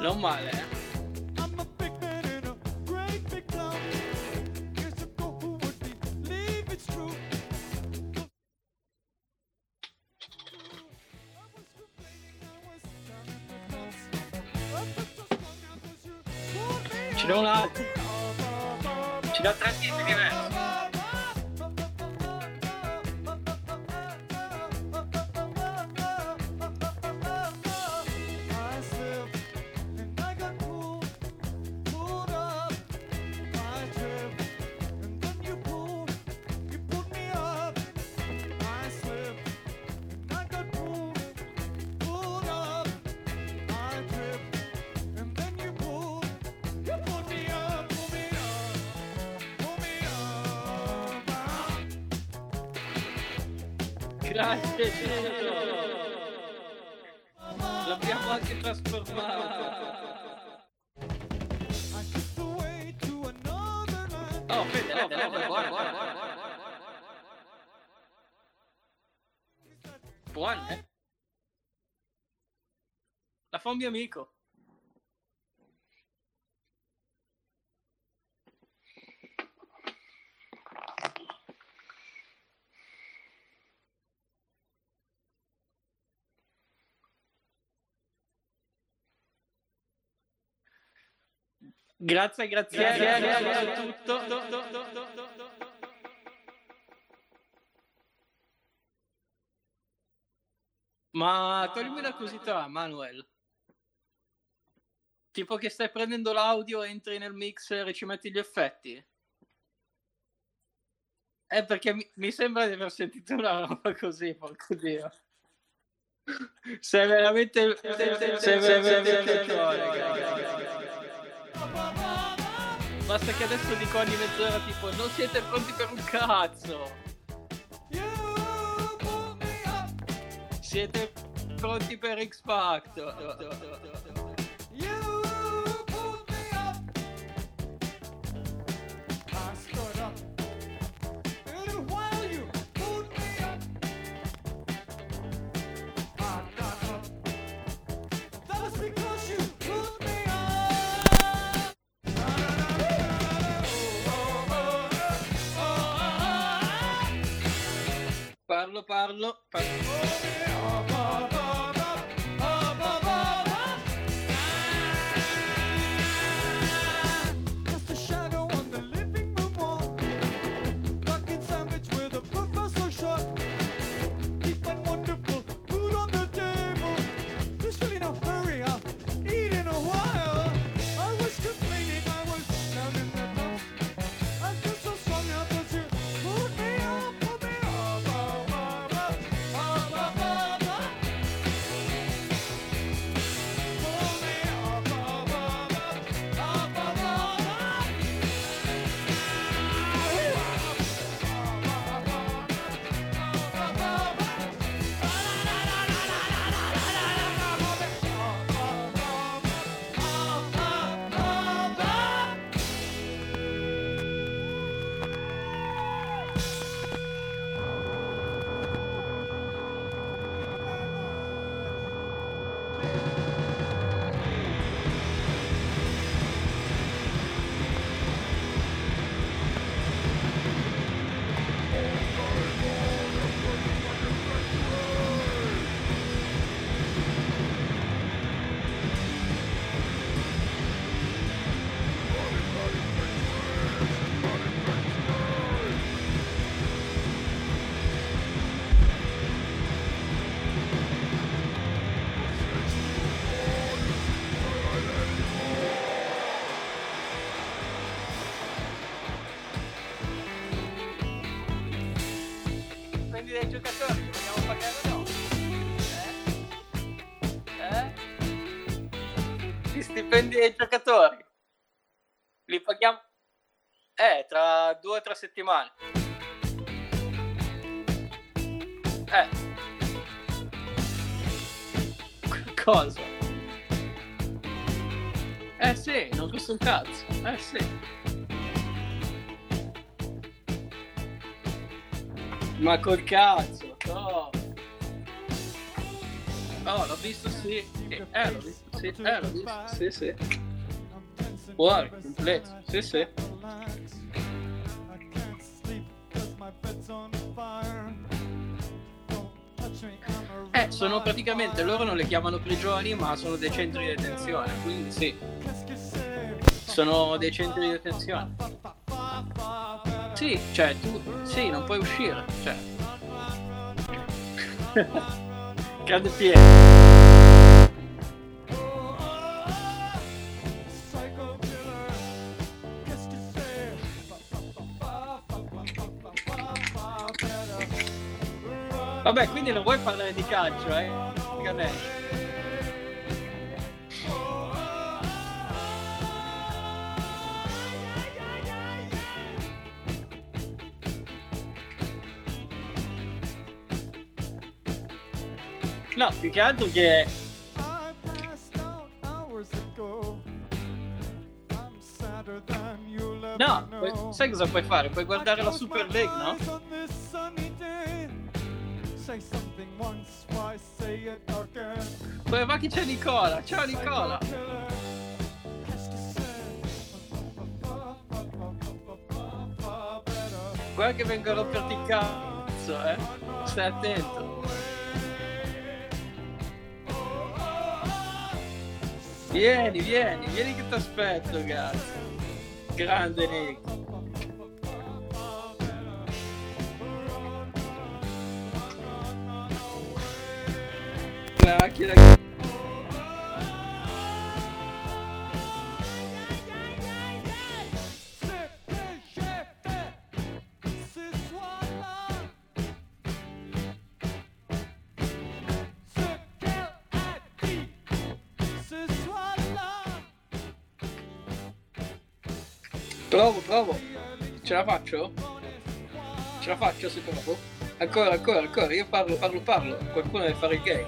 Non male, eh? Ce n'è un altro. Ci dà 3 tipi diversi. Grazie Ciro. L'abbiamo anche trasformato. Oh, Fede, buono. Buono, eh? La fa un mio amico. Grazie su tutto. Ma toglimi una curiosità, Manuel. Tipo che stai prendendo l'audio, entri nel mixer e ci metti gli effetti? Perché mi sembra di aver sentito una roba così, porco Dio. Sei veramente basta che adesso dico ogni mezz'ora tipo non siete pronti per un cazzo. Siete pronti per X Factor. Parlo. Dei giocatori li vogliamo pagare o no? Gli stipendi dei giocatori li paghiamo tra 2 o 3 settimane. Cosa? Sì, non costa un cazzo. Sì. Ma col cazzo, no. Oh, l'ho visto, sì. l'ho visto, sì, l'ho visto, sì, sì. Fuori, completo, sì, sì. Sono praticamente, loro non le chiamano prigioni, ma sono dei centri di detenzione, quindi sì. Sono dei centri di detenzione. Sì, cioè, tu, sì, non puoi uscire, cioè. Grande pieno. Vabbè, quindi non vuoi parlare di calcio, Ganesh? No, più che altro che... No, sai cosa puoi fare? Puoi guardare la Super League, no? Poi va che c'è Nicola, ciao Nicola! Guarda che vengo a romperti il cazzo, stai attento. Vieni che ti aspetto, cazzo. Grande Nick. Macchina. Provo. Ce la faccio? Ce la faccio se provo? Ancora. Io parlo. Qualcuno deve fare il gay.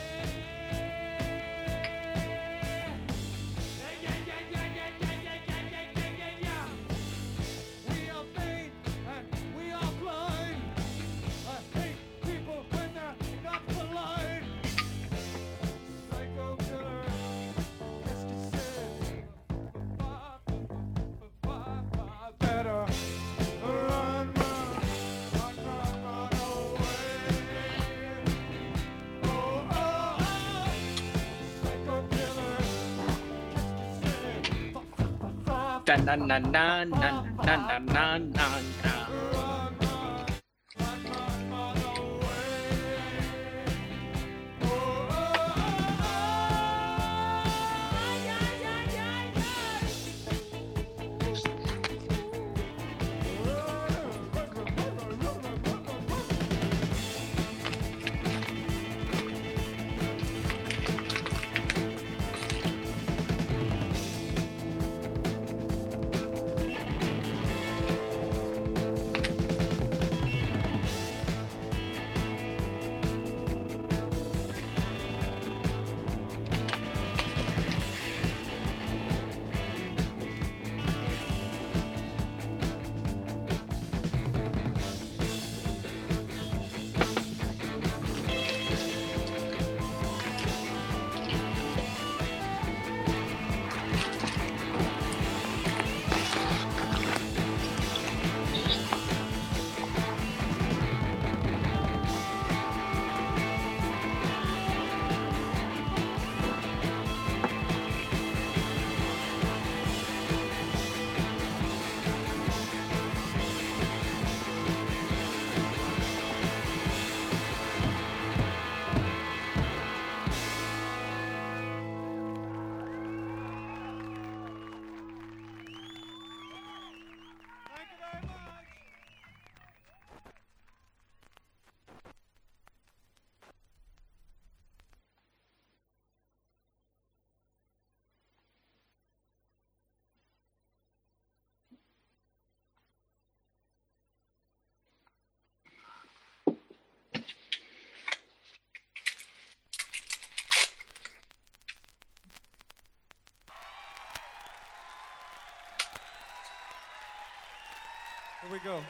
Here we go.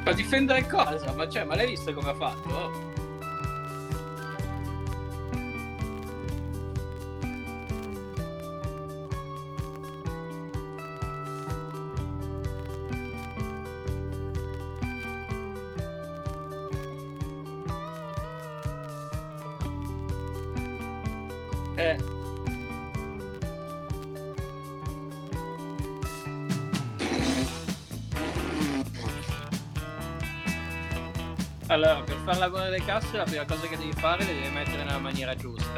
Ma difendere cosa? Ma l'hai visto come ha fatto? Allora, per fare la gola delle casse la prima cosa che devi fare le devi mettere nella maniera giusta.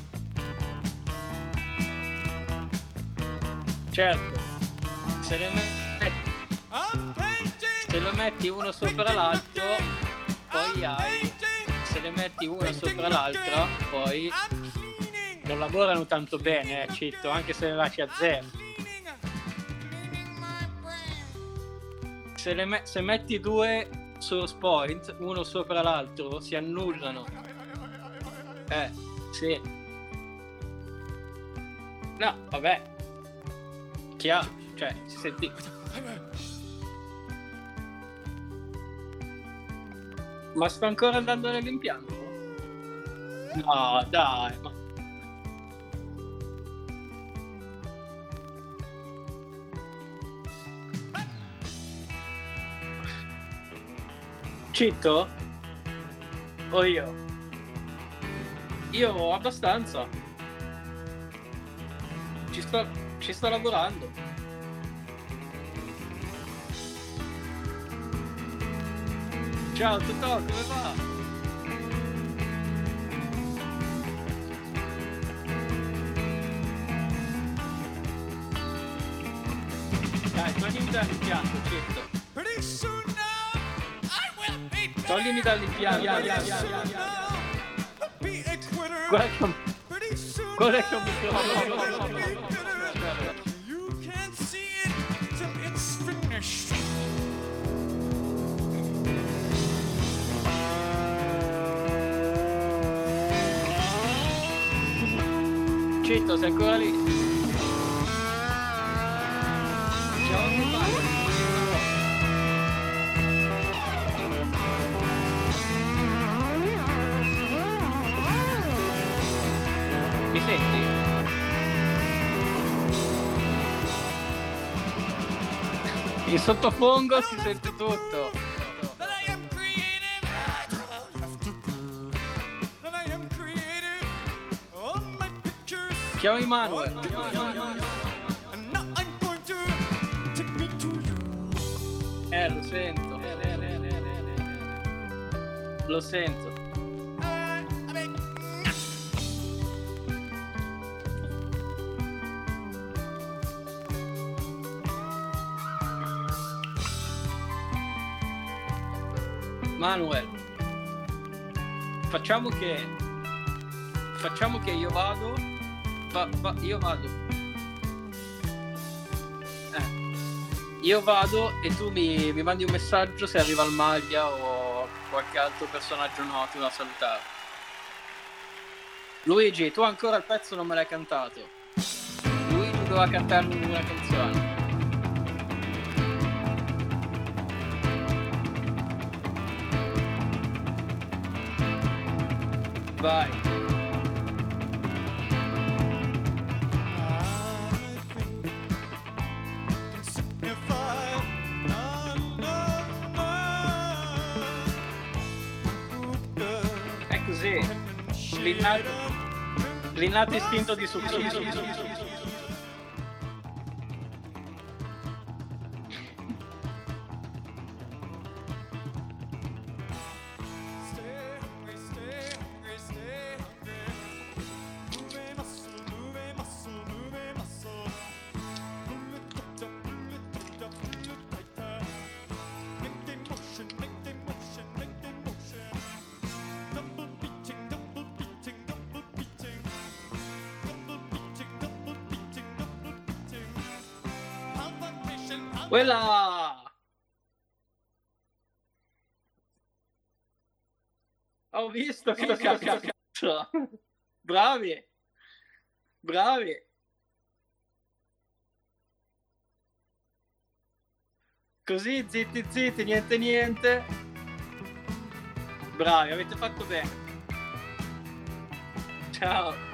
Certo, se lo metti uno sopra l'altro, poi se le metti uno sopra l'altra, poi non lavorano tanto bene, Citto, anche se le lasci a zero. Se metti due source point, uno sopra l'altro, si annullano. Sì. No, vabbè. Chiaro, cioè, si senti. Ma sto ancora andando nell'impianto? No, dai, ma... Citto? O io? Io ho abbastanza. Ci sto lavorando. Ciao Totò, come va? Dai, toglimi dall'impianto, Citto. Toglimi dall'impianto. Guarda che ho microfono. Citto, sei ancora lì? Ciao, che fai? Mi senti? In sottofondo si sente tutto. Ciao Emanuele. Lo sento. Lo sento. Manuel, facciamo che io vado. Io vado. Io vado e tu mi mandi un messaggio se arriva il Maglia o qualche altro personaggio noto da salutare. Luigi, tu ancora il pezzo non me l'hai cantato. Luigi doveva cantarmi una canzone. Vai. È così. L'innato istinto di successo. Quella! Ho visto che lo cazzo! Bravi! Bravi! Così, zitti zitti, niente niente. Bravi, avete fatto bene. Ciao.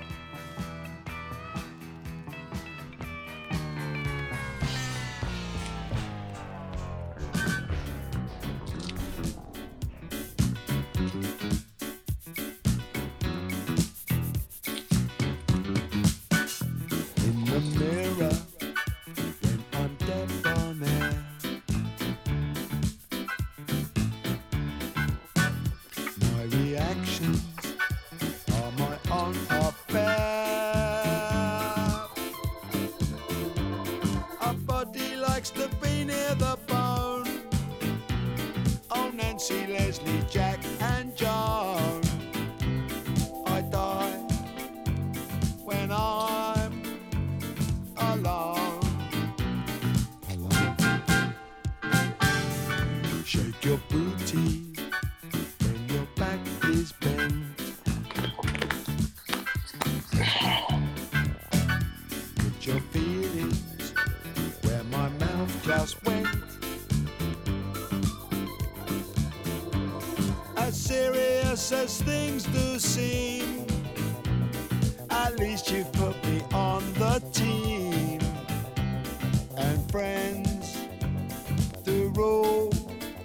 As things do seem, at least you've put me on the team. And friends do rule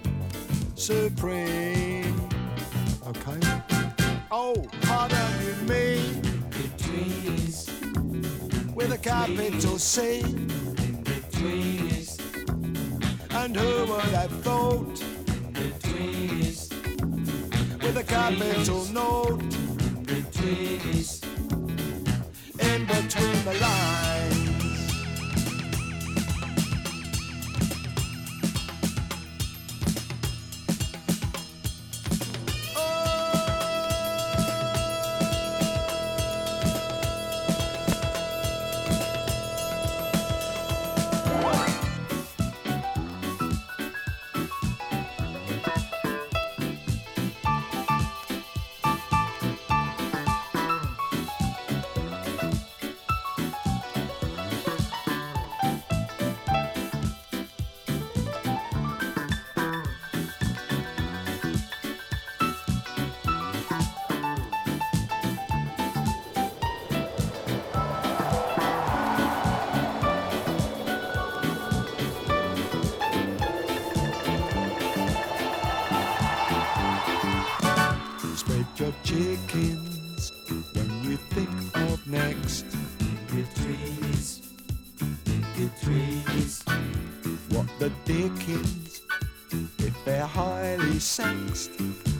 supreme. Okay. Oh, pardon you mean betweenies with a capital C. Betweenies. And who would have thought betweenies with a capital note betweenies in between the lines. Your chickens when you think of next. Betweenies, betweenies. What the dickens if they're highly sexed?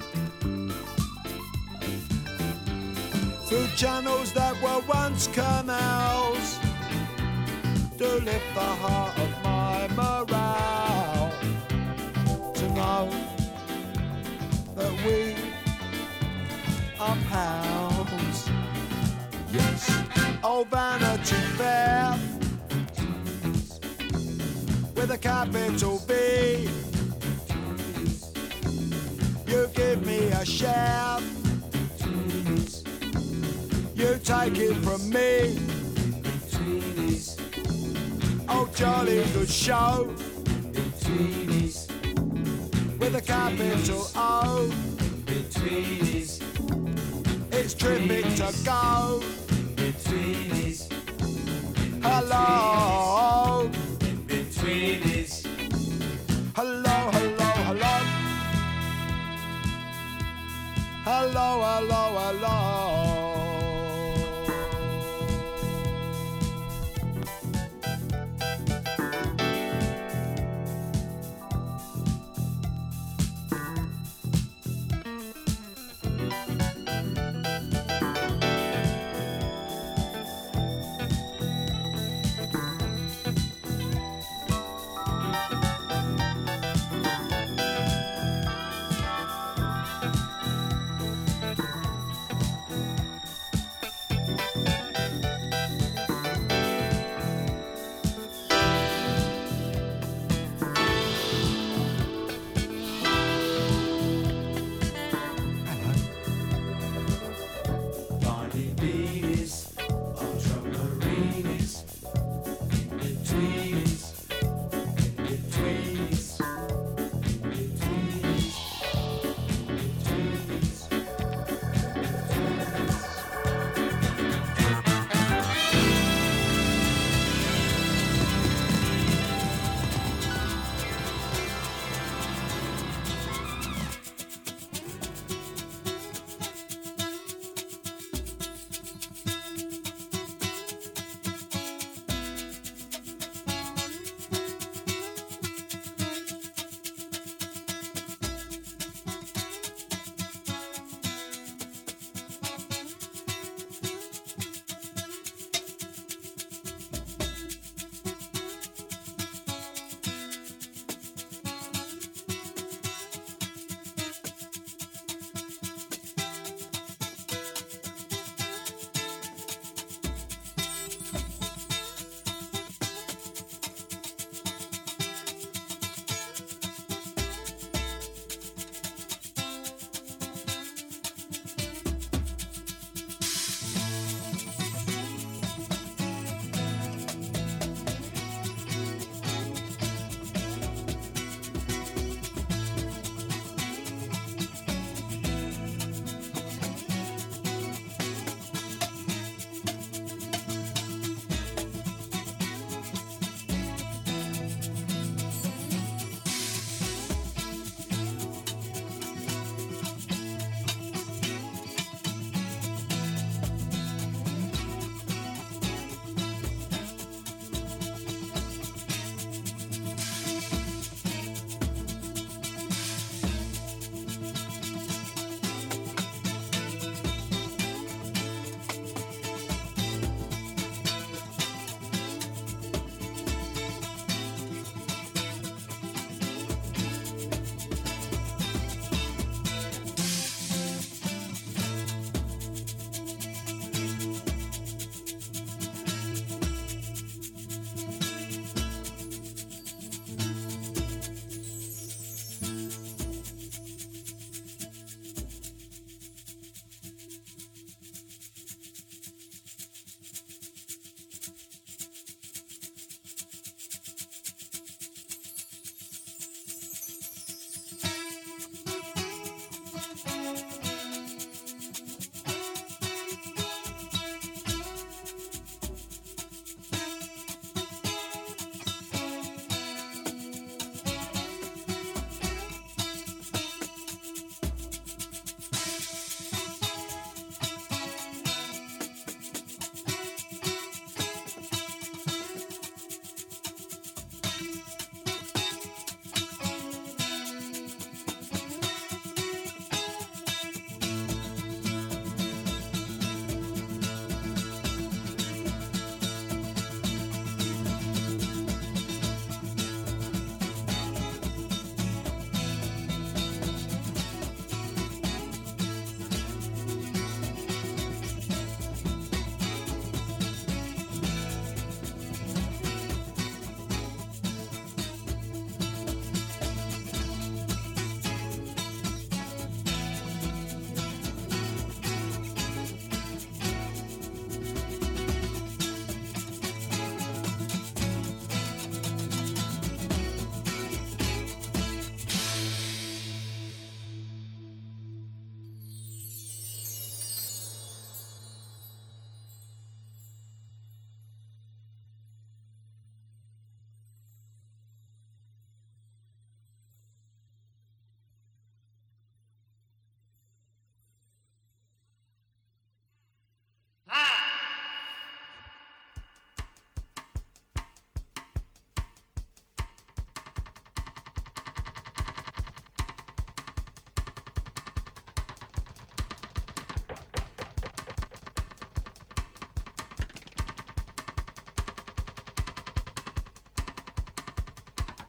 Through channels that were once canals to lift the heart of my morale. To know that we are pals. Yes. Oh, Vanity Fair with a capital B. You give me a share, you take it from me. Oh, jolly good show with a capital O. It's terrific to go. Betweenies. Hello. Betweenies. Hello, hello, hello. Hello, hello, hello.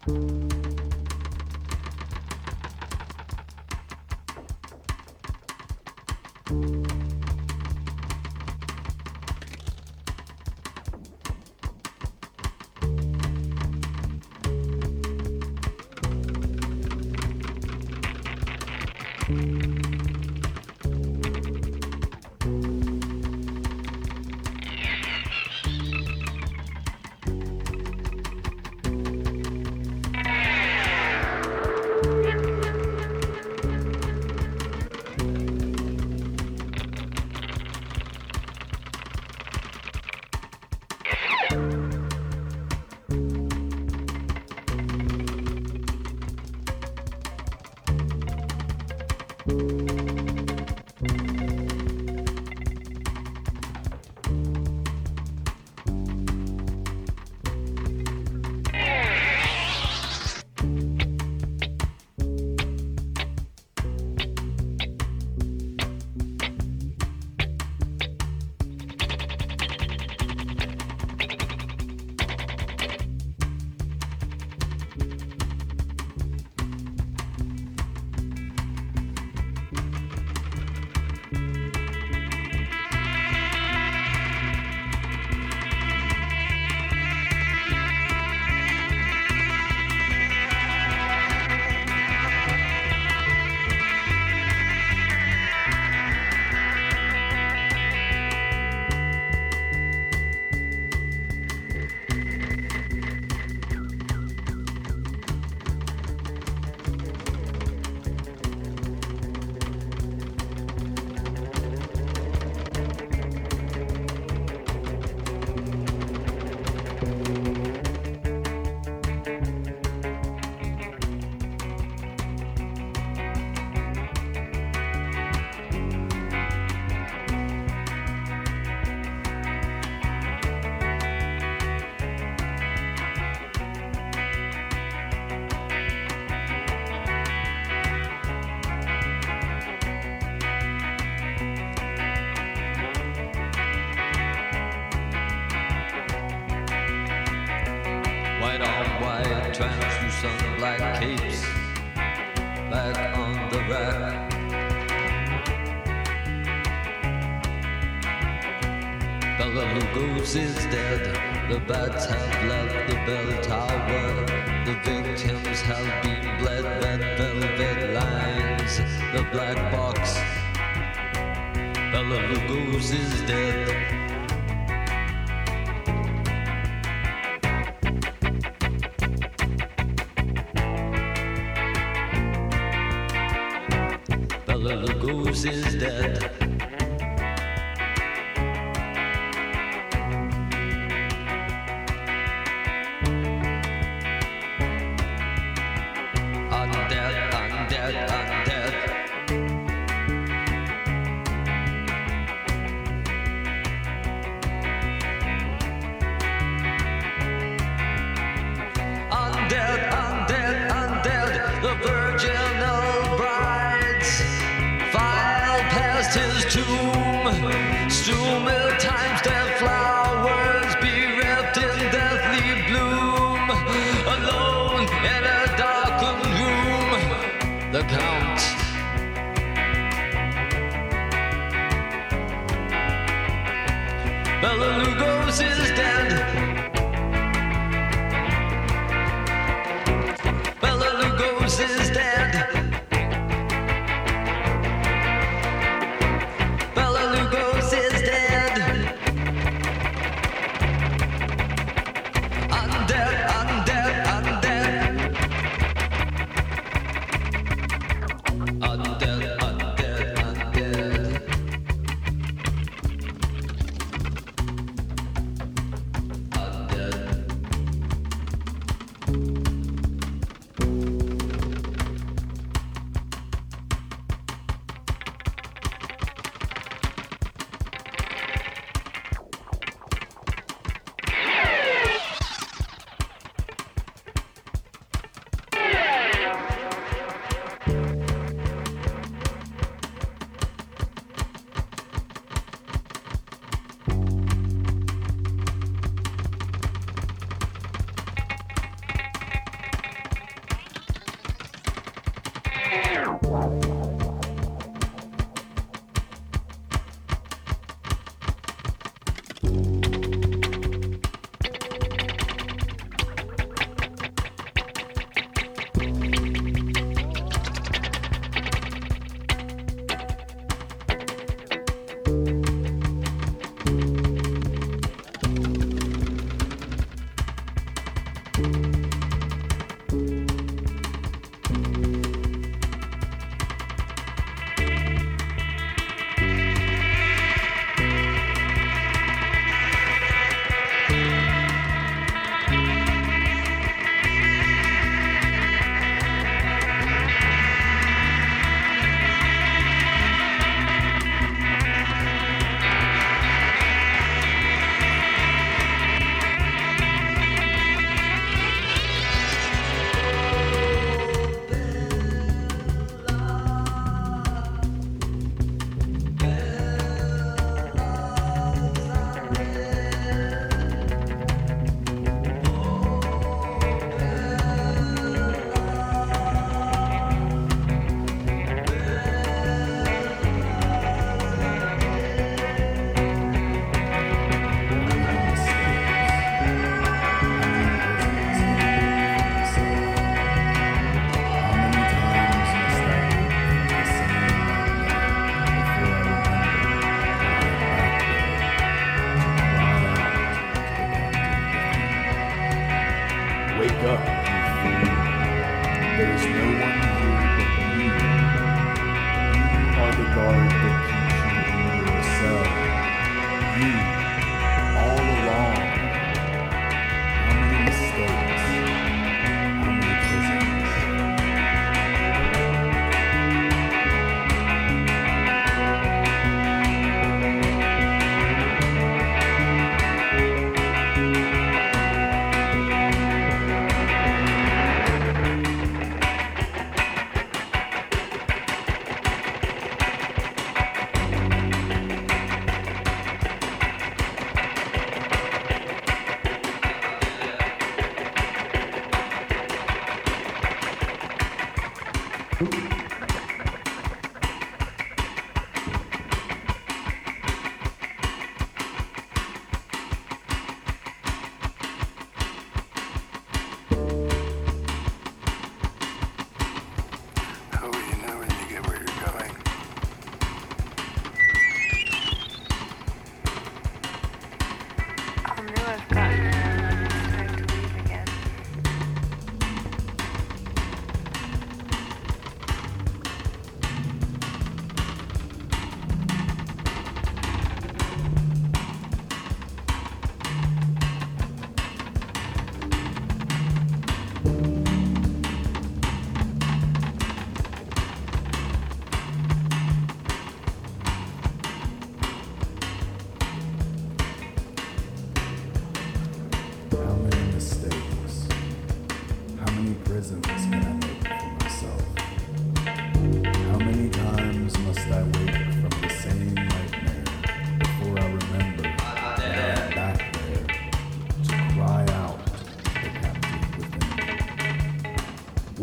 White on white, translucent black capes, back on the rack. Bela Lugos is dead, the bats have left the bell tower. The victims have been bled, red velvet lines, the black box. Bela Lugos is dead. Bela Lugos is dead. I'm dead, I'm dead, I'm dead. I'm dead, I'm dead, I'm dead. The virginal brides file past his tomb. Strewn with time-stamped flowers, bereft in deathly bloom. Alone in a darkened room, the Count. Bela Lugos is dead. Bela Lugos is dead. Bela Lugos is dead. I'm dead, I'm dead, I'm dead. I'm dead, I'm dead, I'm dead.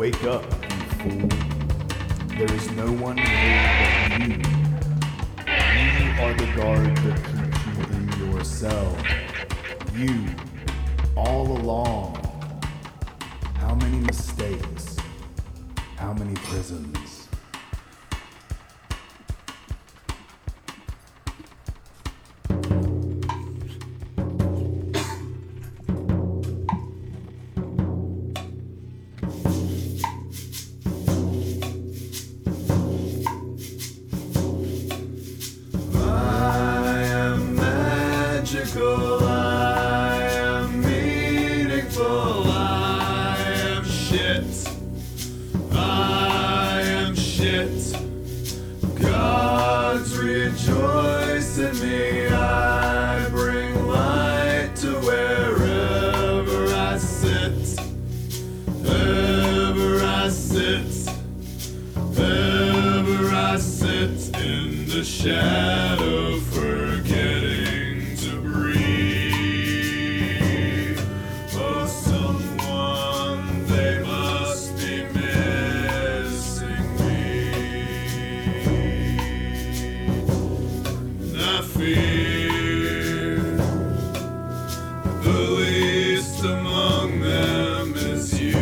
Wake up, you fool. There is no one here but you. You are the guard that keeps you in your cell. You, all along. How many mistakes? How many prisons? Shadow forgetting to breathe. Oh, someone, they must be missing me. And I fear the least among them is you.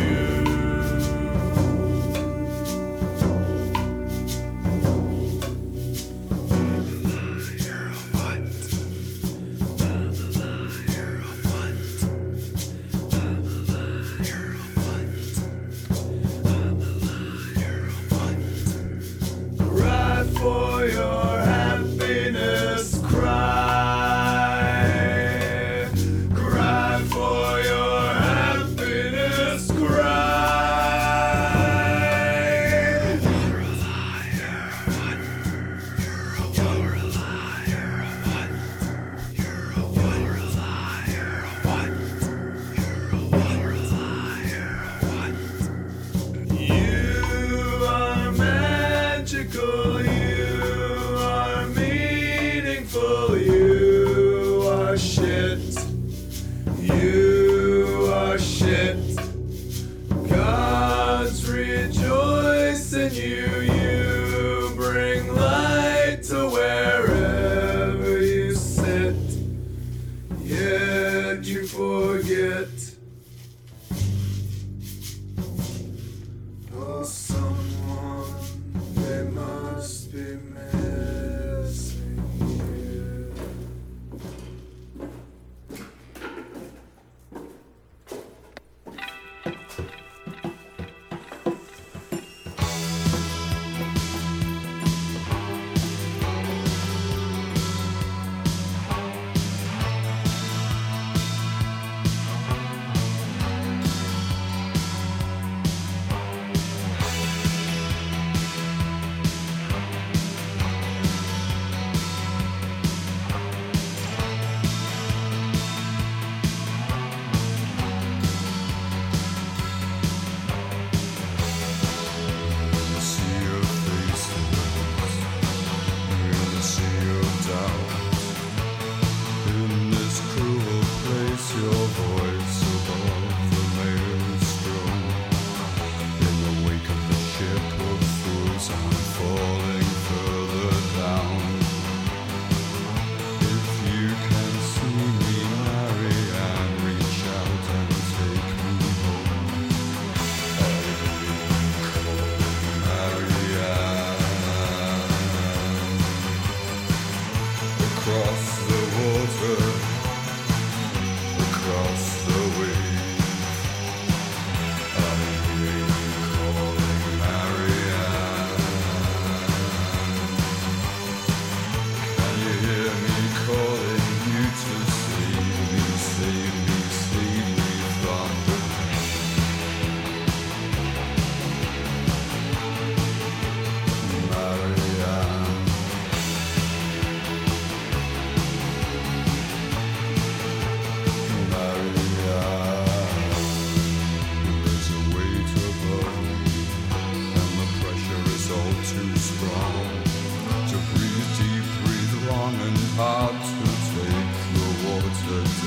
For your happiness, cry. Cry for your happiness, cry. You're a liar. You're a liar. You're a liar. You're a liar. You are magical. You are shit. You are shit. Gods rejoice in you. You bring light to wherever you sit. Yet you forget. Oh, someone, they must be missing you.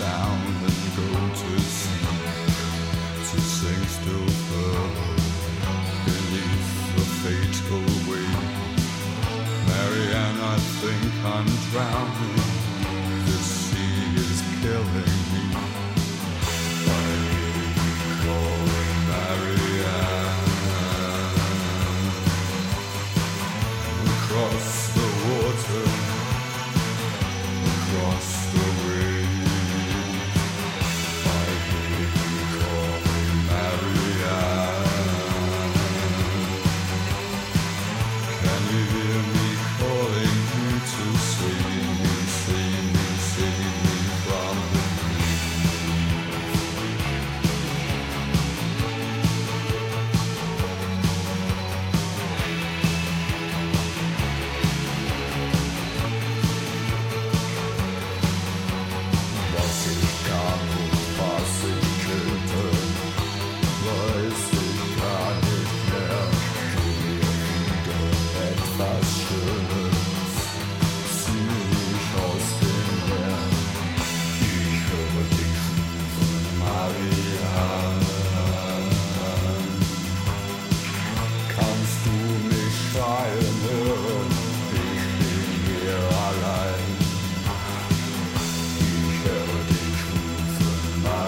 sing still further. think I'm drowning. The sea is killing me. I call Marianne. Across the water, across the waves, I hear you call Marianne. Can you hear me calling you to save me, save me, save me from the Was ich gar nicht, was ich könnte, weiß ich gar nicht mehr. Wieder etwas Schönes, zieh ich aus dem Meer. Ich höre dich rufen, Marianne. Kannst du mich schreien hören? Ich bin hier allein. Ich höre dich rufen,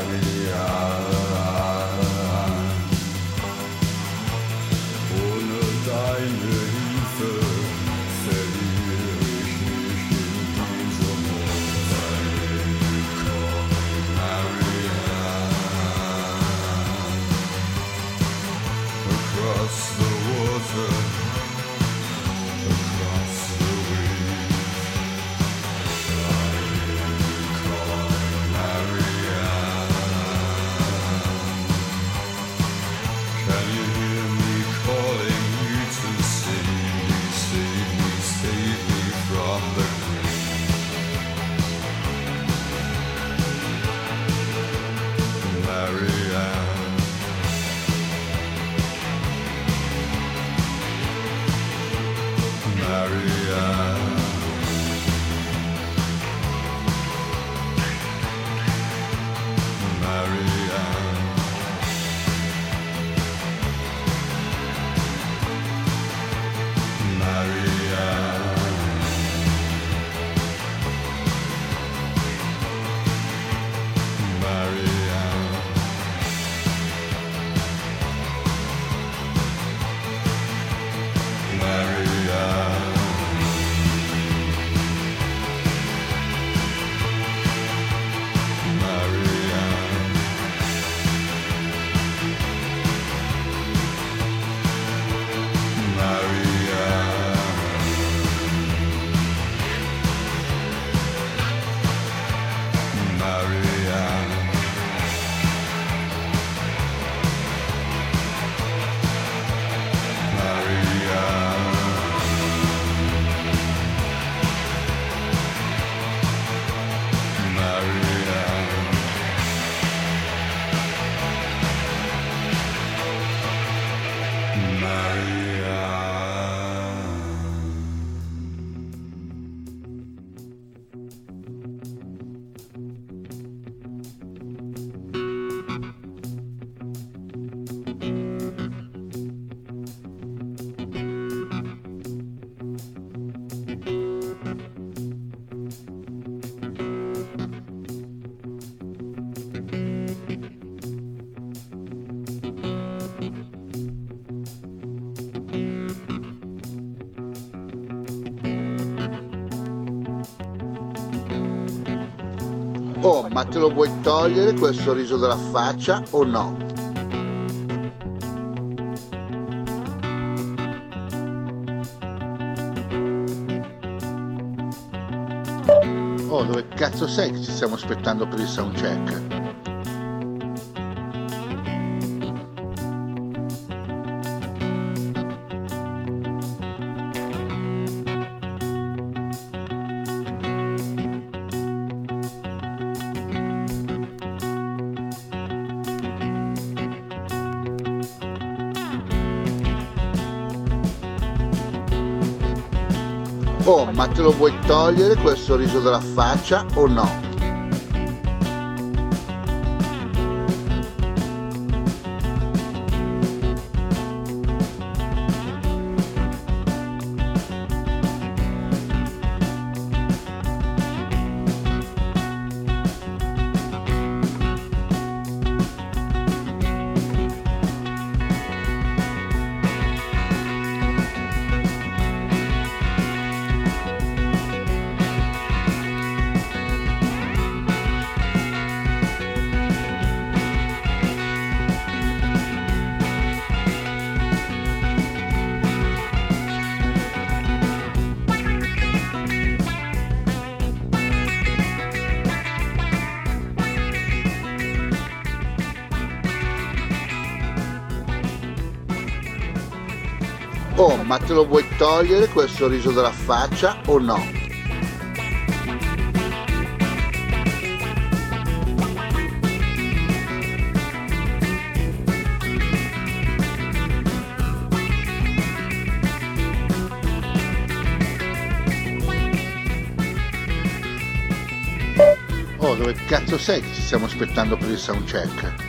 Marianne. Ohne deine Hilfe verliere ich mich in diesem Mond. You call Marianne. Across the water, across the waves, I hear you call Marianne. Can you hear me calling you to save me, save me, save me from the grave? Marianne. Marianne. Marianne. Oh, ma te lo vuoi togliere quel sorriso dalla faccia o no? Oh, dove cazzo sei che ci stiamo aspettando per il soundcheck? Oh, ma te lo vuoi togliere quel sorriso dalla faccia o no? Oh, ma te lo vuoi togliere quel sorriso dalla faccia o no? Oh, dove cazzo sei che ci stiamo aspettando per il soundcheck?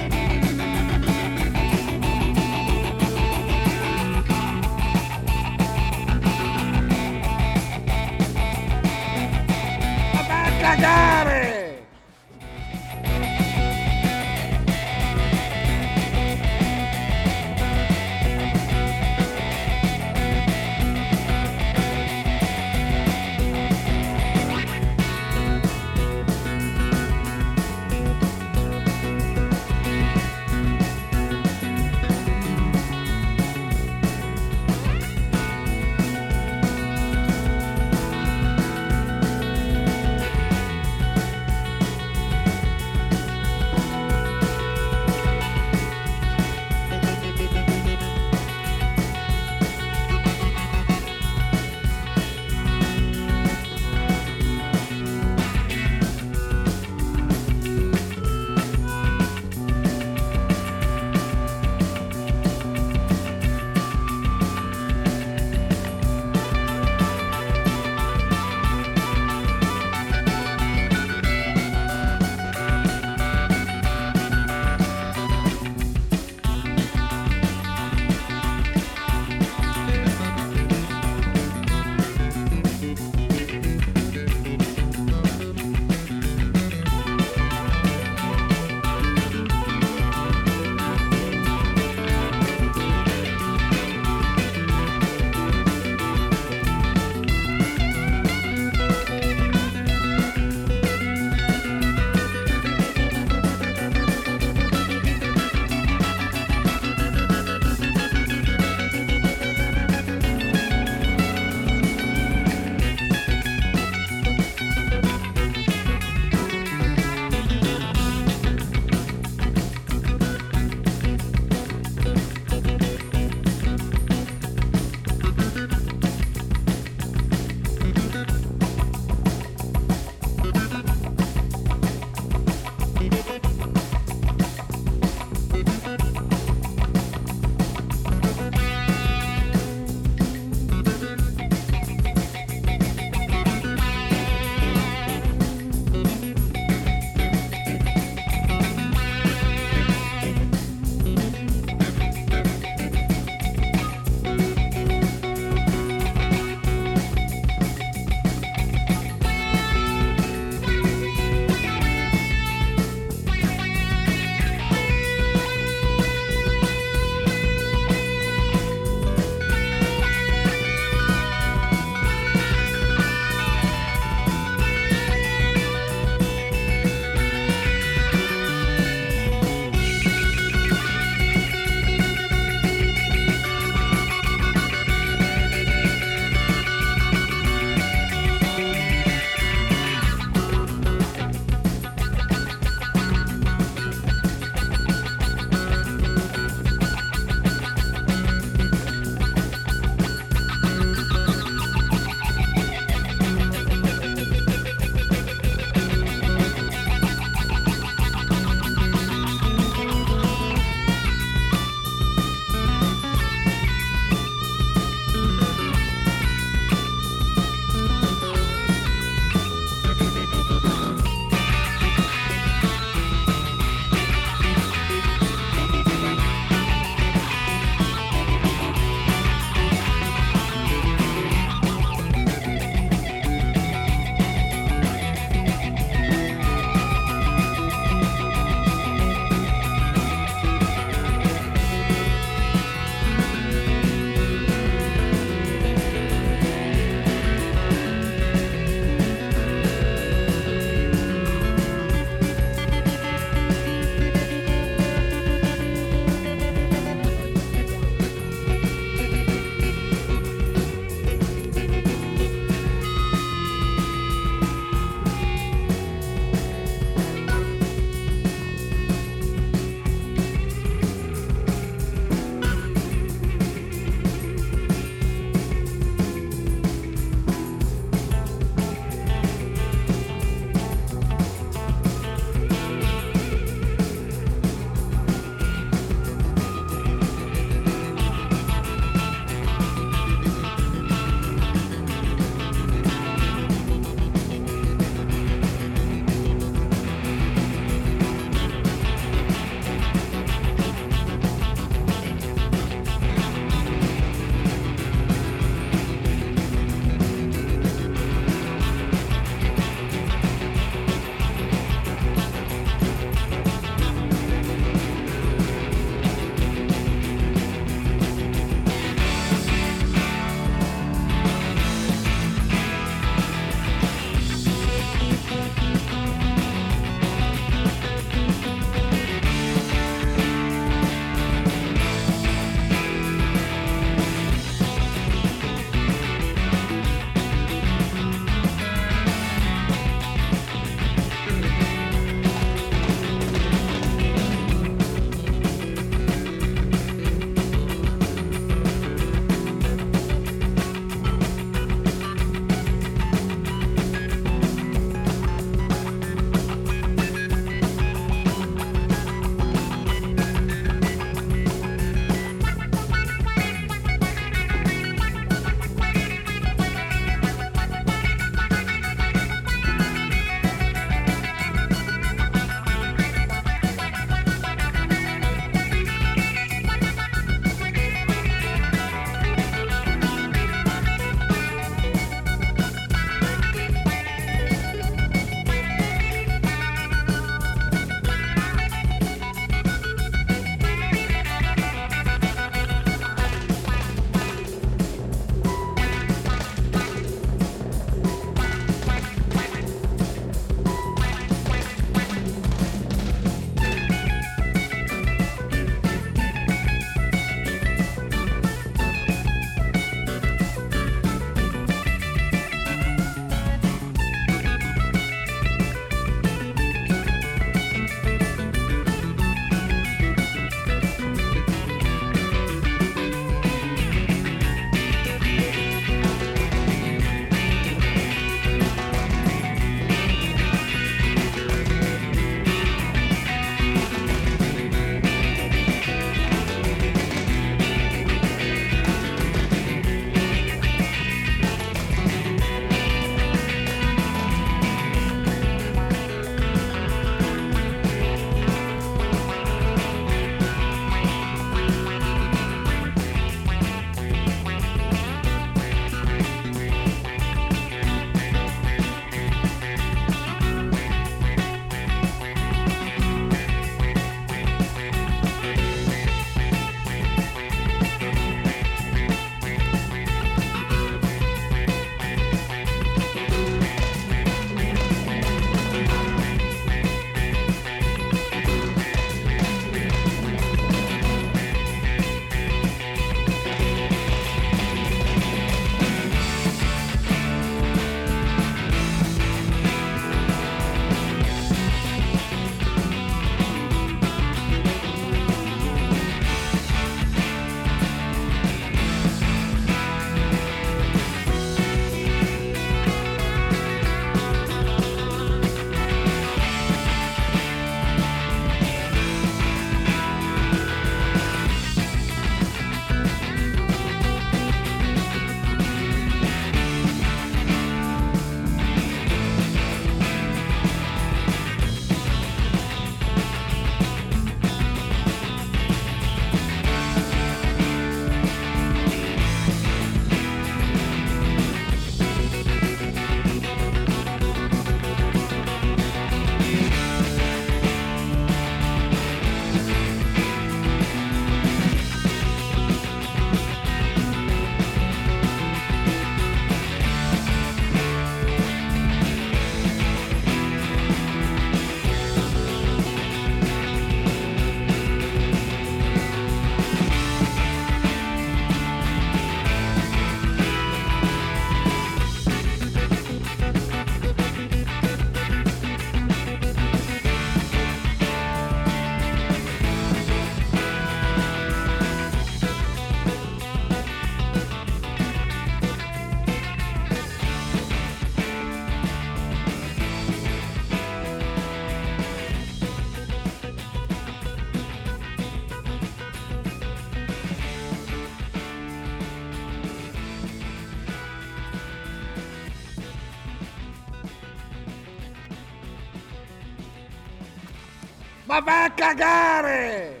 Ma va a cagare!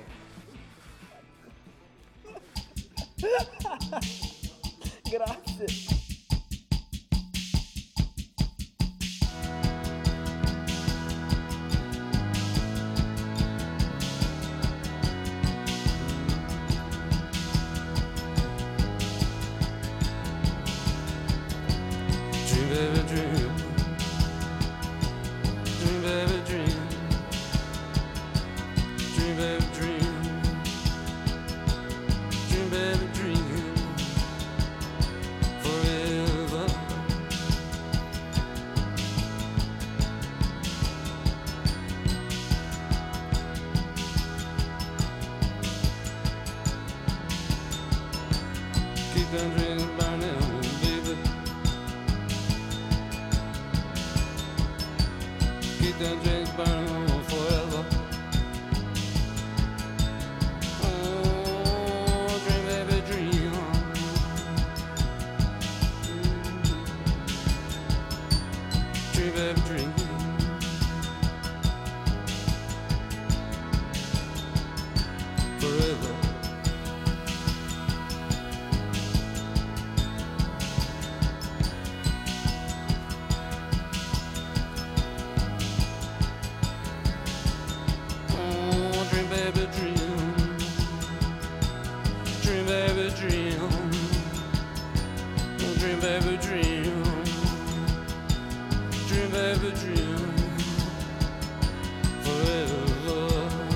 Grazie. Dream, baby, dream. Dream, baby, dream. Dream, baby, dream. Dream, baby, dream. Forever. Keep them dreams burning, baby. Keep them dreams burning forever. Oh, dream, baby, dream. Dream, baby, dream. Forever. Oh, dream, baby, dream. Dream, baby, dream. Oh, dream, baby, dream. Dream, baby, dream. Forever.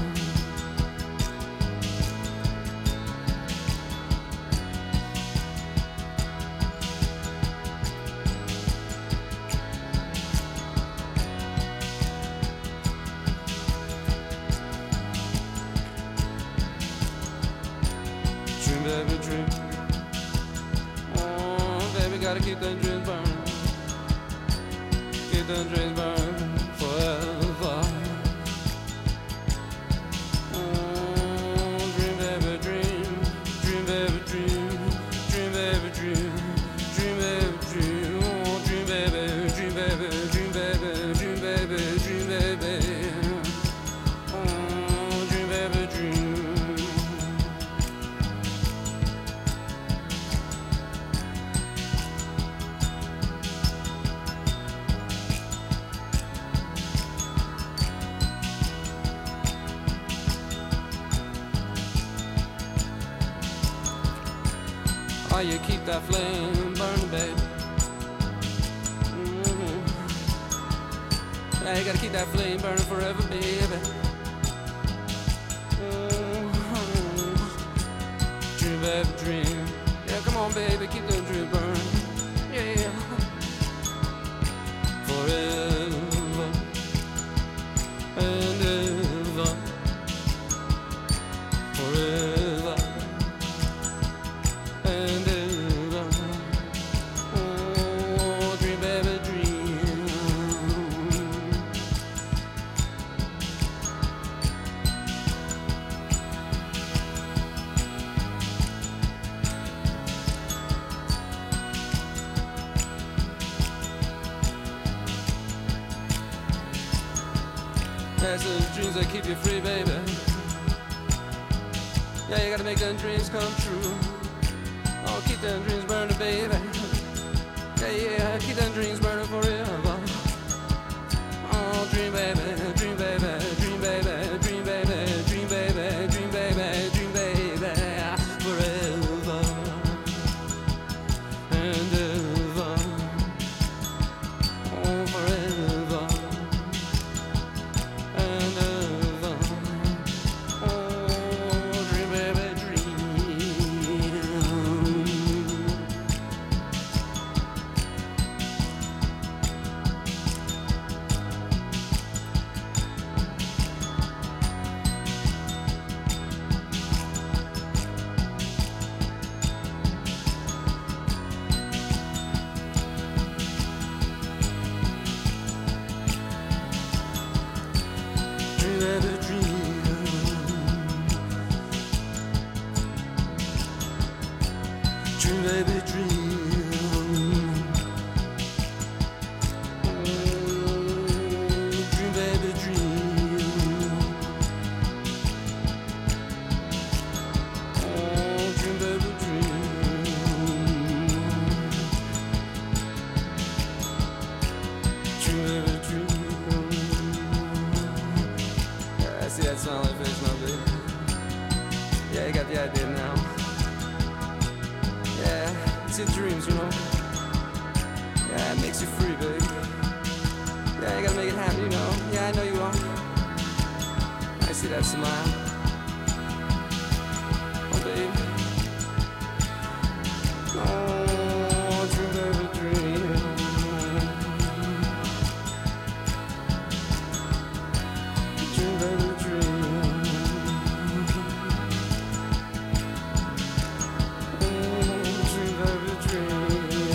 Dream, baby, dream. Oh, baby, gotta keep them dreams burning. Keep them dreams burning forever. Oh, dream, baby, dream. Dream, baby, dream. Dream, baby, dream. Dream, baby, dream. Oh, dream, baby, dream, baby, dream, baby, dream, baby, dream, baby. Oh, dream, baby, dream. Oh, you keep that flame burning, babe. Yeah, you gotta keep that flame burning forever, baby. Dream, baby, dream. Yeah, come on, baby, keep them dreams burning. Yeah. Forever and ever. Forever and ever. Oh, dream, baby, dream. That's the dreams that keep you free, baby. Yeah, you gotta make them dreams come true. Oh, keep them dreams burning, baby. Yeah, keep them dreams burning forever. Oh, dream, baby, dream, baby, dream, baby, dream, baby, dream, baby, dream, baby, dream, baby, forever and ever. Oh, forever and ever. Oh, dream, baby, dream. smiley face, my baby. Yeah, you got the idea now. Yeah, it's your dreams, you know. Yeah, it makes you free, baby. Yeah, you gotta make it happen, you know. Yeah, I know you are. I see that smile. Oh, baby. Oh, dream, baby, dream. Dream, baby, dream. Dream, baby, dream.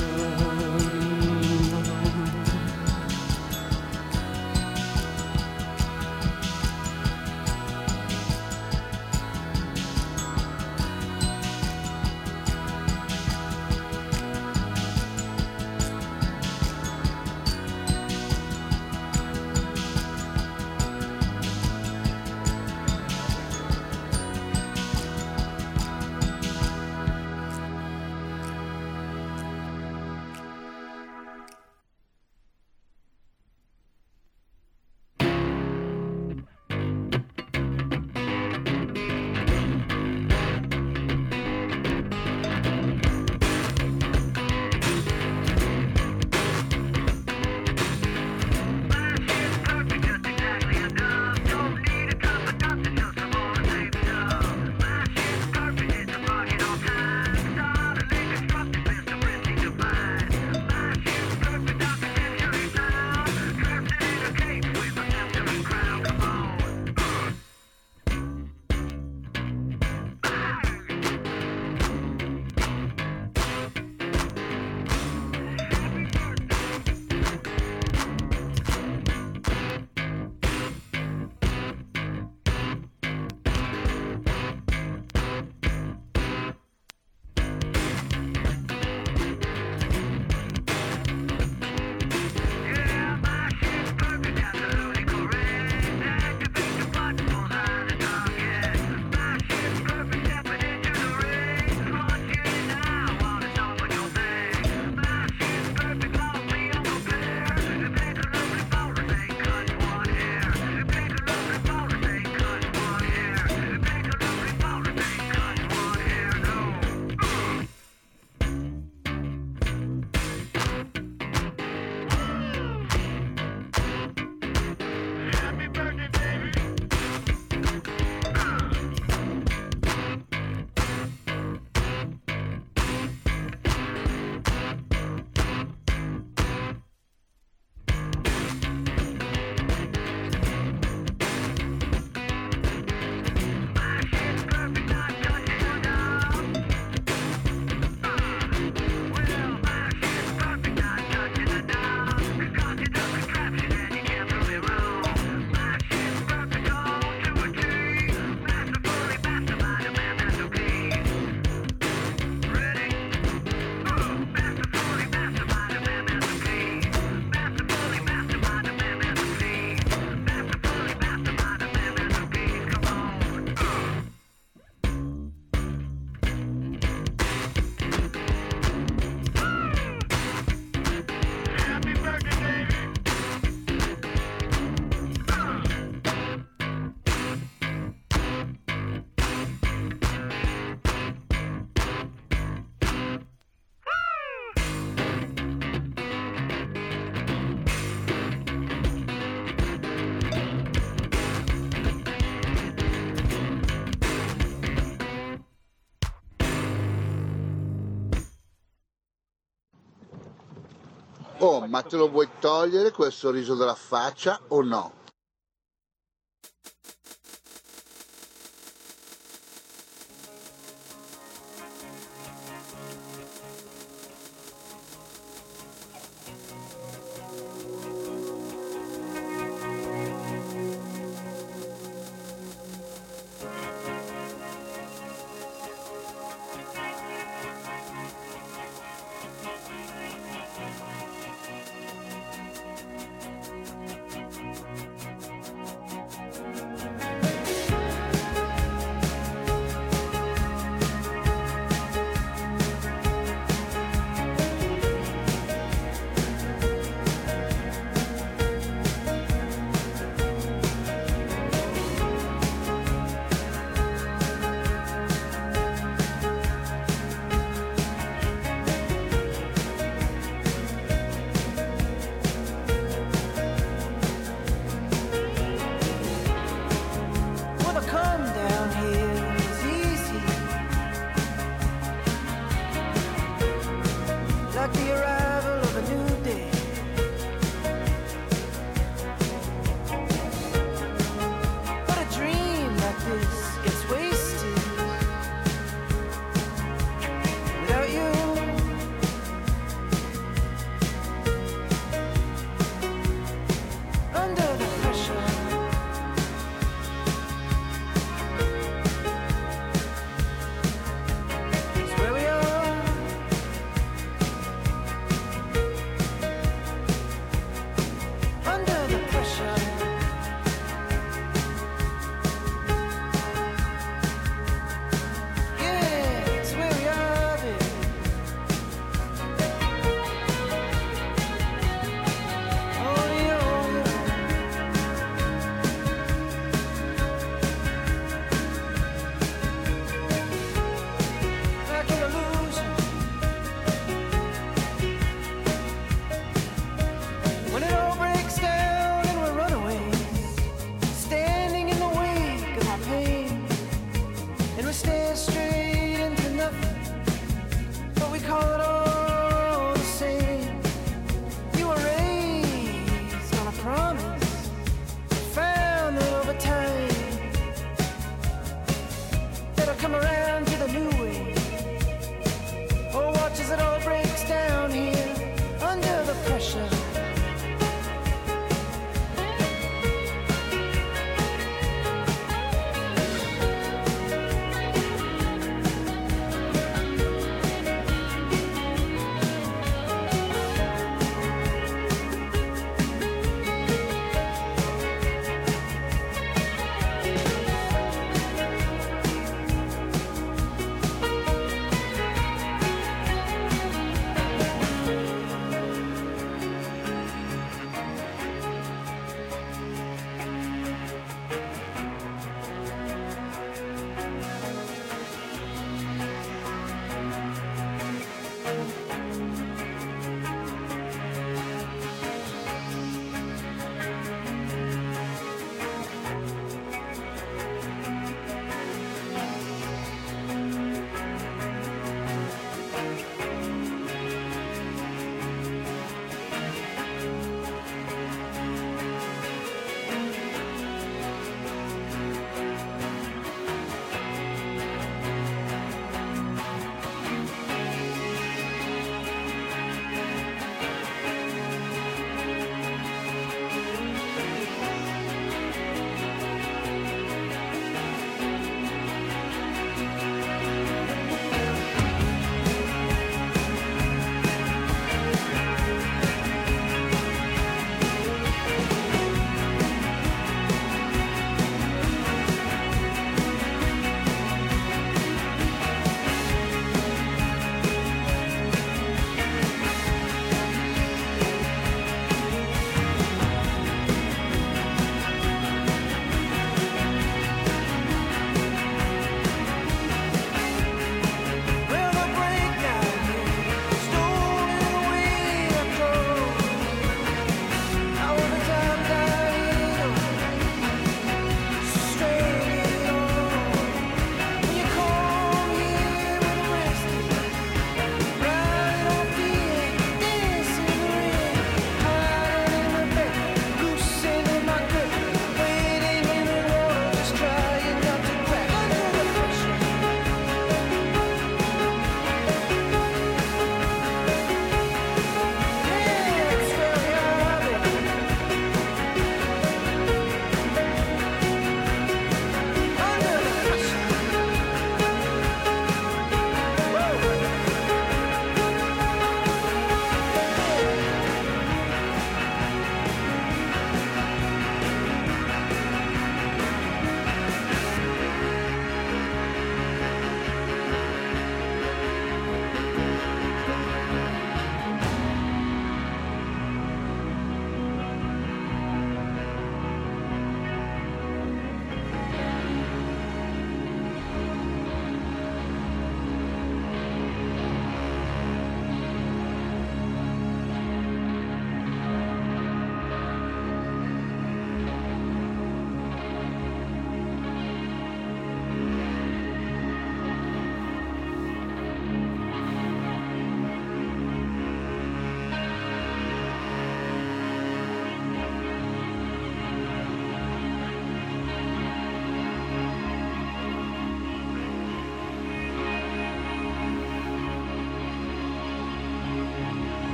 Oh, ma te lo vuoi togliere quel sorriso dalla faccia o no?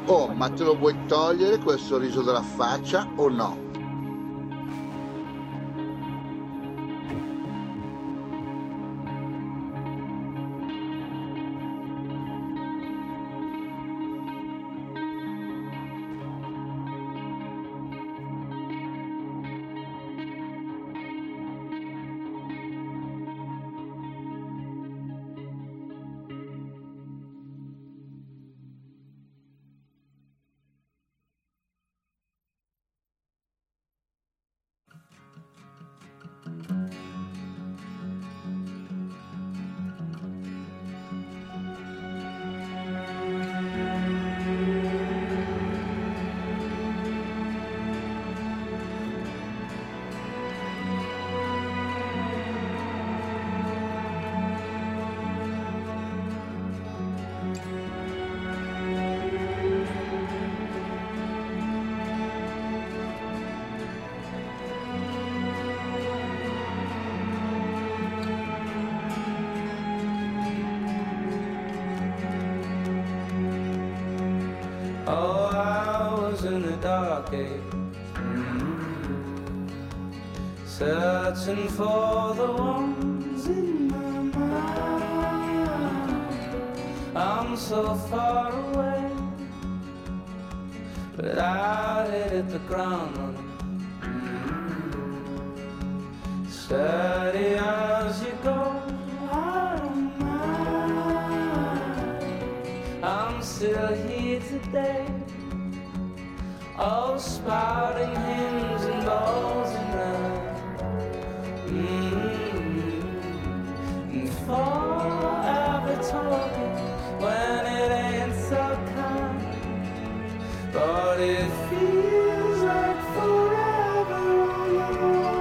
Oh, ma te lo vuoi togliere quel sorriso dalla faccia o no? Oh, I was in the dark age, searching for the ones in my mind. I'm so far away, but I hit the ground running. Steady as you go, I don't mind. I'm still here today. Oh, spouting hymns and balls and and forever talking when it ain't so kind. But it feels like forever on the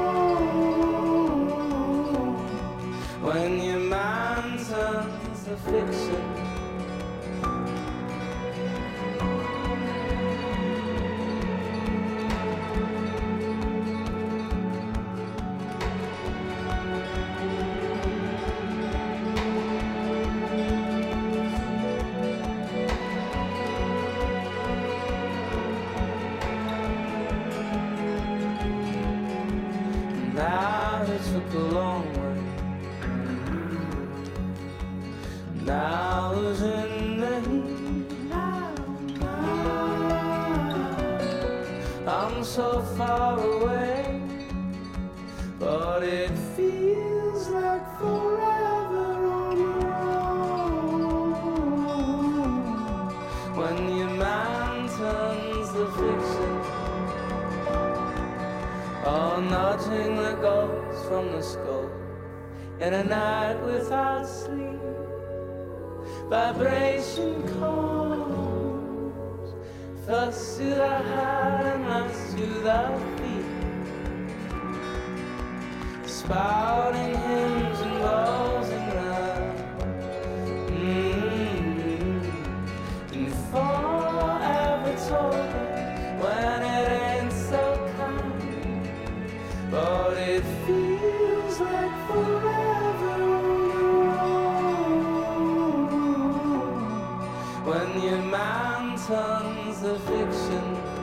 road when your mind turns to fiction. Now it took a long way. Now it's in the heat. I'm so far away, but it feels like forever on the road when your mind turns to fiction. Oh, nudging the ghosts from the skull in a night without sleep. Vibration calls first to the heart and last to the feet. Spouting hymns and balls and love, and forever talking when it ain't so kind. But it feels like forever when your mind turns to fiction.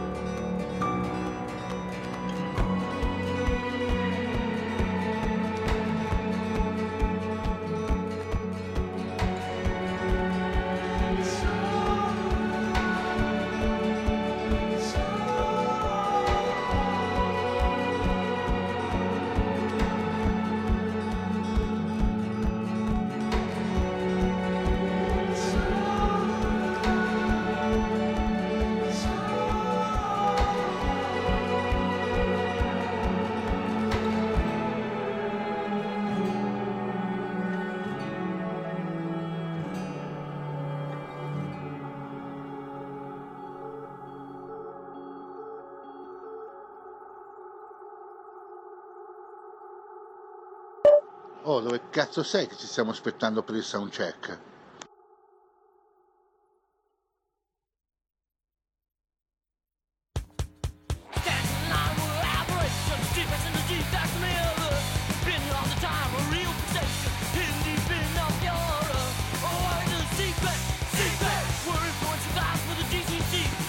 Oh, dove cazzo sei che ci stiamo aspettando per il soundcheck? Secret, words won't survive for the DCC.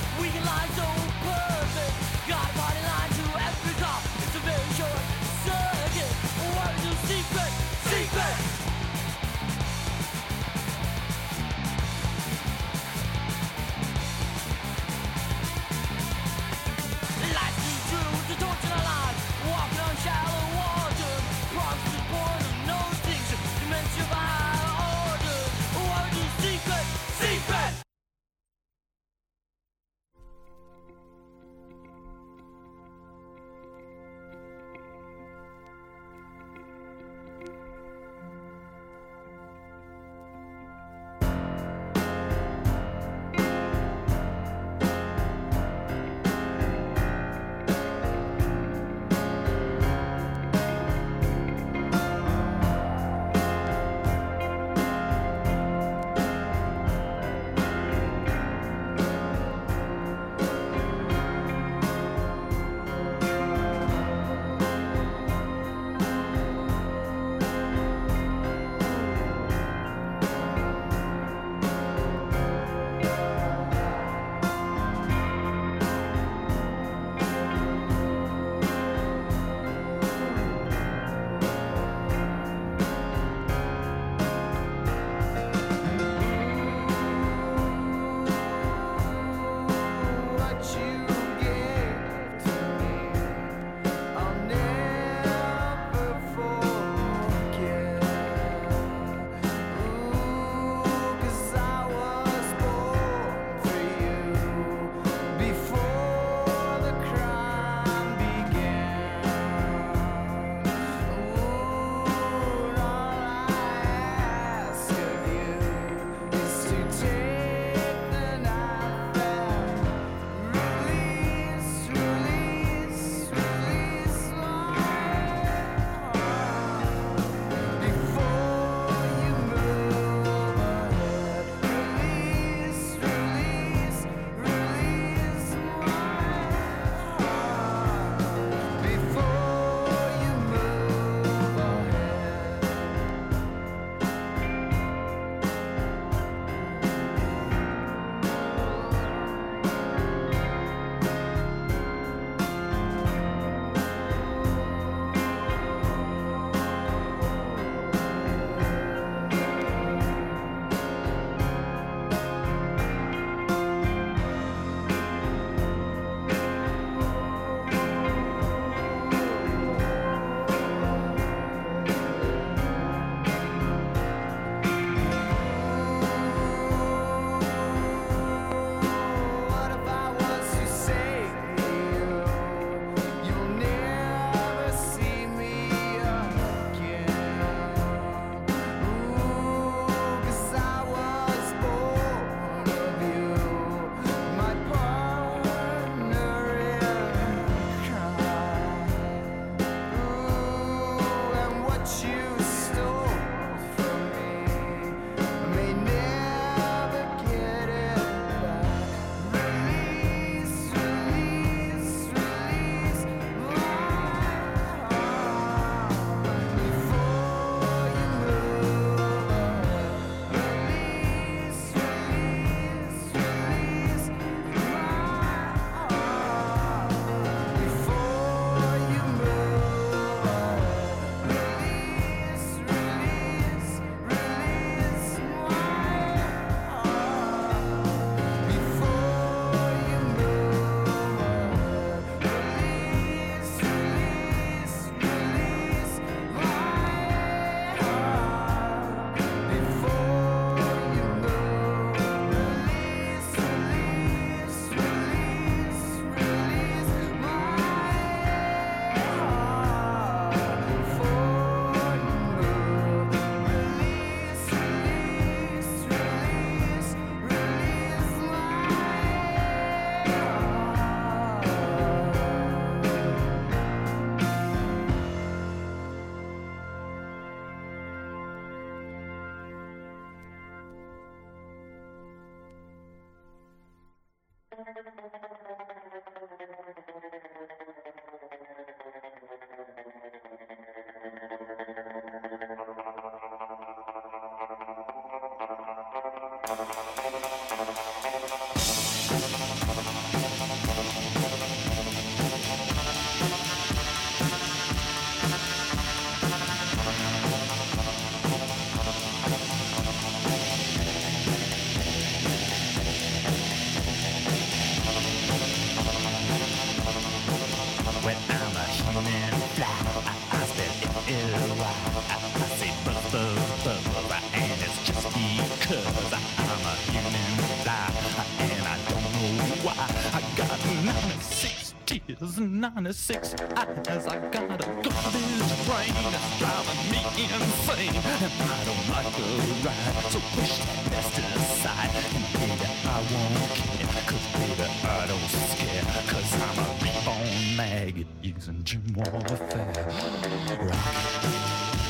When I'm a human fly, I spell L-Y. I say buzz, buzz, buzz, and it's just because I'm a human fly, and I don't know why. I got 96 tears, 96 eyes. I got a garbage brain that's driving me insane, and I don't like the ride. So push that mess to the side, and baby, I won't care, 'cause baby, I don't scare, 'cause I'm a reborn maggot using gym warfare. Rock.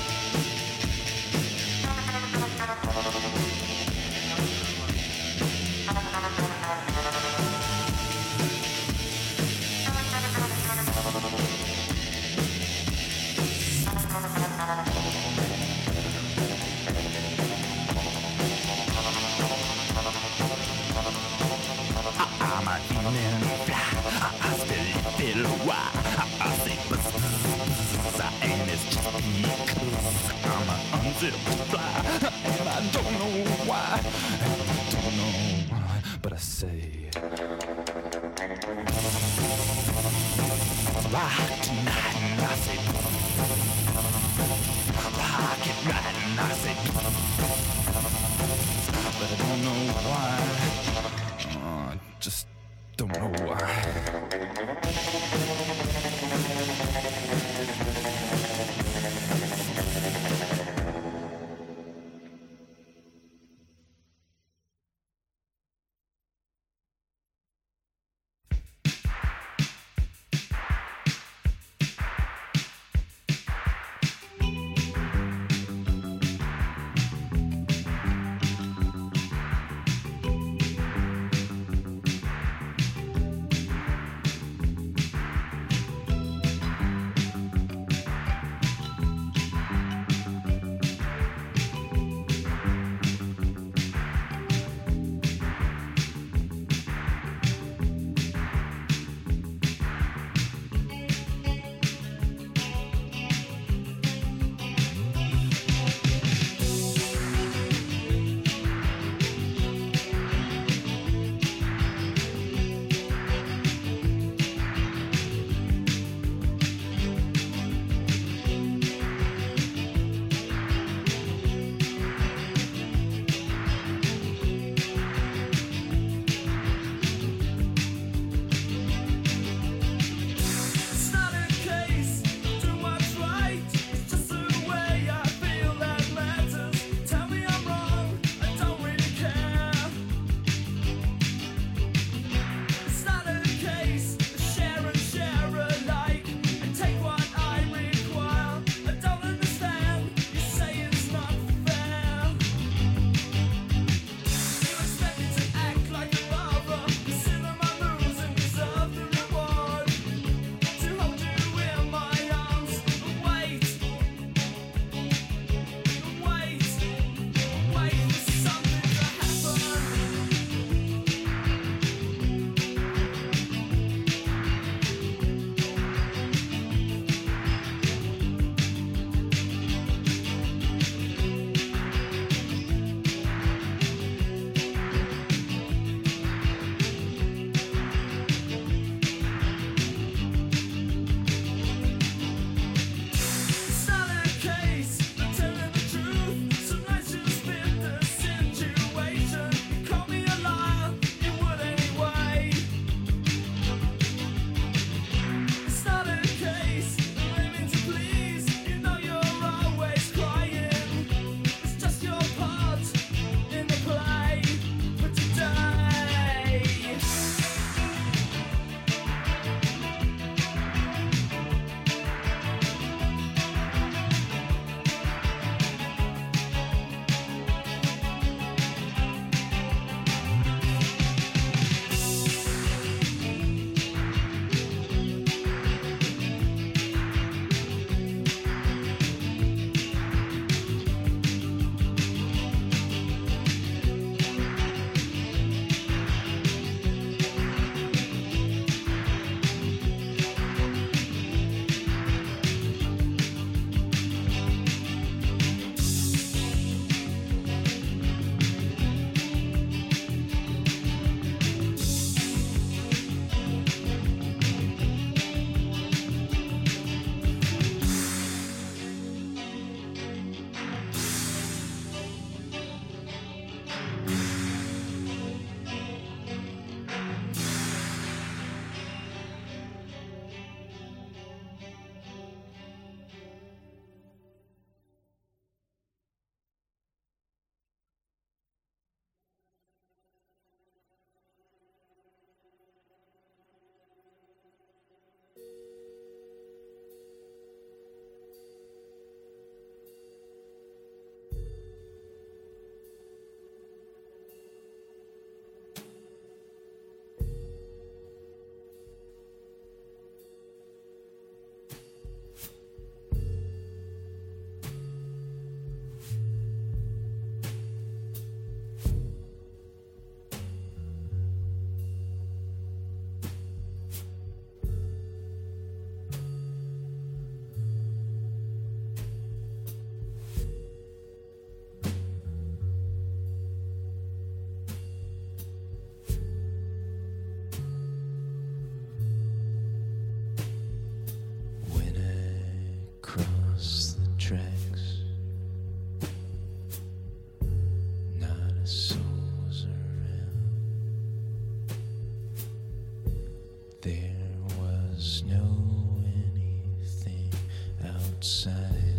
I'm a human fly, I still L-Y. I say buzz, buzz, and it's just because I'm an unzipped fly, and I don't know why. I don't know why, but I say rock tonight, and I say rock it right, and I say but I don't know why. Just don't know why. outside.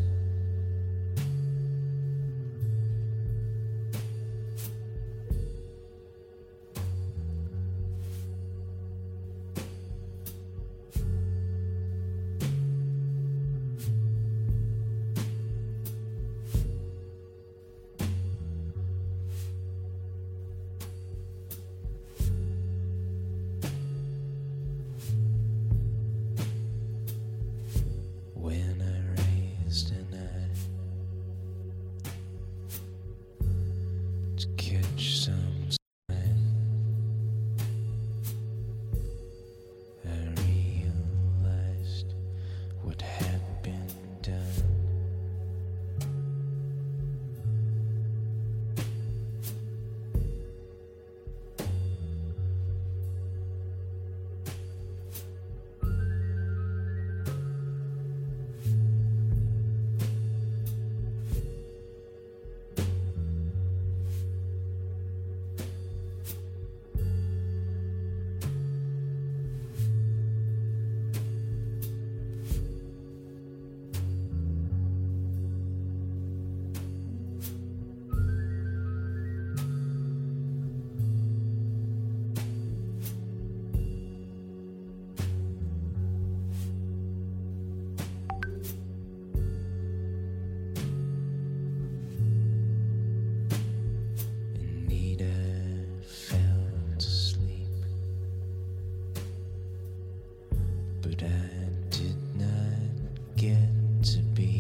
When I raised an eye to catch some sign, I realized what had been done. Anita fell to sleep, but I did not get to be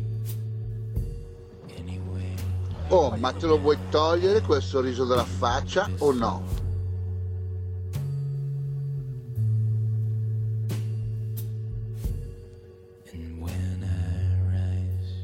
anywhere. Oh, ma te lo vuoi togliere quel sorriso dalla faccia o no? And when I rised,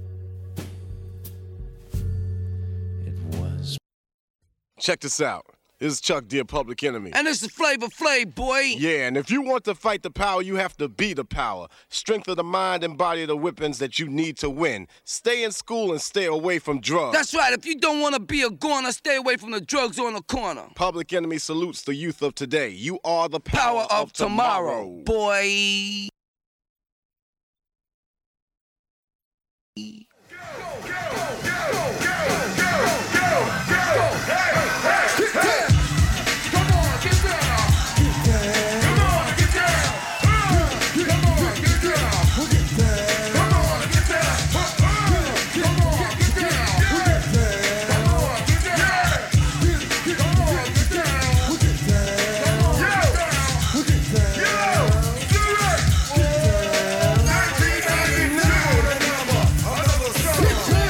it was Check this out. This is Chuck D, Public Enemy. And this is Flavor Flav, boy. Yeah, and if you want to fight the power, you have to be the power. Strength of the mind and body are the weapons that you need to win. Stay in school and stay away from drugs. That's right. If you don't want to be a goner, stay away from the drugs on the corner. Public Enemy salutes the youth of today. You are the Power of tomorrow, boy. Yeah.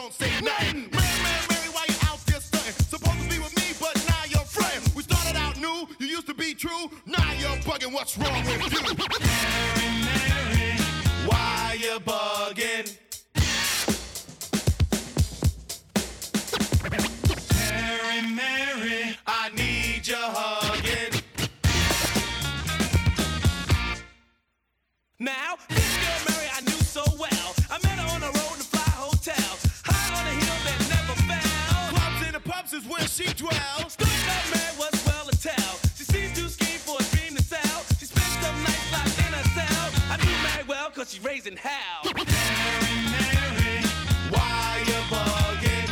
don't say nothing. Mary, why you out there stunting? Supposed to be with me, but now you're fronting. We started out new, you used to be true. Now you're bugging, what's wrong with you? Mary, why you bugging? Mary, I need your hugging. Now, this girl Mary I knew so well. I met her on the road in a fly hotel. High on a hill that never fell. Clubs and the pubs is where she dwells. Story about Mary was well to tell. She seems too scheme for a dream to sell. She spent some nights locked in her cell. I knew Mary well cause she's raising hell. Mary, why you bugging?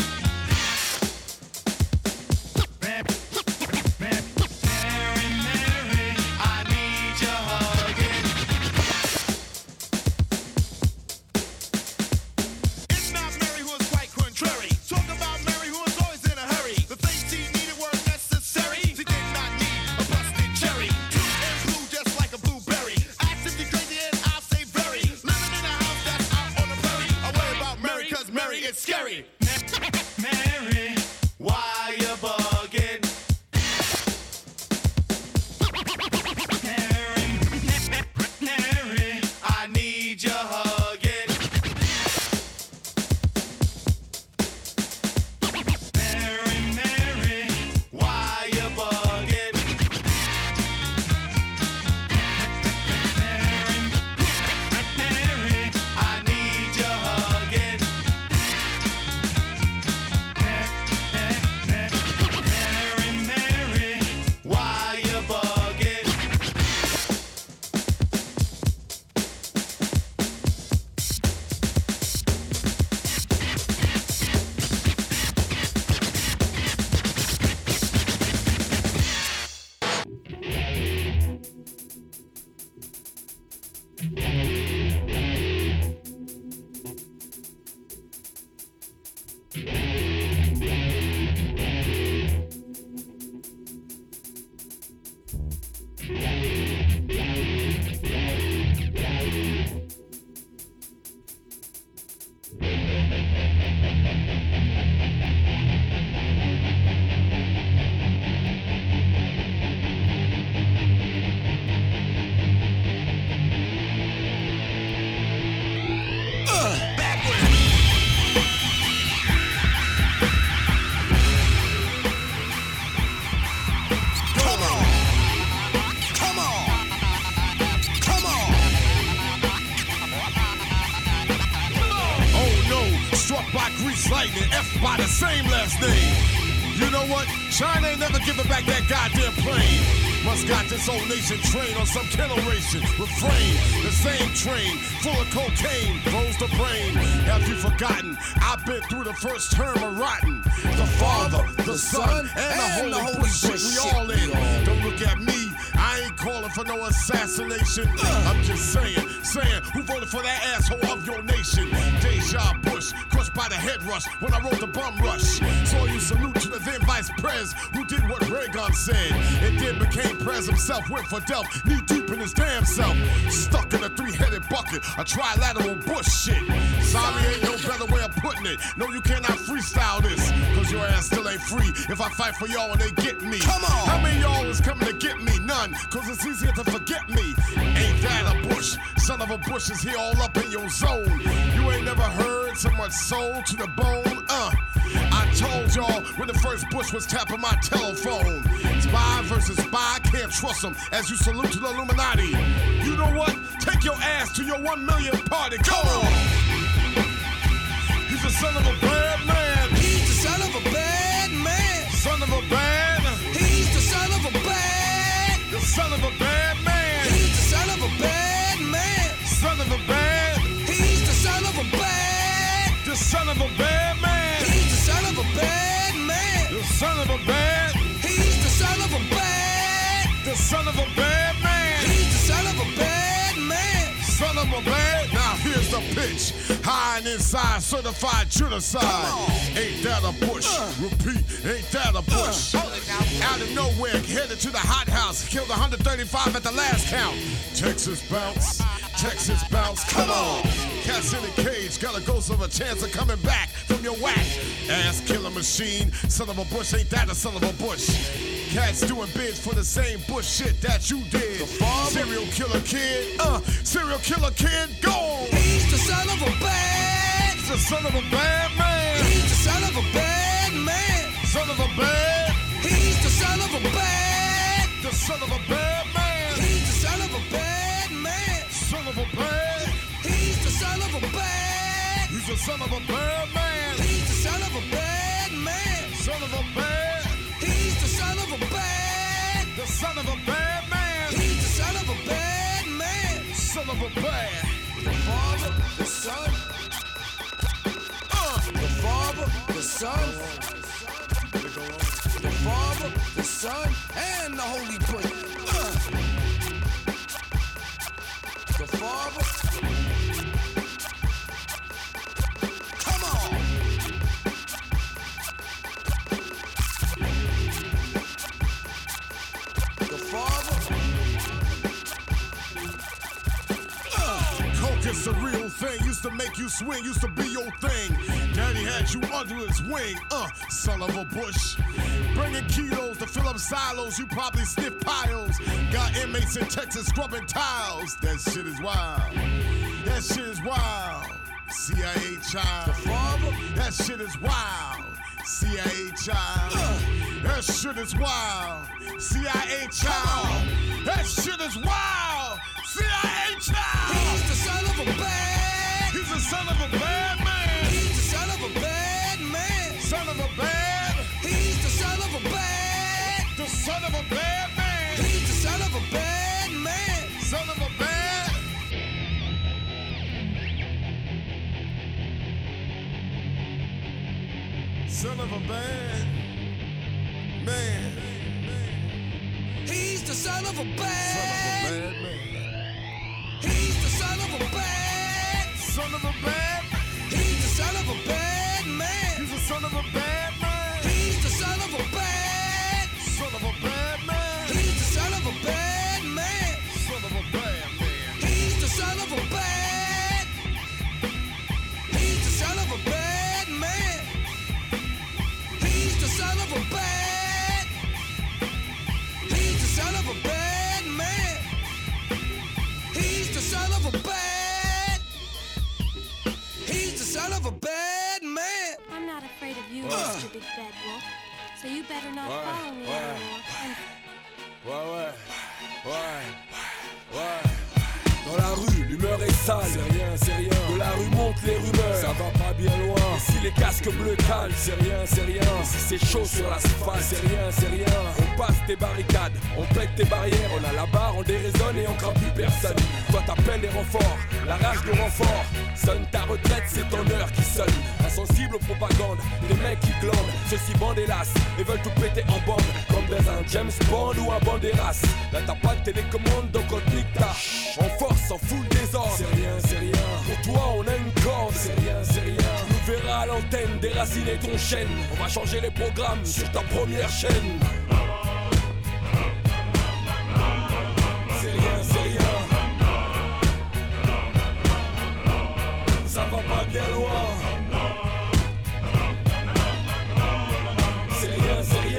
Mary, I need your hugging. It's not Mary who is quite contrary. Talk about Mary who is always in a hurry. The things she needed were necessary. She did not need a busted cherry. Cute and blue just like a blueberry. Ask if you're crazy and I'll say very. Living in a house that's out on the prairie. I worry about Mary cause Mary is scary. Mary, why you bugging? Mary, I need your hugging. Mary, why you bugging? Mary, I need your hugging. Mary, why you bugging? Oh no, struck by grease lightning, F by the same last name. You know what? China ain't never giving back that goddamn plane. Must got this whole nation trained on some kennel racing. Refrain, the same train, full of cocaine, froze the brain. Have you forgotten? I've been through the first term of rotten. The Father, the Son, and the Holy Bullshit. We all in. Don't look at me. I ain't calling for no assassination. I'm just saying, who voted for that asshole of your nation? Deja Bush, crushed by the head rush when I wrote the bum rush. So you salute to the then vice pres who did what Reagan said. And then became pres himself, went for Delph, knee deep in his damn self. Stuck in a three-headed bucket, a trilateral bush shit. Sorry, ain't no better way of putting it. No, you cannot freestyle this, cause your ass still ain't free if I fight for y'all and they get me. Come on! How many y'all is coming to get me? None, cause it's easier to forget me. Ain't that a bush? Son of a bush is here all up in your zone. You ain't never heard so much soul to the bone, I told y'all when the first Bush was tapping my telephone. Spy versus spy, can't trust them as you salute to the Illuminati. You know what? Take your ass to your 1 million party. Go on! He's the son of a bad man. He's the son of a bad man. Son of a bad. He's the son of a bad. The son of a bad man. He's the son of a bad man. Son of a bad. He's the son of a bad. The son of a bad man. He's the son of a bad man. The son of a bad. He's the son of a bad. The son of a bad man. He's the son of a bad man. Son of a bad. Now here's the pitch. High and inside, certified genocide. Ain't that a bush? Repeat, ain't that a bush? Out of nowhere, headed to the hot house. Killed 135 at the last count. Texas bounce. Texas bounce. Come on. Cats in the cage. Got a ghost of a chance of coming back from your whack. Ass killer machine, son of a bush, ain't that a son of a bush? Cats doing bids for the same bush shit that you did. Serial killer kid, go! He's the son of a bad. He's the son of a bad man. He's the son of a bad man. Son of a bad. He's the son of a bad. The son of a bad man. He's the son of a bad man. Son of a bad. He's the son of a bad. He's the son of a bad man. He's the son of a bad man. Son of a bad. He's the son of a bad. The son of a bad man. He's the son of a bad man. Son of a bad. The Father, the Son. The Father, the Son. The Father, the Son, and the Holy Spirit. The Father. Come on. The Father. Coke is the real thing. Used to make you swing, used to be your thing. Daddy had you under his wing, son of a bush. Bringing kilos to fill up silos, you probably sniff piles. Got inmates in Texas scrubbing tiles. That shit is wild. That shit is wild. CIA child. The Father. That shit is wild. CIA child. That shit is wild. CIA child. That shit is wild. CIA child. He's the son of a bad. He's the son of a bad man. He's the son of a bad man. Son of a bad. He's the son of a bad. The son of a bad man. He's the son of a bad man. Son of a bad. Son of a bad man. He's the son of a bad. Son of a bad man. He's the son of a bad. Son of a bad. He's the son of a bad man. He's the son of a bad man. He's the son of a bad. Son of a bad man. He's the son of a bad man. Son of a bad man. He's the son of a bad. He's the son of a bad man. He's the son of a bad. He's the son of a bad man. He's the son of a bad. He's the son of a bad man. I'm not afraid of you, Mr. Big Bad Wolf. So you better not follow me anymore. Dans la rue, l'humeur est sale. C'est rien, c'est rien. De la rue montent les rumeurs. Ça va pas bien loin. Et si les casques bleus calent, c'est rien, c'est rien. Et si c'est chaud sur l'asphalte, c'est rien, c'est rien. On passe tes barricades, on pète tes barrières. On a la barre, on déraisonne et on craint plus personne. Toi t'appelles les renforts, la rage de renfort. Sonne ta retraite, c'est ton heure qui sonne. Insensible aux propagandes, des mecs qui glandent. Ceux-ci bandent hélas et veulent tout péter en bande. Comme dans un James Bond ou un Banderas. Là t'as pas de télécommande donc on te nique ta. En force, en foule désordre. C'est rien, c'est rien. Pour toi on a une corde. C'est rien, c'est rien. Tu nous verras à l'antenne déraciner ton chêne. On va changer les programmes sur ta première chaîne. C'est rien, c'est rien. Ça va pas bien loin. C'est rien, c'est rien.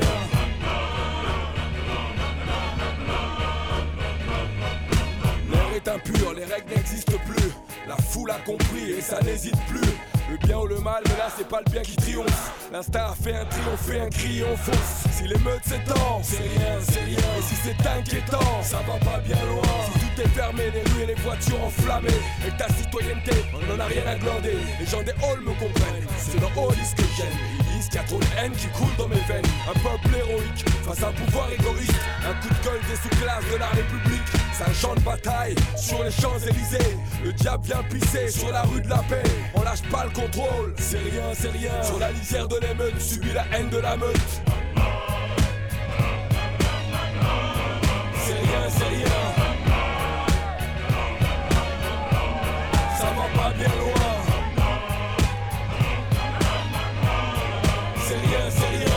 L'air est impur, les règles n'existent plus. La foule a compris et ça n'hésite plus. Le bien ou le mal, mais là c'est pas le bien qui triomphe. L'instinct a fait un triomphe et un cri on fonce. Si l'émeute s'étend, c'est rien, c'est rien. Et si c'est inquiétant, ça va pas bien loin. Si tout est fermé, les rues et les voitures enflammées, et ta citoyenneté, on n'en a rien à glander. Les gens des halls me comprennent, c'est dans Hollis que j'aime. Ils disent qu'il y a trop de haine qui coule dans mes veines. Un peuple héroïque, face à un pouvoir égoïste. Un coup de gueule des sous-classes de la République. C'est un champ de bataille sur les Champs-Élysées. Le diable vient pisser sur la rue de la paix. On lâche pas le contrôle, c'est rien, c'est rien. Sur la lisière de l'émeute, subit la haine de la meute. C'est rien, c'est rien. Ça va pas bien loin. C'est rien, c'est rien.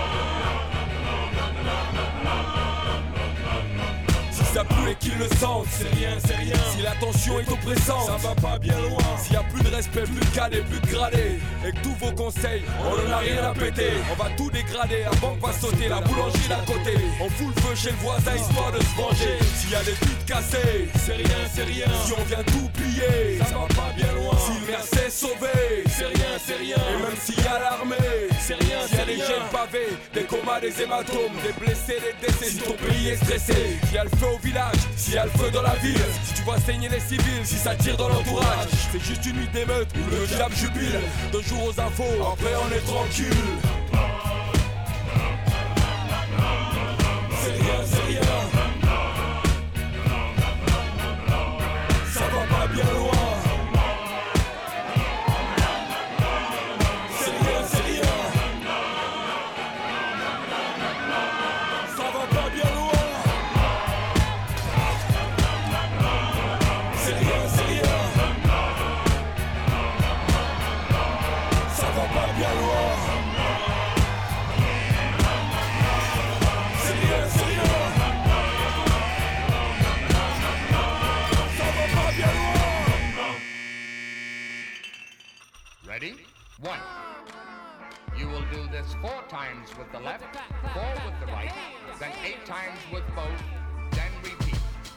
Si ça pue et qu'ils le sentent, c'est rien, c'est rien. Si la tension est oppressante, ça va pas bien loin. S'il y a plus de respect, plus de cadets, plus de gradés, et que tous vos conseils, on en a rien à péter. On va tout dégrader, la banque va sauter, la boulangerie d'à côté. On fout le feu chez le voisin histoire de se venger. S'il y a des vitres cassées, c'est rien, c'est rien. Si on vient tout plier, ça va pas bien loin. Si le maire s'est sauvé, c'est rien, c'est rien. Et même s'il y a l'armée, c'est rien, c'est rien. S'il y a des jets pavés, des comas, des hématomes, des blessés, des décès. Si ton pays est stressé, s'il y a le feu au village, s'il y a le feu dans la ville, si tu vois saigner les civils, si ça tire dans l'entourage, c'est juste une nuit d'émeute où le diable jubile. 2 jours aux infos, après on est tranquille. C'est rien, c'est rien. Ça va pas bien loin. C'est rien, c'est rien. Ça va pas bien loin. C'est rien, c'est rien. Ça va pas bien loin. C'est rien, c'est rien. Ça va pas bien loin. Ready? 1. You will do this 4 times with the left, 4 with the right, then 8 times with both, then repeat.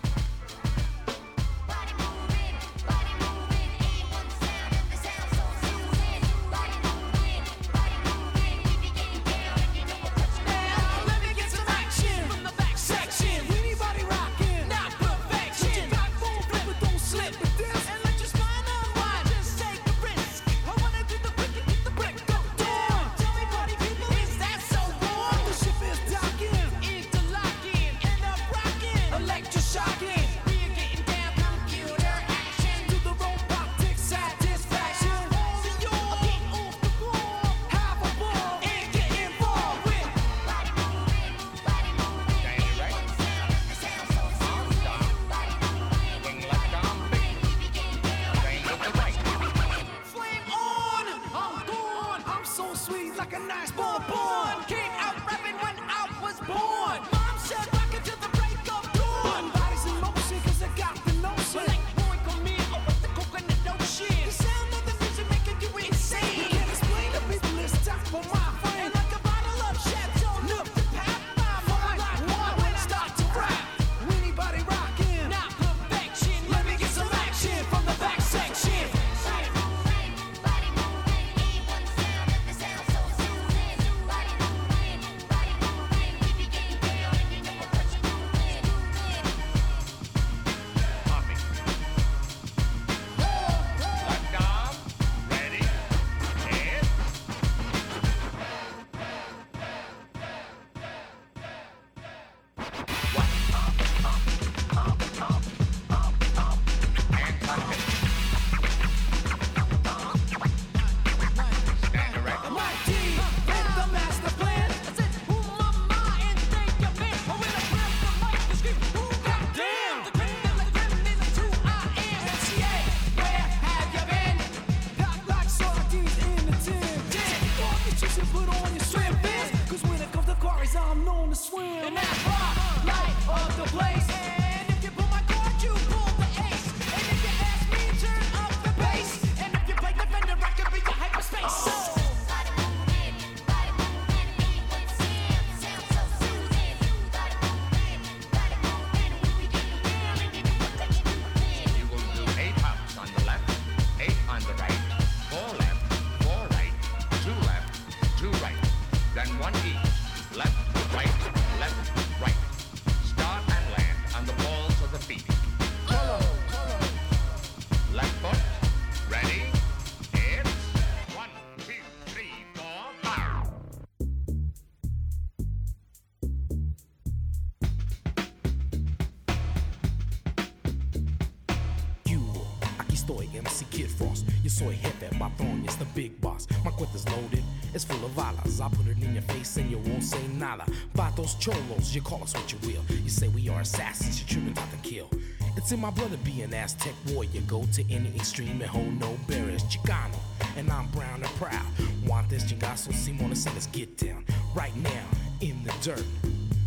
MC Kid Frost. Yo soy jefe, patrón, it's the big boss. My cuenta's loaded, it's full of balas. I put it in your face and you won't say nada. Vatos cholos, you call us what you will. You say we are assassins, you're tripping out to kill. It's in my blood to be an Aztec warrior. Go to any extreme and hold no barriers. Chicano, and I'm brown and proud. Want this chingazo, Simona, so let's get down. Right now, in the dirt.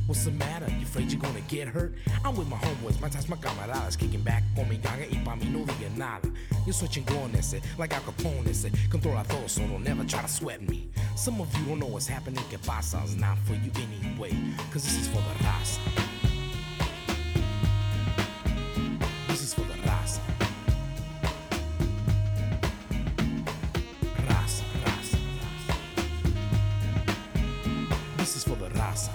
What's the matter? You afraid you're gonna get hurt? I'm with my homeboys, matas my camaradas, kicking back con mi ganga y pa' mí no diga nada. Yo soy chingón ese, like Al Capone ese, controla todo, so don't never try to sweat me. Some of you don't know what's happening, que pasa, it's not for you anyway, cause this is for the raza. This is for the raza. Raza, raza, raza. This is for the raza.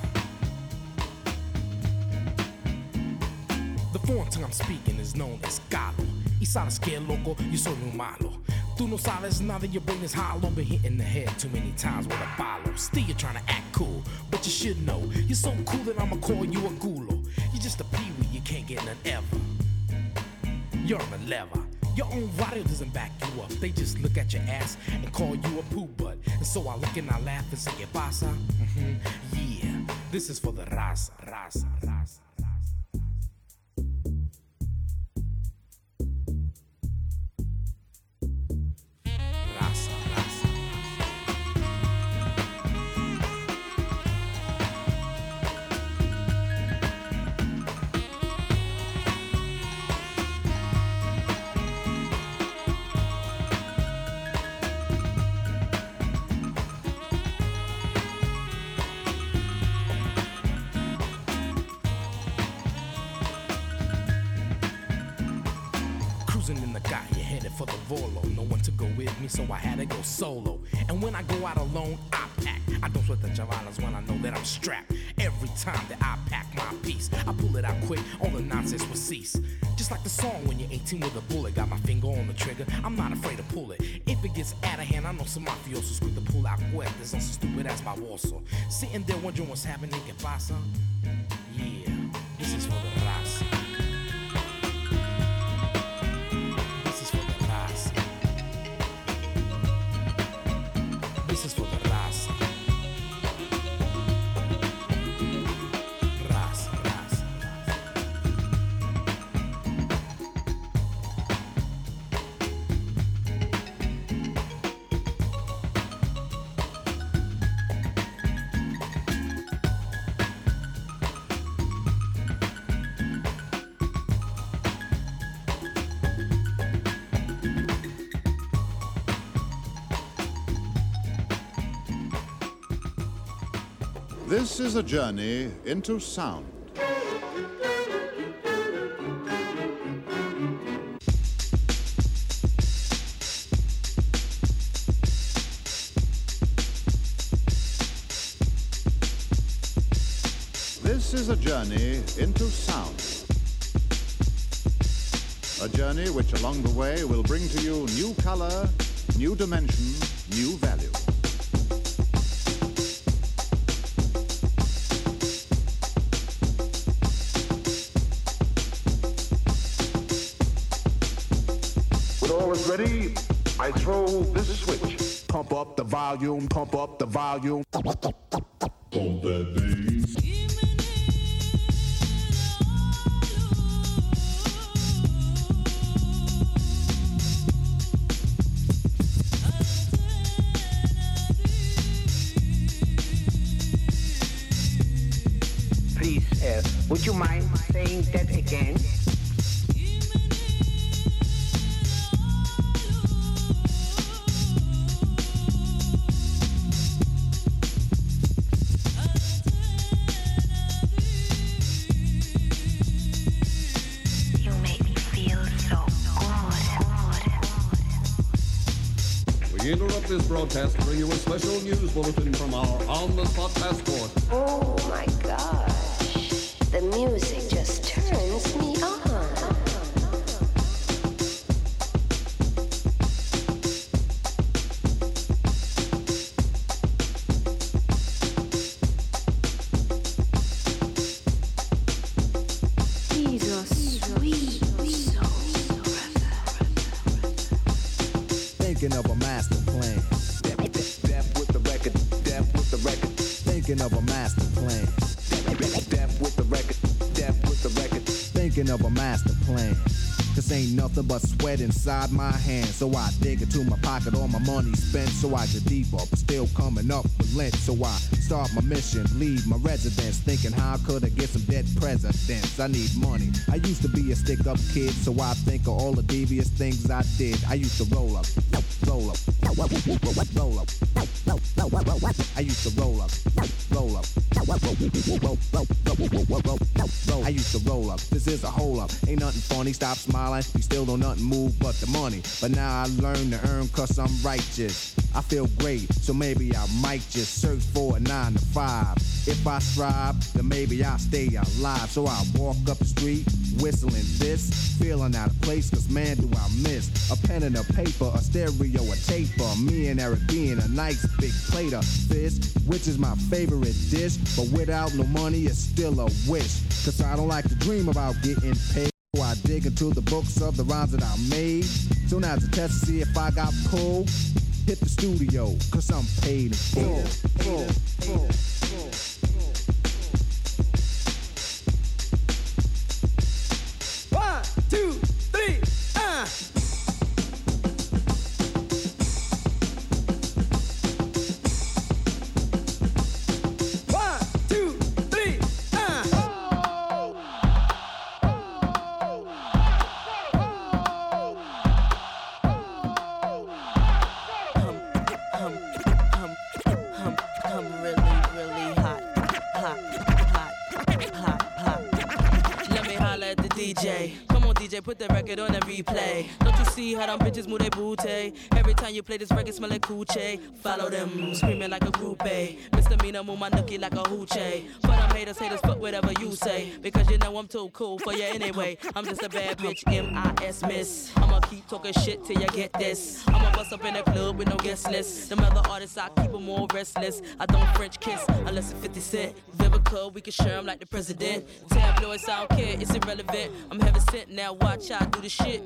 The foreign tongue I'm speaking is known as Galo. Y sabes que loco, yo soy muy malo. Tú no sabes nada, your brain is hollow. Been hit in the head too many times with a bottle. Still you're trying to act cool, but you should know you're so cool that I'ma call you a gulo. You're just a peewee, you can't get none ever. You're on the lever. Your own radio doesn't back you up. They just look at your ass and call you a poo butt. And so I look and I laugh and say, ¿Qué pasa? Yeah, this is for the raza, raza, raza. So I had to go solo. And when I go out alone, I pack. I don't sweat the chavalas when I know that I'm strapped. Every time that I pack my piece, I pull it out quick, all the nonsense will cease. Just like the song when you're 18 with a bullet. Got my finger on the trigger, I'm not afraid to pull it. If it gets out of hand, I know some mafiosos quick to pull out cuerdas on some stupid ass baboso. Sitting there wondering what's happening, ¿Qué pasa? Yeah, this is for the raza. This is for the raza. This is for the raza. Raza, raza. This is a journey into sound. This is a journey into sound. A journey which along the way will bring to you new color, new dimension, new value. Ready? I throw this switch. Pump up the volume, pump up the volume. Pump that bass. Please, would you mind saying that again? Interrupt this broadcast to bring you a special news bulletin from our on-the-spot passport. Oh my gosh, the music just turns me on. He's a sweet soul, brother. Thinking of a master plan. Death with the record, death with the record. Thinking of a master plan. Death with the record, death with the record. Thinking of a master plan. This ain't nothing but sweat inside my hands. So I dig into my pocket, all my money spent. So I get deeper, but still coming up with lint. So I start my mission, leave my residence, thinking how could I get some dead presidents? I need money. I used to be a stick-up kid, so I think of all the devious things I did. I used to roll up, roll up, roll up, roll up. I used to roll up, roll up, roll. I used to roll up. This is a hole up. Ain't nothing funny. Stop smiling. You still don't nothing move but the money. But now I learn to earn 'cause I'm righteous. I feel great, so maybe I might just search for a 9 to 5. If I strive, then maybe I'll stay alive. So I walk up the street, whistling this, feeling out of place, 'cause man do I miss a pen and a paper, a stereo, a taper. Me and Eric being a nice big plate of fish, which is my favorite dish. But without no money, it's still a wish, 'cause I don't like to dream about getting paid. So I dig into the books of the rhymes that I made. So now's a test to see if I got pulled. Hit the studio, 'cause I'm paid in full. One, two, three, One, two, three, I'm really hot. Let me holler at the DJ. Come on, DJ, put the record on a replay. Don't you see how them bitches move their booty? Every time you play this record, smell like coochie. Follow them, screaming like a groupie. Misdemeanor, move my nookie like a hoochie. For them haters, fuck whatever you say. Because you know I'm too cool for you anyway. I'm just a bad bitch, M.I.S. miss. I'ma keep talking shit till you get this. I'ma bust up in the club with no guest list. Them other artists, I keep them all restless. I don't French kiss unless it's 50 Cent. Vivica, we can share them like the president. Tabloids, I don't care, it's irrelevant. I'm heaven sent, now watch how I do the shit.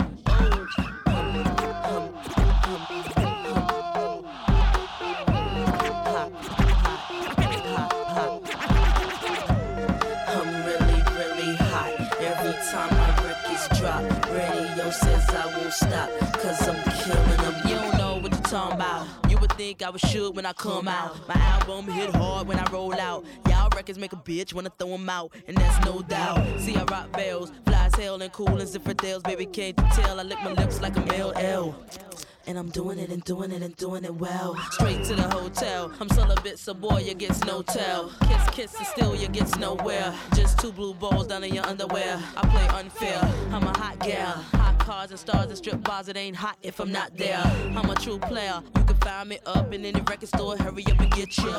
I'm really hot. Every time my records drop, radio says I won't stop, 'cause I'm killing them. You don't know what you're talking about. You would think I was shook when I come out. My album hit hard when I roll out. Y'all records make a bitch wanna throw them out, and that's no doubt. See, I rock bells, fly as hell and cool as different tales. Baby, can't you tell? I lick my lips like a male L. And I'm doing it and doing it and doing it well. Straight to the hotel. I'm celibate, so boy, you gets no tell. Kiss, and still you gets nowhere. Just 2 blue balls down in your underwear. I play unfair. I'm a hot gal. Hot cars and stars and strip bars. It ain't hot if I'm not there. I'm a true player. You can find me up in any record store. Hurry up and get ya.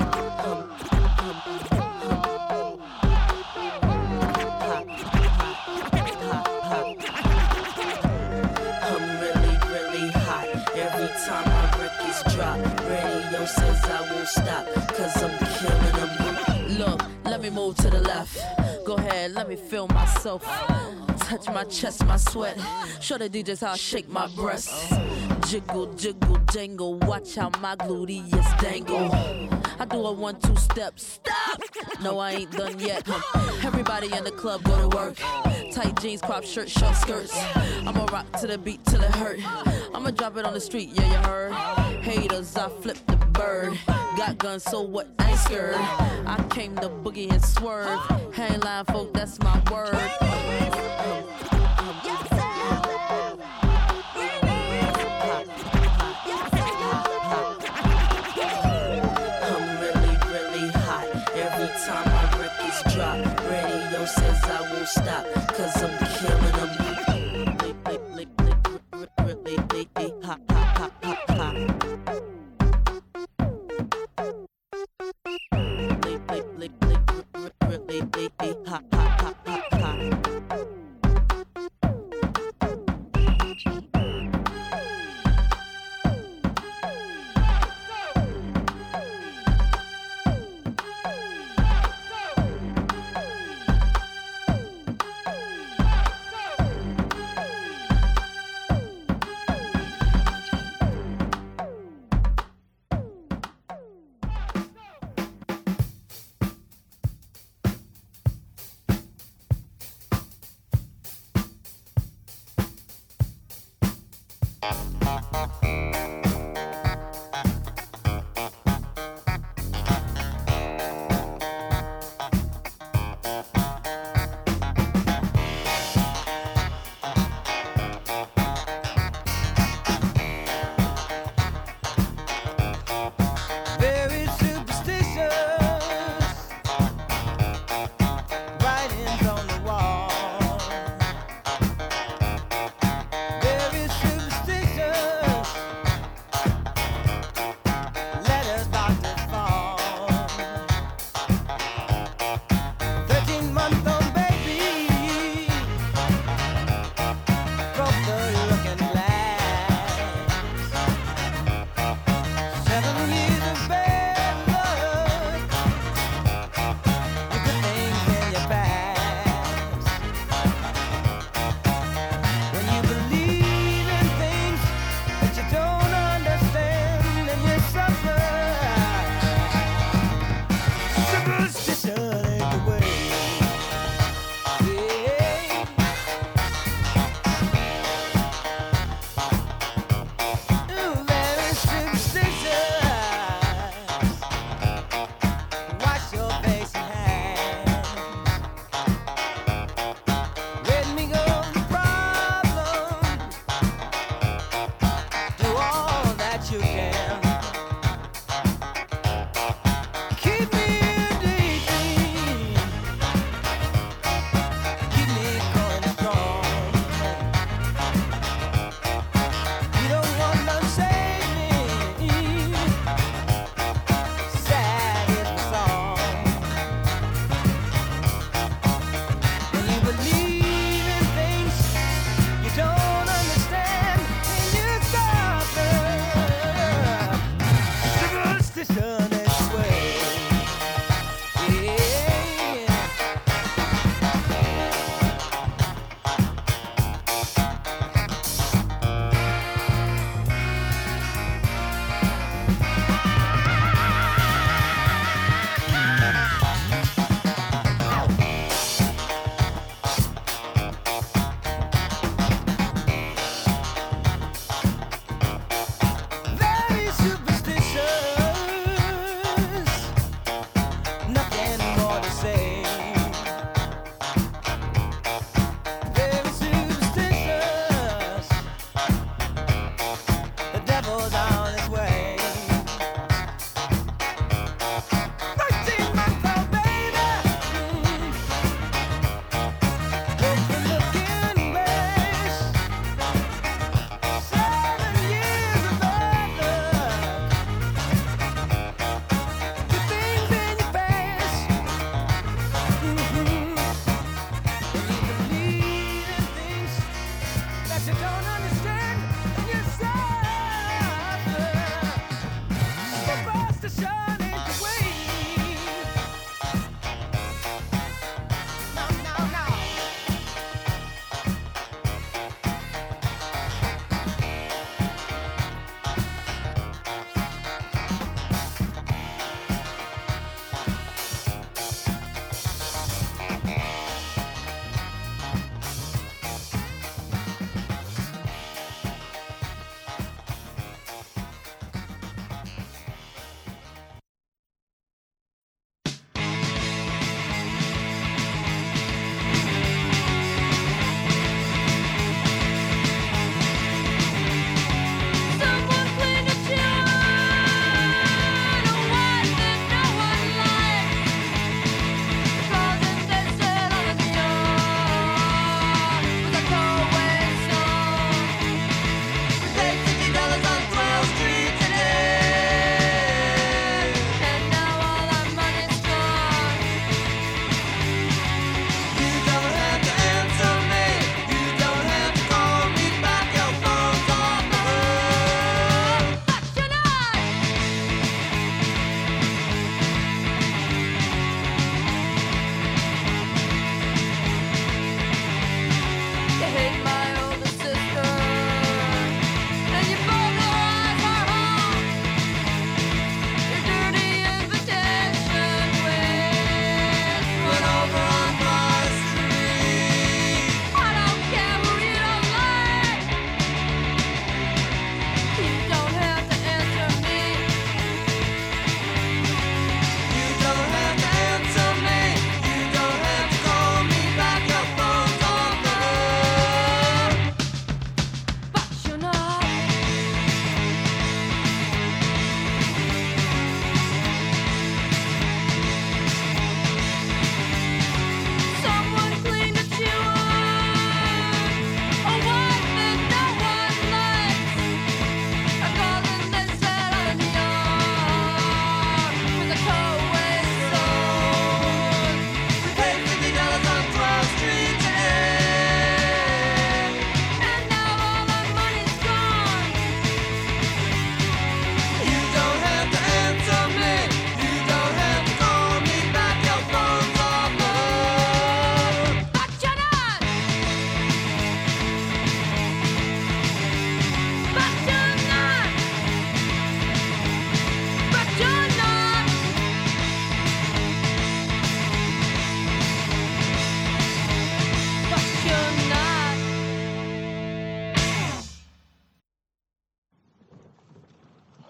Every time my records drop, radio says I won't stop, 'cause I'm killing them. Look, let me move to the left. Go ahead, let me feel myself. Touch my chest, my sweat. Show the DJs how I shake my breasts. Jiggle, jiggle, jangle. Watch how my gluteus dangle. I do a 1-2 step. Stop! No, I ain't done yet. Everybody in the club go to work. Tight jeans, crop shirt, short skirts. I'ma rock to the beat till it hurt. I'ma drop it on the street, yeah, you heard. Haters, I flip the bird. Got guns, so what? I ain't scared. I came to boogie and swerve. Hang line, folk, that's my word. Time my records drop, radio says I won't stop, 'cause I'm killing them. Very superstitious, writings on the wall. Very superstitious,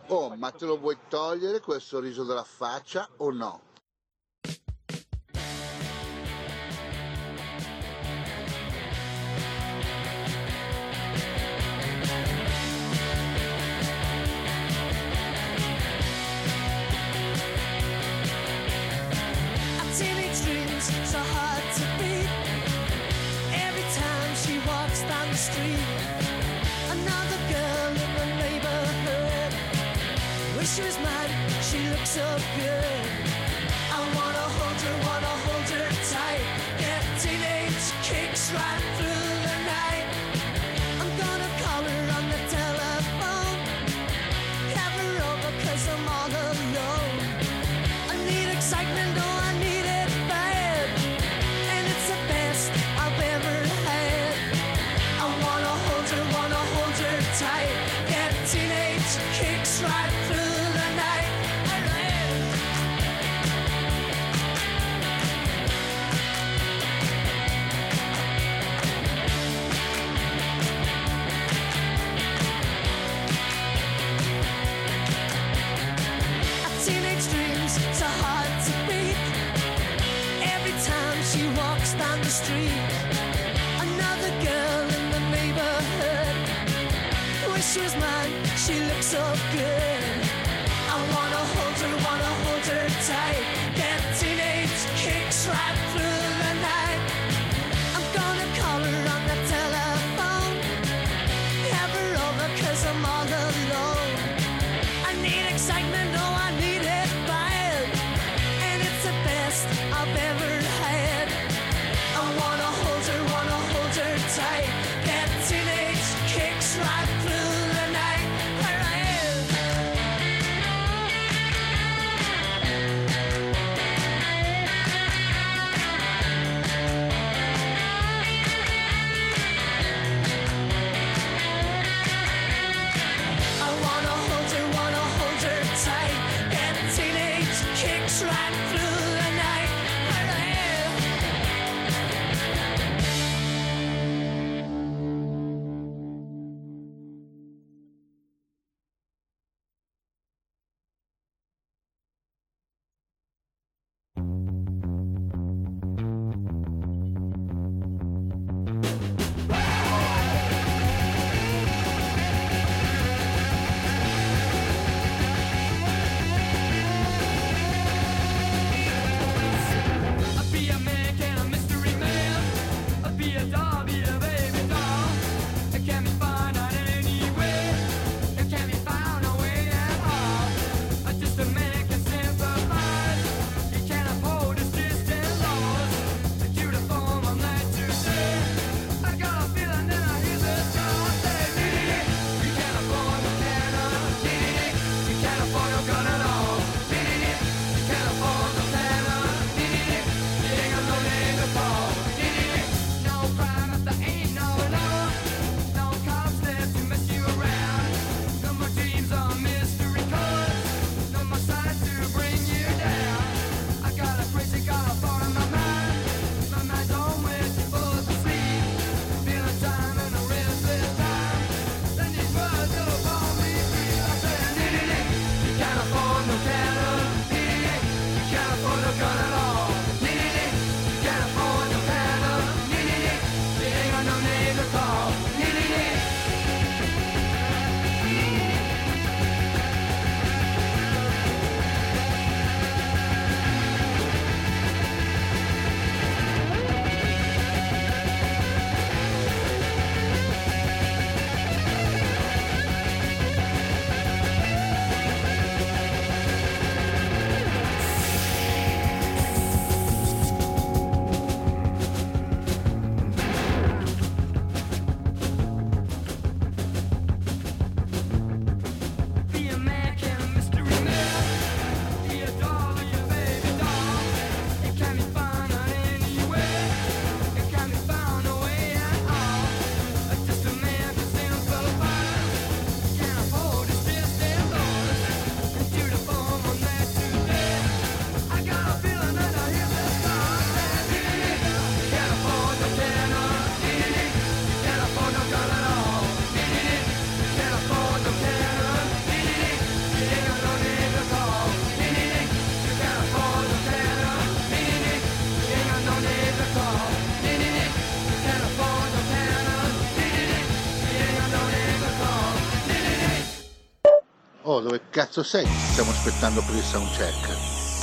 Oh, ma te lo vuoi togliere quel sorriso dalla faccia o no? Teenage dreams so hard to beat. Every time she walks down the street, another girl in the neighborhood. Wish she was mine, she looks so good. I wanna hold her tight. Get teenage kicks right through the night. I'm gonna call her on the telephone, have her over 'cause I'm all alone. I need excitement, oh I need it bad, and it's the best I've ever had. I wanna hold her tight. Get teenage kicks right through the night. A teenage dreams so hard to beat. Every time she walks down the street, another girl in the neighborhood. Wish she was mine, she looks so good. I wanna hold her tight. Get teenage kicks right through the night. I'm gonna call her on the telephone, have her over 'cause I'm all alone. I need excitement, oh I need it bad, and it's the best I've ever had. I wanna hold her tight. Get teenage kicks right through the night. I wanna hold her tight. Get teenage kicks right through the night. Oh, dove cazzo sei? Stiamo aspettando per il soundcheck.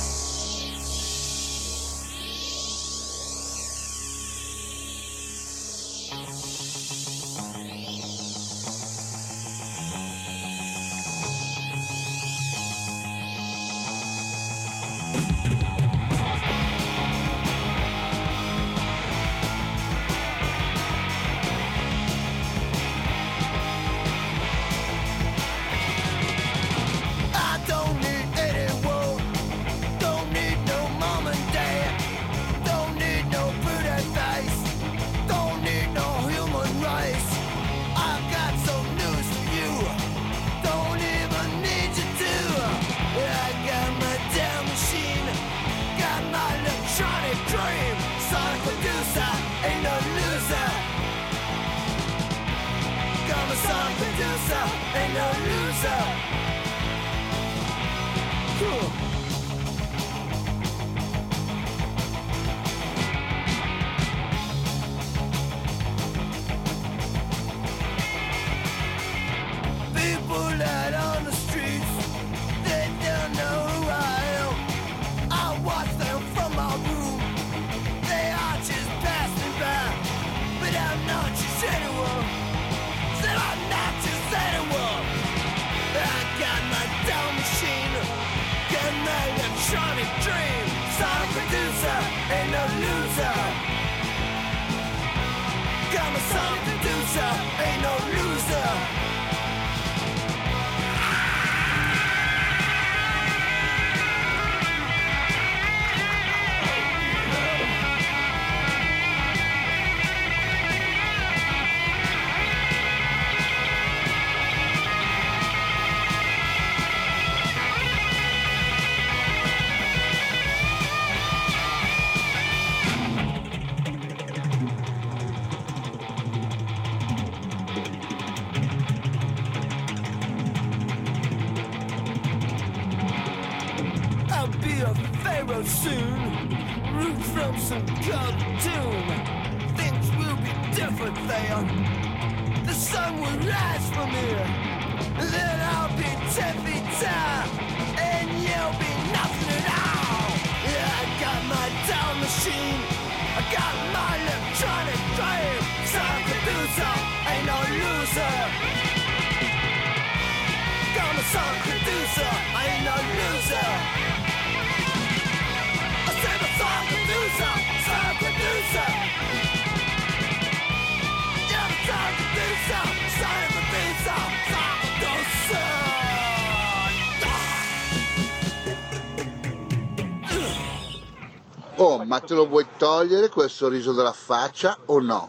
Oh, ma te lo vuoi togliere quel sorriso dalla faccia o no?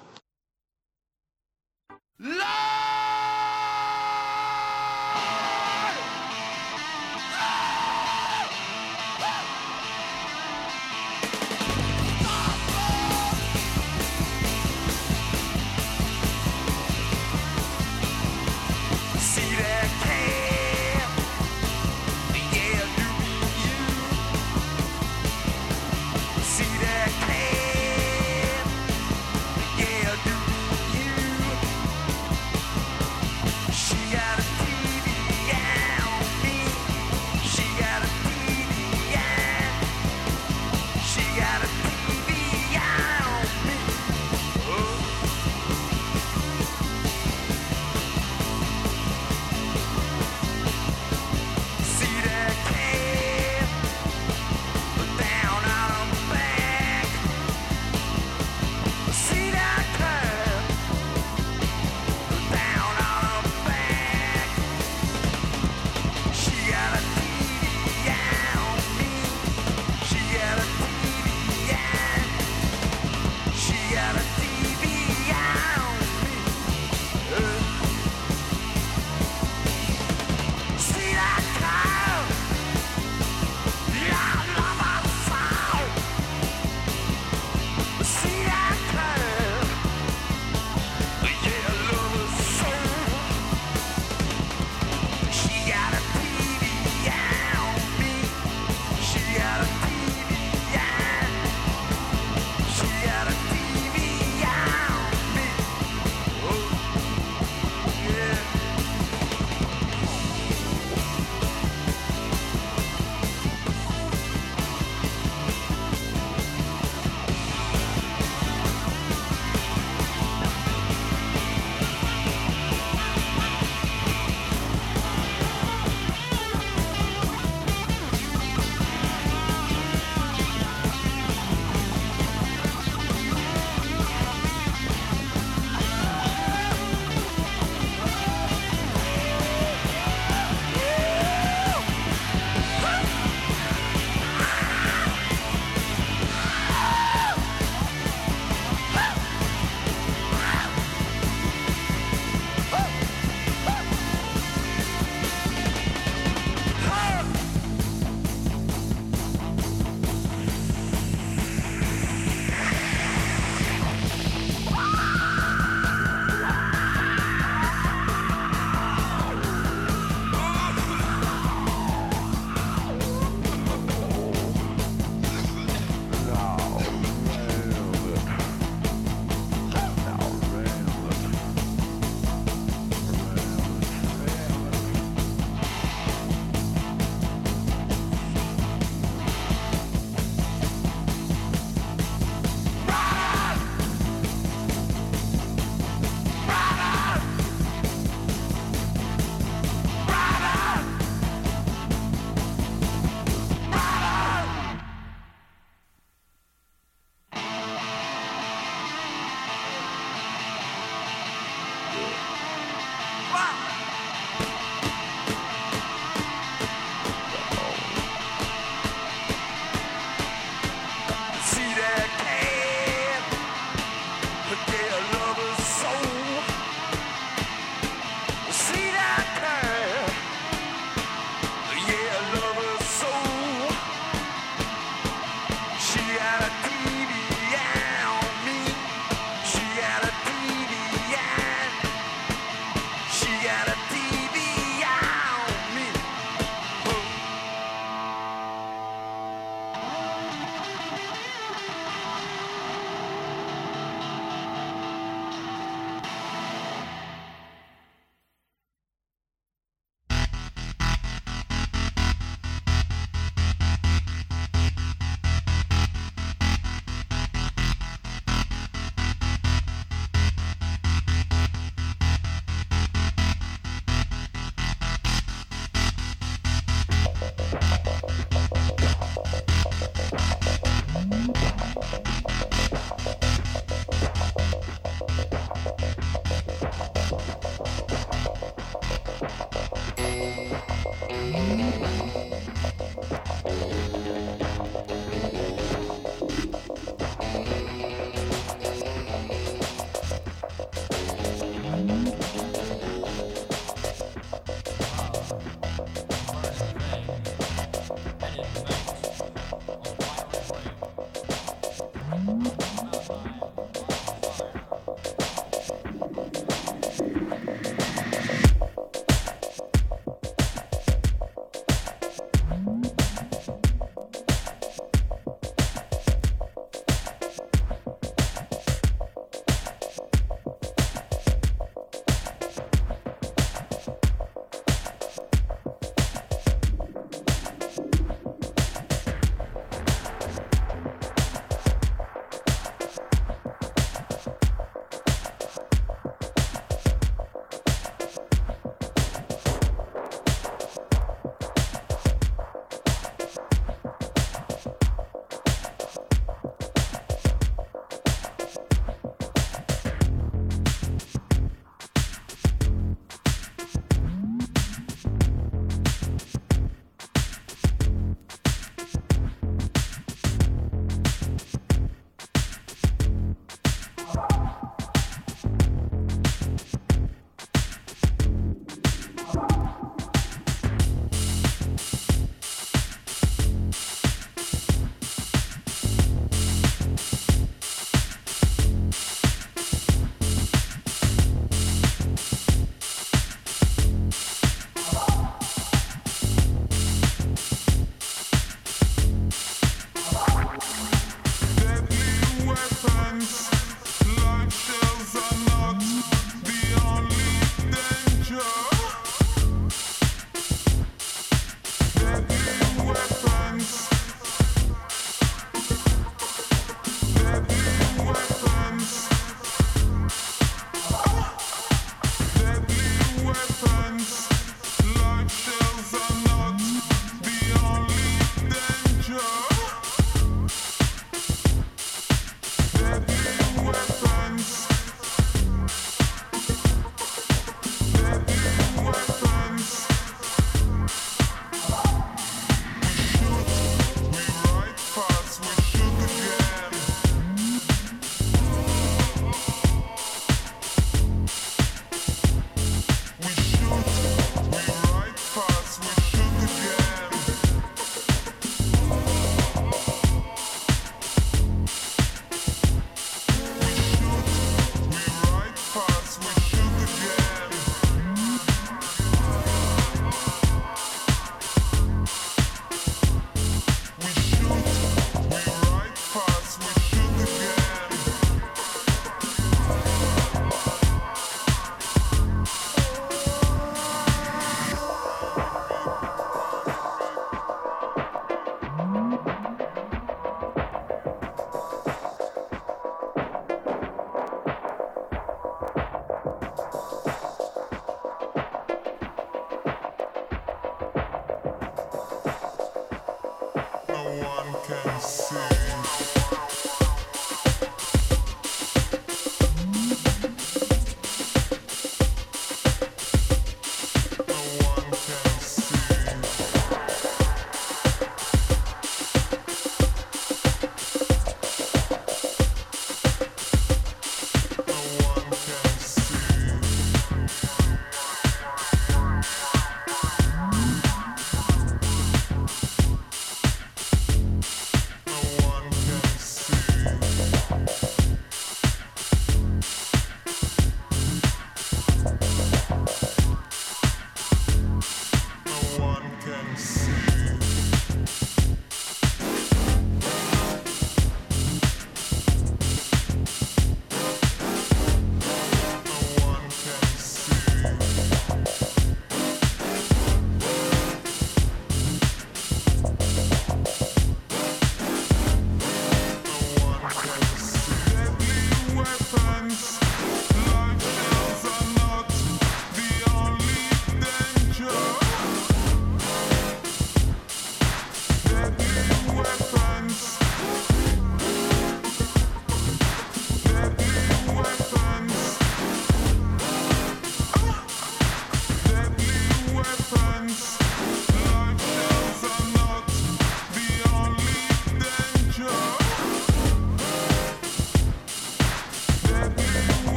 Yeah.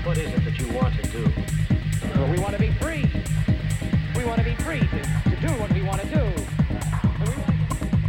what is it that you want to do? Well, we want to be free. We want to be free to do what we want to do. And we want to...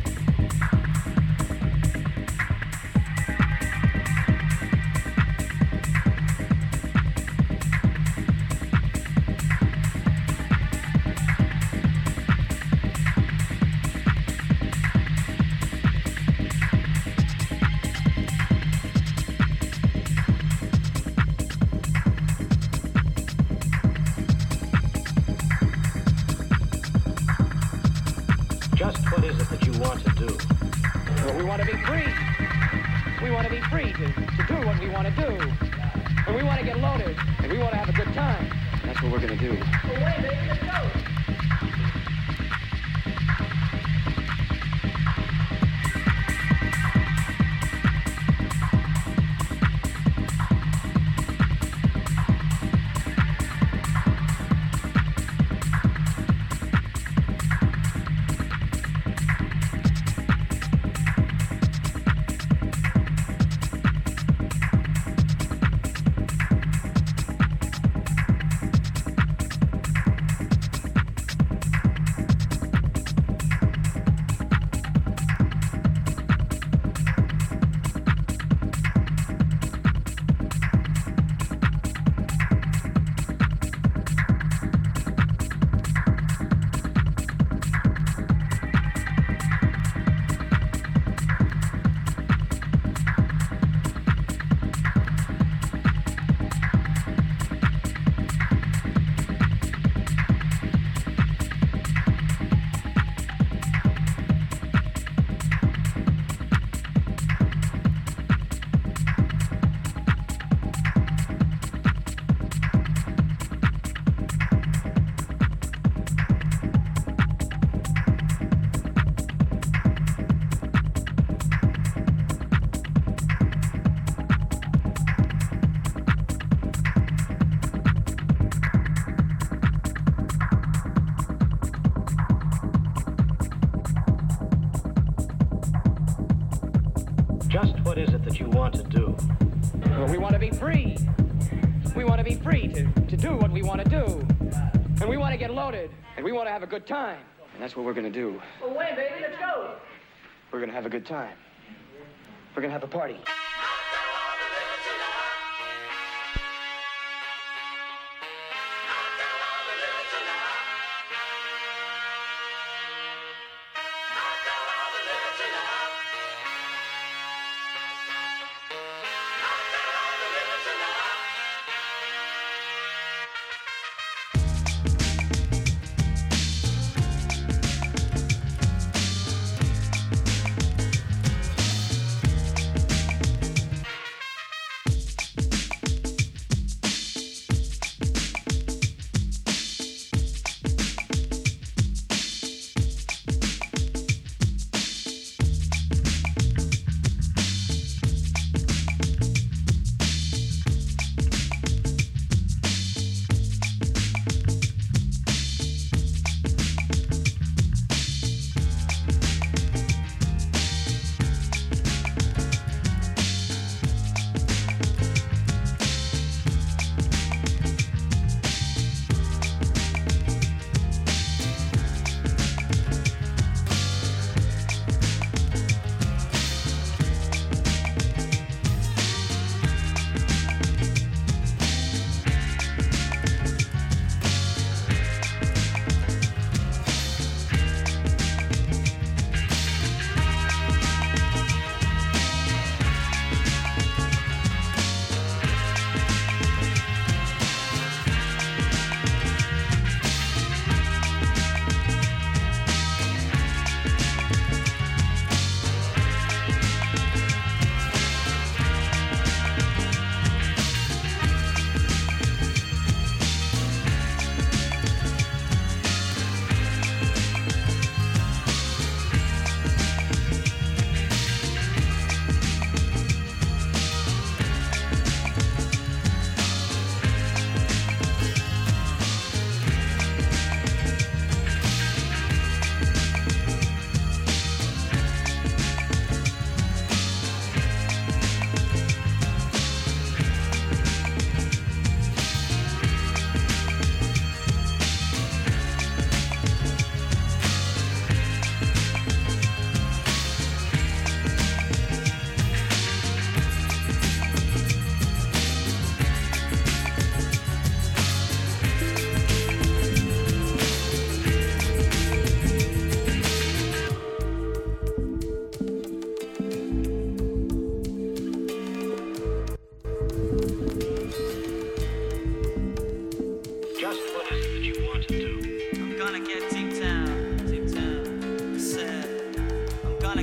Just what is it that you want to do? Well, we want to be free. We want to be free to do what we want to do. And we want to get loaded. And we want to have a good time. And that's what we're going to do. Well, wait, baby, let's go. Just what is it that you want to do? Well, we want to be free. We want to be free to do what we want to do. And we want to get loaded. And we want to have a good time. And that's what we're going to do. Well, wait, baby, let's go. We're going to have a good time. We're going to have a party.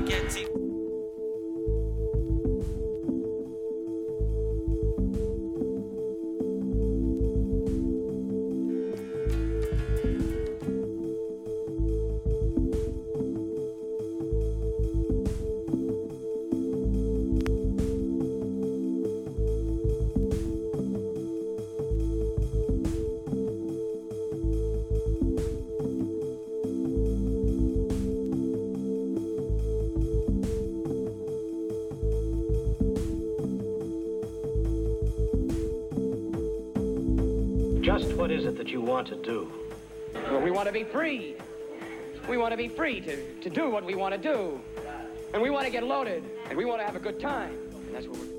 spaghetti. Just what is it that you want to do? Well, we want to be free. We want to be free to do what we want to do. And we want to get loaded. And we want to have a good time. And that's what we're...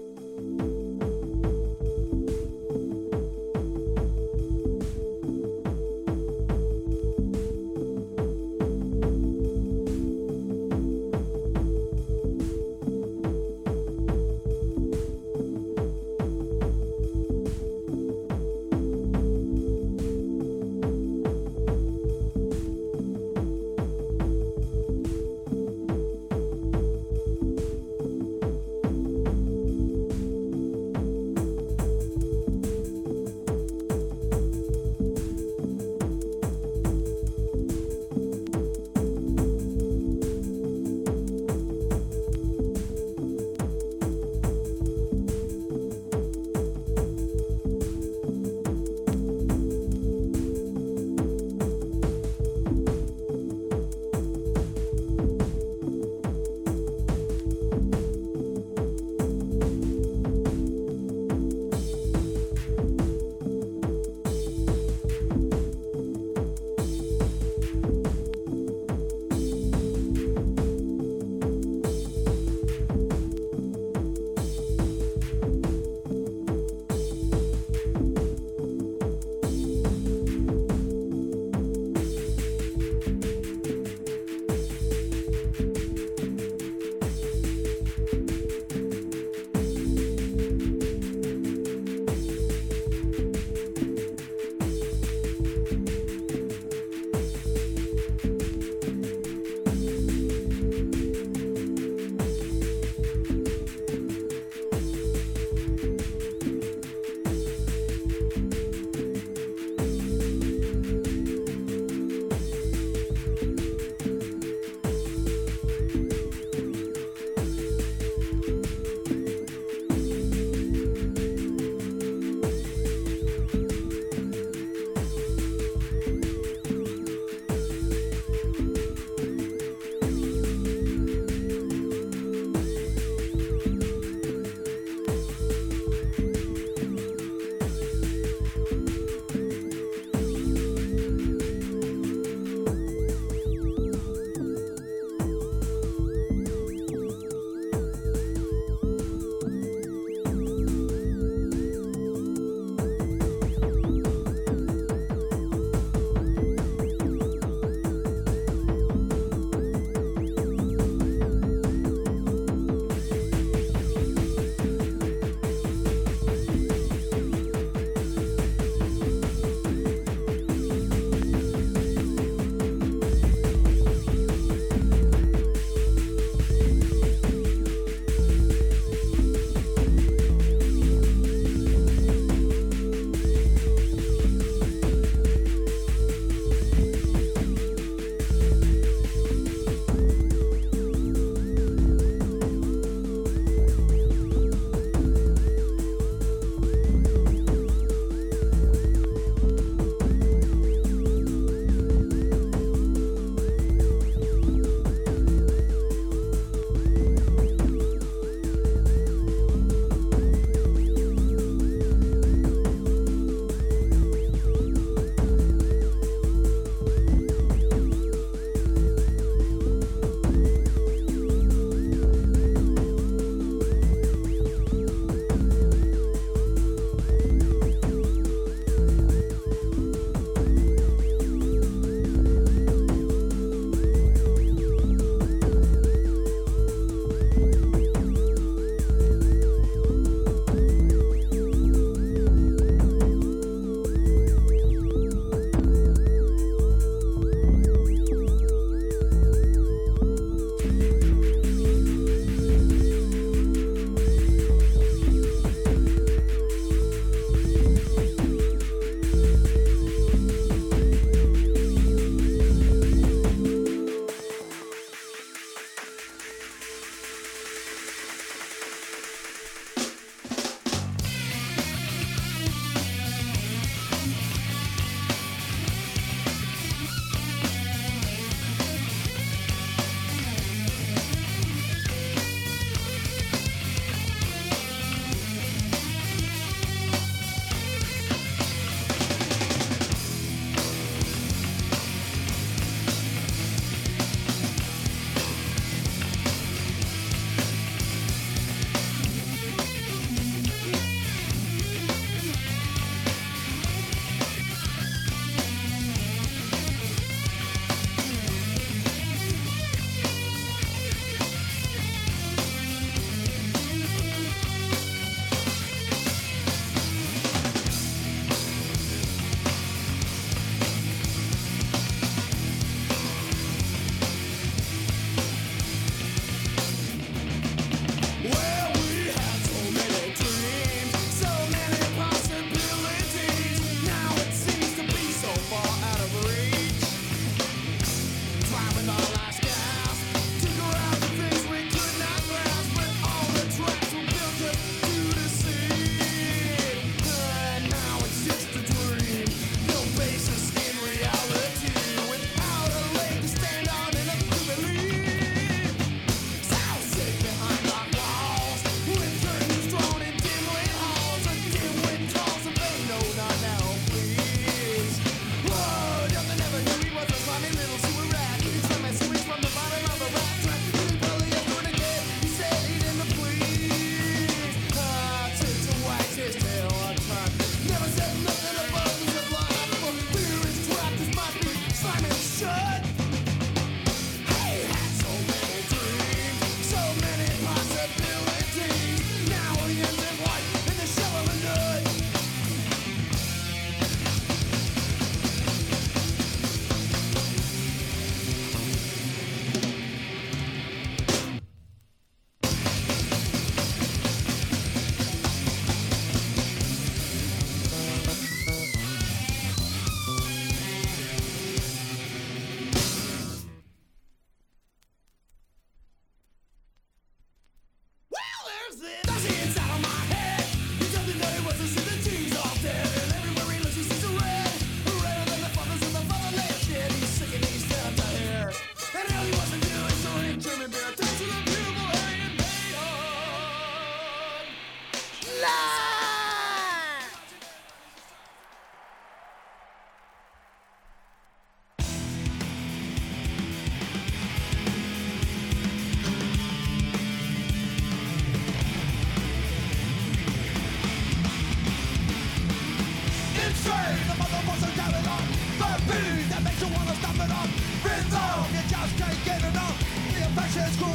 infection school.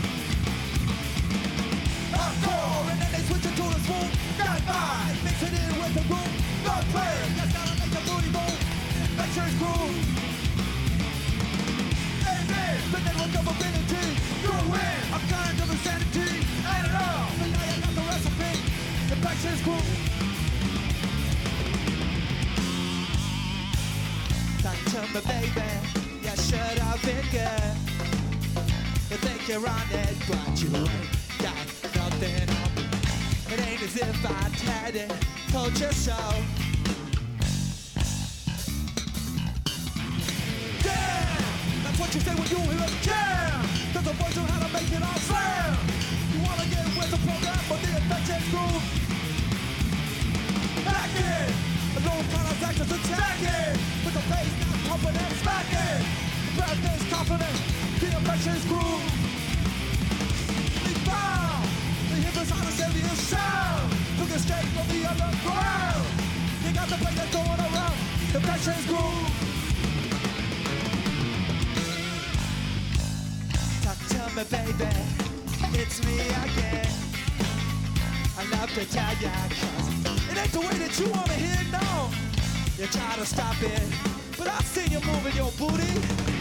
Hardcore, and then they switch it to the swoop. Got by, mix it in with the groove. Don't play, that's how I make the booty move. Infection school. Amen, the network of ability. You win, a kind of insanity. And it all, but now you got the recipe. Infection school. Talk to me, baby. You should have been good. You think you're on it, but you ain't got nothing on me. It ain't as if I had it, told you so. Damn! That's what you say when you hear a jam. There's a voice on how to make it all slam. You wanna get with the program for the infection school? Back it! The low contact is attacking. With the bass not pumping and smacking. The breath is confident. The infection school. We found the hip is on a serious sound. Took a escape from the underground. You got the play that's going around. The infection school. Talk to me, baby. It's me again. I love to tell ya, 'cause it ain't the way that you wanna hear it, no. You try to stop it, but I see you moving your booty.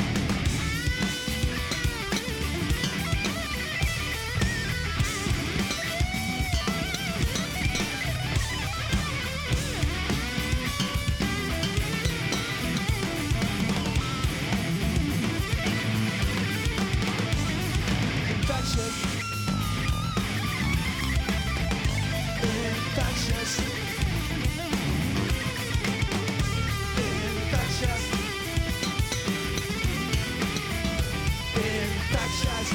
Infectious. Infectious. Infectious. Infectious.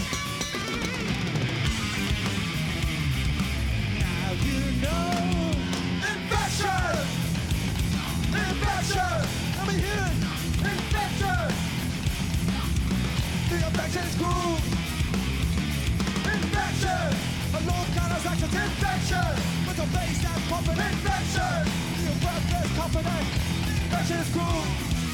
Now you know. Infectious. Infectious. Let me hear it. Infectious. The infectious groove. Infection! A low kind of action, infection! With a bass that's pumping, infection! Your breath is confident, infection is cool!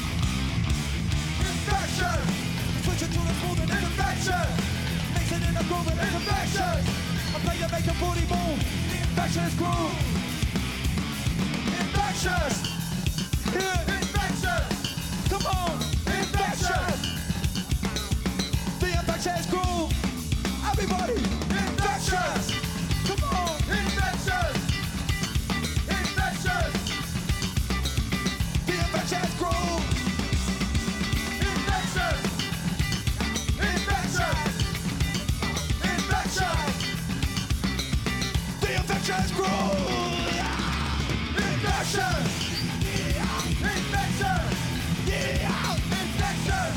Infection! Switch it to the smooth and infection! Mix it in the groove and infection! I play to make the booty move, the infection is cool! Infectious! Here, infection! Come on, infection! The infection is cool! Everybody, infectious! Come on, infectious! Infectious! The infectious groove! Infectious! Infectious! Infectious! The infectious groove! Infectious! Infectious! Infectious!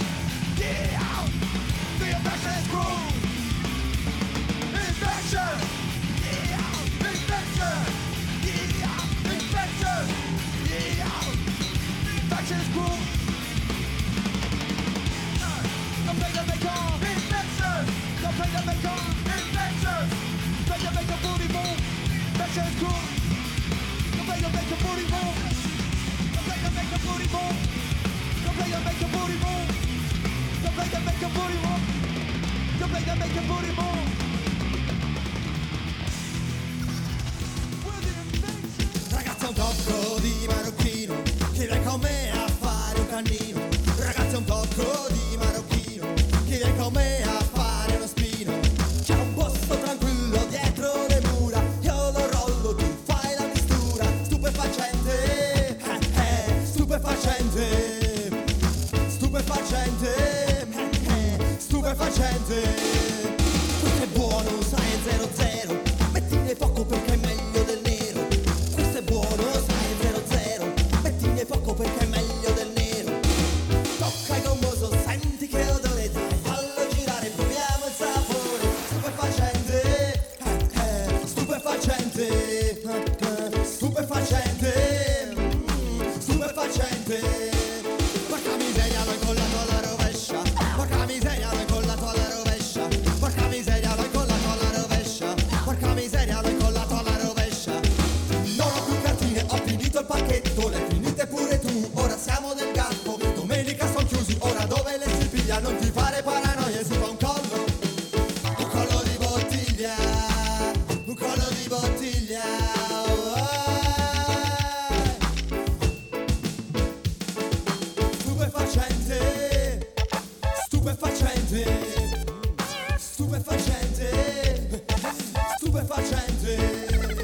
The infectious groove! Infection! Infection! Infection! Infection's cool! Don't play to make on! Infection! Don't play to make on! Infection! Play to make a booty move! Infection's cool! Don't play to make a booty move! Don't play to make a booty move! Don't play to make a booty move! Don't play to make a booty move! Don't play to make a booty move! Ragazza un tocco di marocchino che viene con me a fare un cannino. Ragazza un tocco di marocchino che viene con me a fare uno spino. C'è un posto tranquillo dietro le mura, io lo rollo, tu fai la mistura. Stupefacente, stupefacente, stupefacente, stupefacente. stupefacente, stupefacente.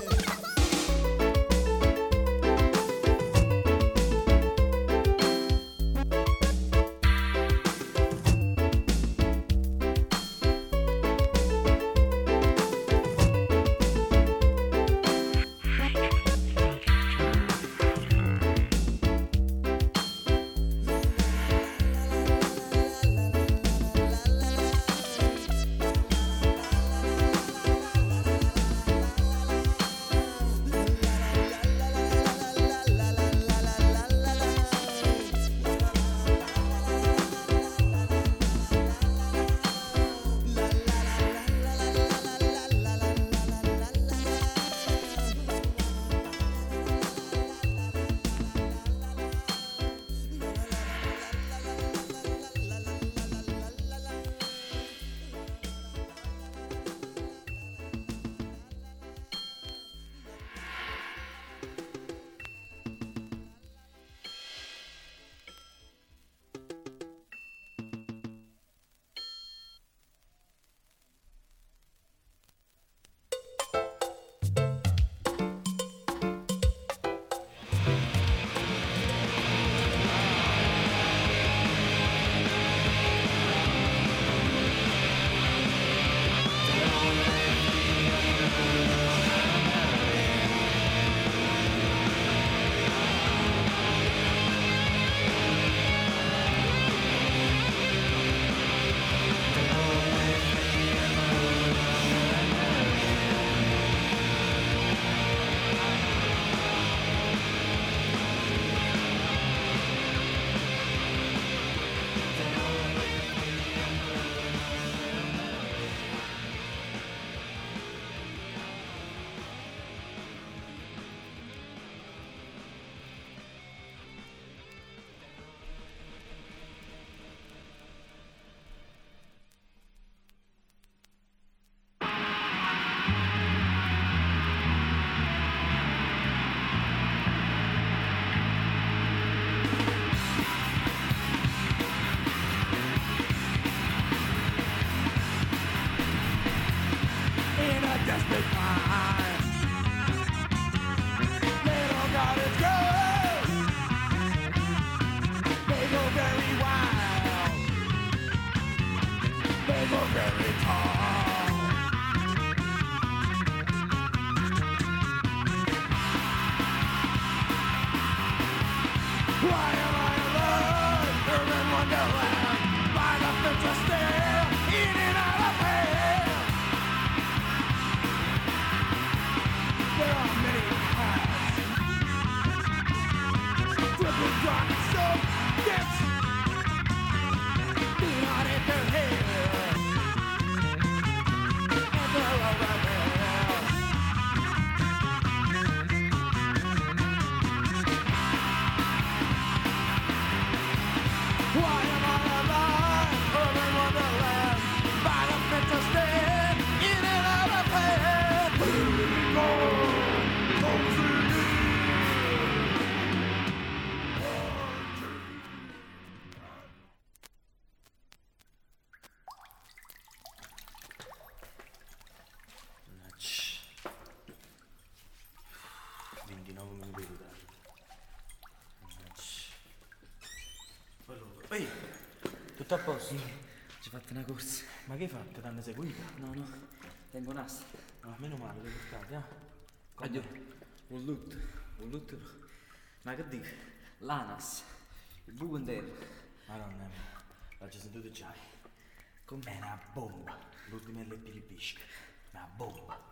Ehi, tutto a posto? Sì, ci ho fatto una corsa. Ma che hai fatto? T'hanno seguito? No, tengo un asso. No, meno male, l'hai portato, eh? Addio. Un lutto. Ma che dici? L'ANAS, il buco intero. Madonna mia, l'ho già sentito già. Com'è una bomba, l'ultima LP di Bisc. Una bomba.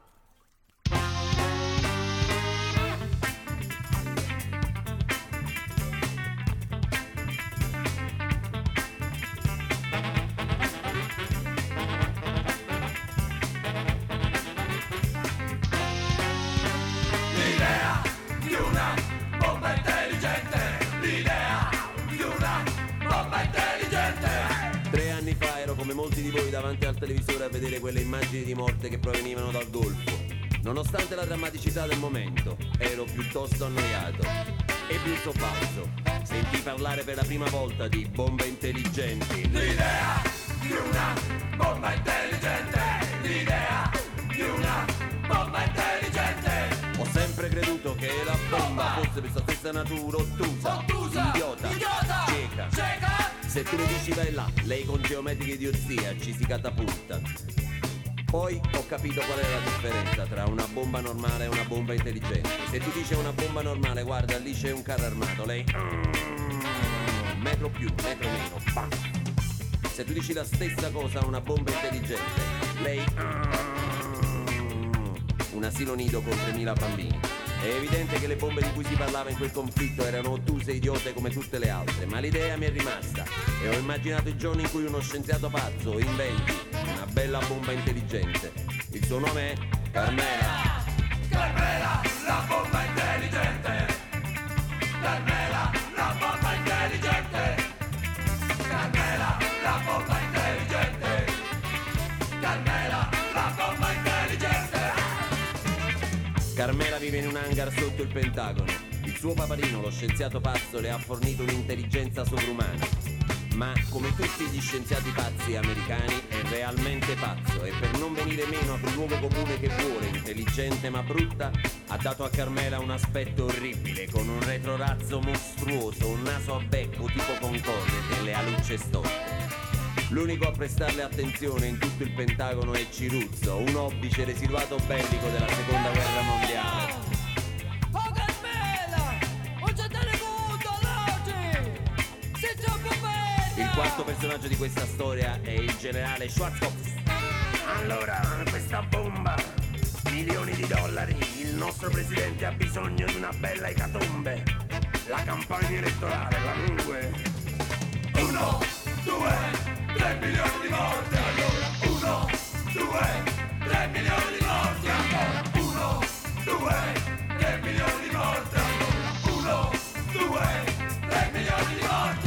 Molti di voi davanti al televisore a vedere quelle immagini di morte che provenivano dal Golfo. Nonostante la drammaticità del momento, ero piuttosto annoiato e più sobbalzo. Sentii parlare per la prima volta di bombe intelligenti. L'idea di una bomba intelligente, l'idea di una bomba intelligente. Ho sempre creduto che la bomba fosse per sua stessa natura ottusa, idiota, cieca. Se tu le dici vai là, lei con geometrica idiozia ci si catapulta. Poi ho capito qual è la differenza tra una bomba normale e una bomba intelligente. Se tu dici una bomba normale, guarda lì c'è un carro armato, lei metro più, metro meno, bam. Se tu dici la stessa cosa a una bomba intelligente, lei un asilo nido con 3000 bambini. È evidente che le bombe di cui si parlava in quel conflitto erano ottuse e idiote come tutte le altre, ma l'idea mi è rimasta e ho immaginato il giorno in cui uno scienziato pazzo inventi una bella bomba intelligente. Il suo nome è Carmela. Carmela, la bomba intelligente. Carmela, la bomba intelligente. Carmela, la bomba intelligente. Carmela, la bomba intelligente. Carmela vive in un hangar sotto il Pentagono. Il suo papadino, lo scienziato pazzo, le ha fornito un'intelligenza sovrumana. Ma come tutti gli scienziati pazzi americani è realmente pazzo e per non venire meno a quel luogo comune che vuole, intelligente ma brutta, ha dato a Carmela un aspetto orribile con un retrorazzo mostruoso, un naso a becco tipo Concorde e le alucce storte. L'unico a prestarle attenzione in tutto il Pentagono è Ciruzzo, un obbice residuato bellico della seconda guerra mondiale. Oh Carmela, non c'è telefono oggi! Sei troppo bella! Il quarto personaggio di questa storia è il generale Schwarzkopf. Allora, questa bomba, milioni di dollari, il nostro presidente ha bisogno di una bella ecatombe. La campagna elettorale, la lungue. 1, 2, 3 milioni di morti, allora 1, 2, 3 milioni di morti, ancora 1, 2, 3 milioni di morti, allora 1, 2, 3 milioni di morti.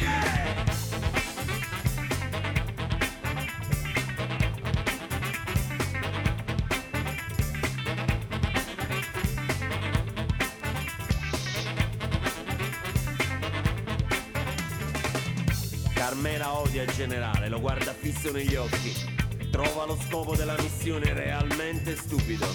Carmela odia il generale, lo guarda fisso negli occhi. Trova lo scopo della missione realmente stupido.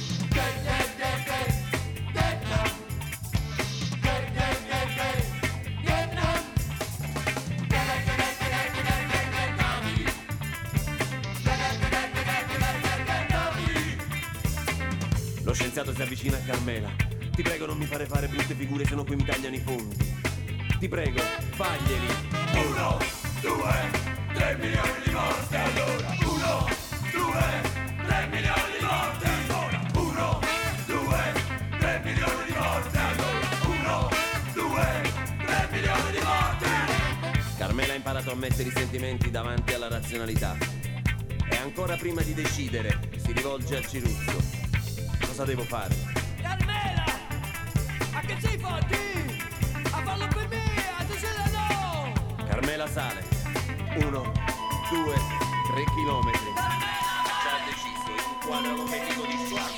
Lo scienziato si avvicina a Carmela. Ti prego non mi fare fare brutte figure, sennò qui mi tagliano i fondi. Ti prego, faglieli. 1, 2, 3 milioni di morti, allora 1, 2, 3 milioni di morti, ancora 1, 2, 3 milioni di morti, allora 1, 2, 3 milioni di morti. Carmela ha imparato a mettere i sentimenti davanti alla razionalità e ancora prima di decidere si rivolge a Ciruzzo. Cosa devo fare? Carmela! A che sei fatti? A farlo per me, a tu sei da no! Carmela sale 1, 2, 3 chilometri. Ha già deciso, inquadra l'obiettivo di Schwarz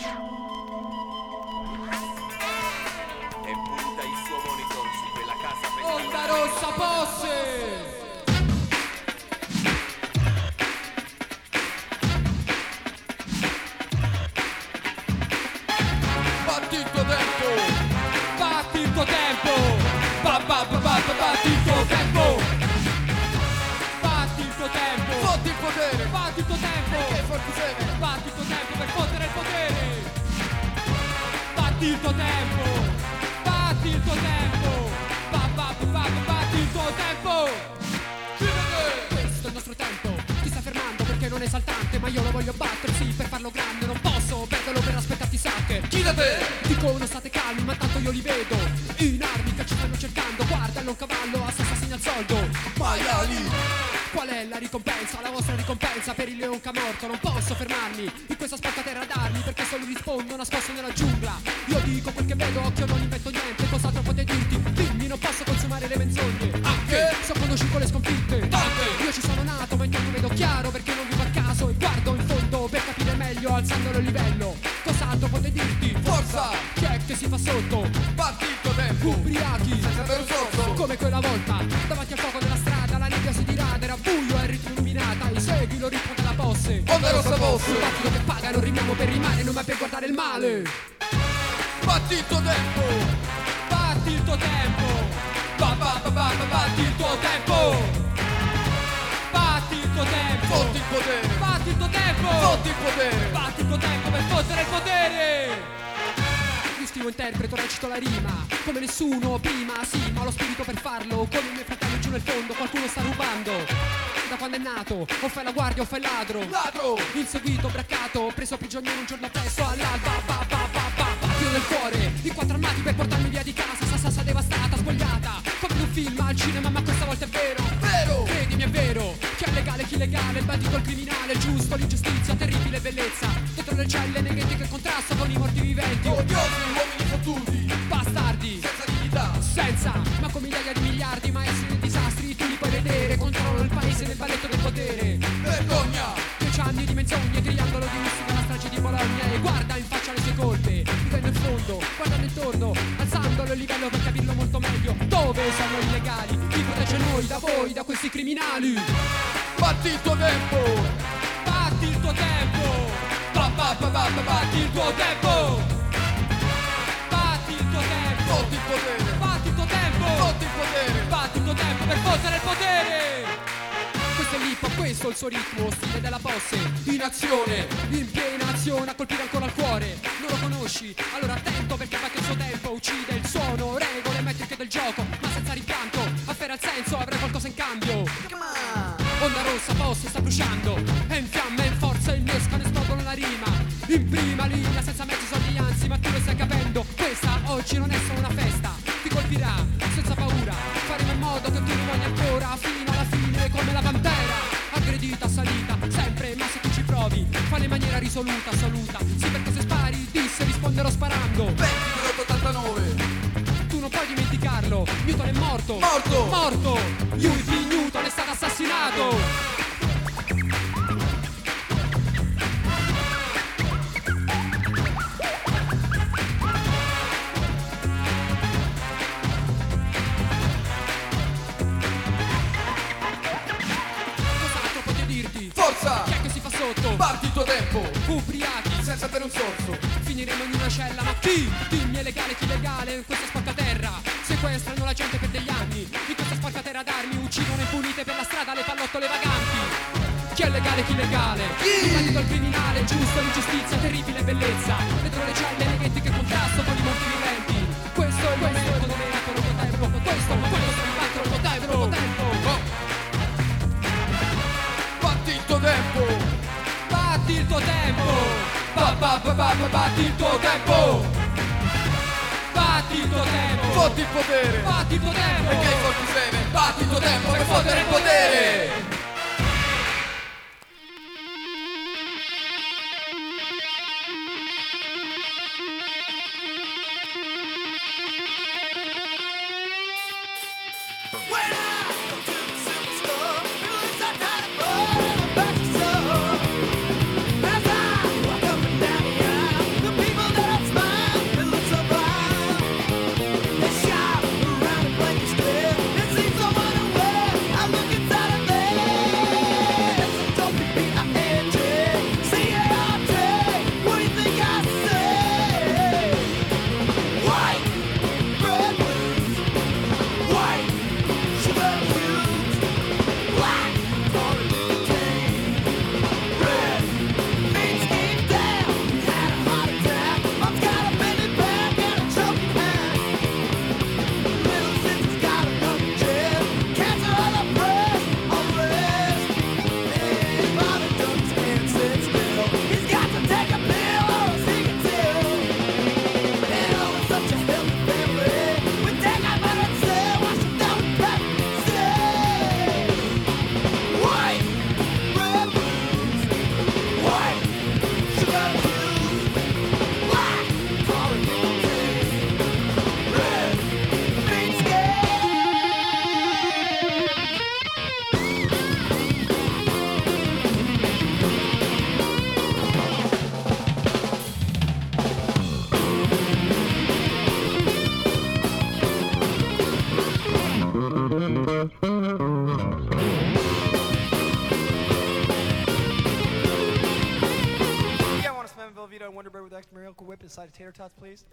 e punta il suo monitor su quella casa per Onda rossa posse! Batti il tuo tempo! Batti il tuo tempo! Batti il tuo tempo! Batti il tuo tempo! Fotti il potere! Batti il tuo tempo! Che forti siete! Batti il tuo tempo per fottere il potere! Batti il tuo tempo! Batti il tuo tempo! Batti il tuo tempo! Questo è il nostro tempo! Ti sta fermando perché non è esaltante, ma io lo voglio battere, sì, per farlo grande. Non posso perderlo per aspettarti sacche. Chi da te? Dicono state calmi, ma tanto io li vedo in armi che ci stanno cercando. Guardalo un cavallo, assassinio al soldo. Maiali! Qual è la ricompensa, la vostra ricompensa per il leonca morto? Non posso fermarmi in questa spaccaterra d'armi, perché solo rispondo nascosto nella giungla. Io dico quel che vedo, occhio non invento niente. Cos'altro potete dirti? Dimmi, non posso consumare le menzogne. Anche? So conosci con le sconfitte. Tante! Io ci sono nato, ma intorno vedo chiaro, perché non vivo a caso e guardo in fondo per capire meglio, alzandolo il livello. Cos'altro potete dirti? Forza! Chi è che si fa sotto? Batti il tuo tempo! Ubriachi! Senza bere un sorso! Come quella volta, davanti al fuoco della strada, la nebbia si dirada, era buio e ritmo illuminata. I segui lo ritmo della posse. Onda rossa posse. Un battito che paga, non rimiamo per rimane, non mai per guardare il male. Batti il tuo tempo. Batti il tuo tempo. Batti il tuo tempo. Batti il tuo tempo. Fotti il potere. Batti il tuo tempo. Fotti il potere. Batti il tuo tempo per fottere il potere. Io scrivo, interpreto, recito la rima come nessuno prima, sì, ma ho lo spirito per farlo. Come i miei fratelli giù nel fondo, qualcuno sta rubando. Da quando è nato, o fai la guardia o fai il ladro. Ladro! Inseguito, braccato, preso prigioniero un giorno presto all'alba. Battio nel cuore, in 4 armati per portarmi via di casa. Sassa devastata, spogliata, come in un film al cinema, ma questa volta è vero. Vero! Credimi, è vero. Chi è legale, chi illegale, il bandito, il criminale, il giusto, l'ingiustizia, terribile bellezza. Dentro le celle, neghetti che contrastano con i morti viventi. Odiosi, uomini fottuti, bastardi, senza dignità, senza, ma con migliaia di miliardi, maestri dei disastri, tu li puoi vedere, controllano il paese nel balletto del potere. Vergogna! 10 anni di menzogne, triangolo di mistica, la strage di Bologna. E guarda in faccia le sue colpe, vivendo in fondo, guardando intorno, alzandolo il livello per capirlo molto meglio. Dove sono i legali? Chi protegge noi da voi, da questi criminali? Batti il tuo tempo! Batti il tuo tempo! Batti il tuo tempo! Batti il tuo tempo! Fotti il potere! Batti il tuo tempo! Fotti il potere! Batti il tuo tempo per fottere il potere! Questo è l'hip hop, questo è il suo ritmo, stile della posse. In azione, in piena azione, a colpire ancora il cuore. Non lo conosci? Allora attento, perché batte il suo tempo, uccide il suono, regole metriche del gioco, ma senza rimpianto. Afferra il senso, avrai qualcosa in cambio. Onda rossa, posse, sta bruciando. È in fiamme, in forza, innescano, esplodono la rima. In prima linea, senza mezzi soldi, anzi, ma tu lo stai capendo. Questa oggi non è solo una festa, ti colpirà senza paura. Faremo in modo che tu rimani ancora fino alla fine come la pantera. Aggredita, salita, sempre, ma se tu ci provi, fallo in maniera risoluta, assoluta. Sì, perché se spari, disse, risponderò sparando. 20,89. Tu non puoi dimenticarlo, Newton è morto. Morto! Morto! Huey Newton è stato assassinato. Forza! Chi è che si fa sotto? Batti il tuo tempo! Ubriachi! Senza bere un sorso! Finiremo in una cella, ma chi? Dimmi, è legale, chi legale? In questa spaccaterra sequestrano la gente per degli anni. In questa spaccaterra d'armi uccidono impunite per la strada le pallottole vaganti. Chi è legale, chi legale? Il bandito, il criminale, il giusto, l'ingiustizia, terribile bellezza. Dentro le celle, neghetti che contrasto con i morti viventi. Questo è il momento dove è il tuo tempo. Questo è il momento dove è il tuo tempo. Batti il tuo tempo! Batti il tuo tempo! Batti il tuo tempo! Batti il tuo tempo! Fotti il potere! Batti il tuo tempo! Perché i forti seme? Batti il tuo tempo per fottere il potere! It seems I wonder where I look at Select Miracle Whip inside of Tater Tots, please.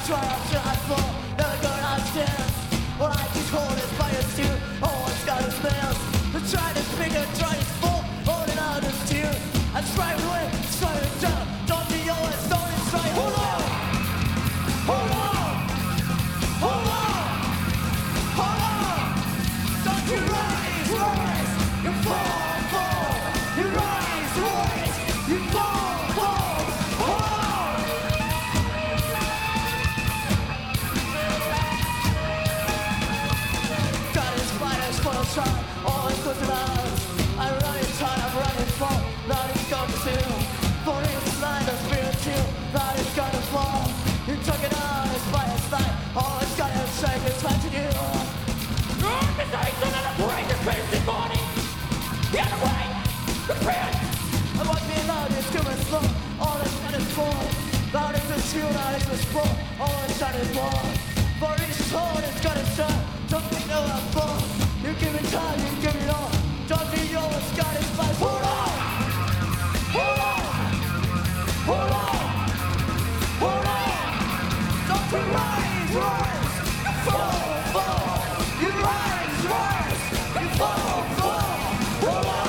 try, I fall, never gonna understand. What I just hold is by your steel, oh, it's got its nails. I try to speak and try to fall, holding out his tear. I try to win, try to down, don't be always don't try. Hold on, hold on, hold on, hold on. Don't you rise, rise, you fall, fall. You rise, rise, you fall, fall, fall. Got his spiders for a shot, always looking out. I'm running tight, I'm running full, not he's got to do. For his line, the spirit too, not he's gonna fall. You took it out, his spider's night, always got him shake, it's time to do. The days of the break is crazy morning. The other way, the print. I want me loud, it's coming slow, all it's got is full. Loud is the shield, loud is the sport, all it's got is war. For each sword, it's got a shot, don't be no I'm full. You give me time, you give me all, don't be yours, got his fight. Hold on! Hold on! Hold on! Hold on! Don't you rise, rise! You fall, fall! You rise, rise! You fall, fall! Hold on!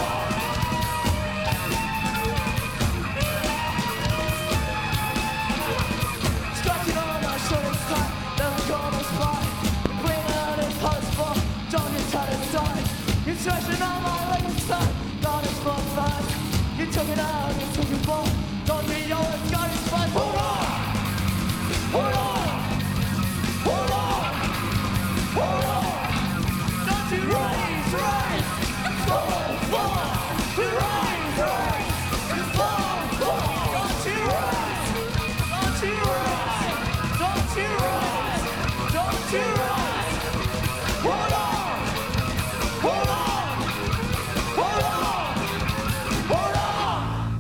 Scratching on my shoulder's tight, never gonna spot. The green out is hot as fuck, don't get tired inside. You're stretching on my leg inside, not as fun fast. You took it out, you took it back. Don't be yours, got his fight. Hold on! Hold on! Hold on! Hold on! Don't you rise, rise! You fall, fall! You rise, rise! You fall, fall! Don't you rise! Don't you rise! Don't you rise! Don't you rise! Hold on! Hold on! Hold on! Hold on!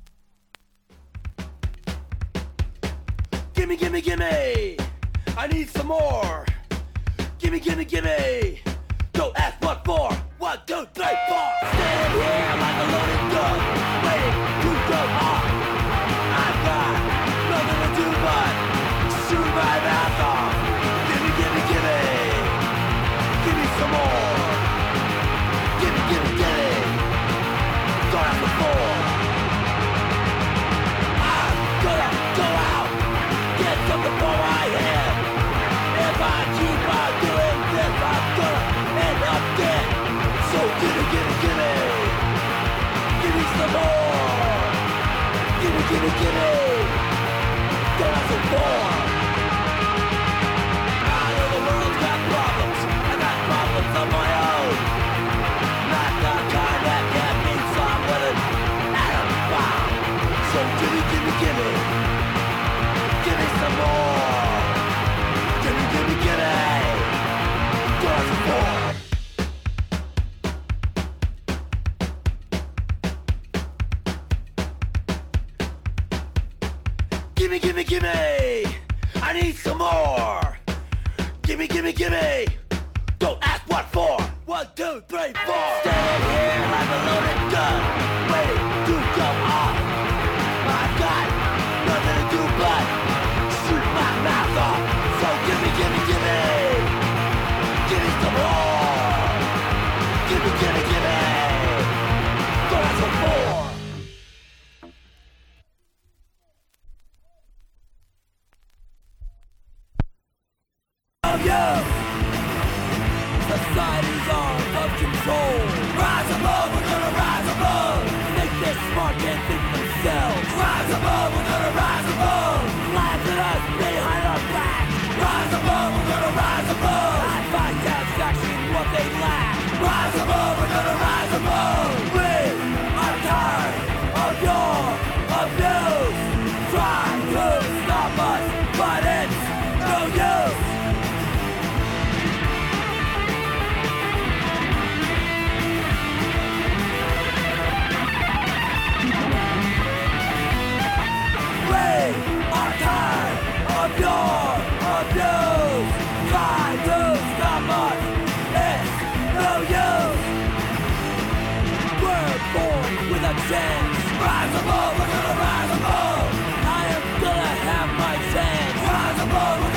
Gimme, gimme, gimme! I need some more! Gimme, gimme, gimme! Don't ask what for! 1, 2, 3, 4! Stand here like a loaded gun, waiting to go off! I've got nothing to do but shoot my mouth off! Gimme, gimme, gimme! Gimme some more! Gimme, gimme, gimme! Don't ask what for! I'm gonna go out! Get something for my head! If I keep on doing this, I'm gonna end up dead! So gimme, gimme, gimme! Give me some more! Gimme, gimme, gimme! Don't ask for more! I know the world's got problems, I got problems of my own! Not the kind that can be solved with an atom bomb! So gimme, gimme, gimme! Give me some more! Gimme, gimme, gimme! Don't ask for more! Gimme, gimme, gimme! I need some more! Gimme, gimme, gimme! Don't ask what for! 1, 2, 3, 4! Stand here like a loaded gun, waiting to go off! I've got nothing to do but shoot my mouth off! So gimme, gimme, gimme! Gimme some more! Gimme, gimme, gimme! Don't ask for more! Society's arms of control. Rise above, we're gonna rise above. Think they're smart, can't think themselves. Rise above, we're gonna rise above. Laugh at us behind our back. Rise above, we're gonna rise above. I find satisfaction in what they lack. Rise above, we're gonna rise above. We are tired of your abuse. Try to stop us, but it's no use. Are tired of your abuse. Try to stop us, it's no use. We're born with a chance. Rise above, we're gonna rise above. I am gonna have my chance. Rise above, we're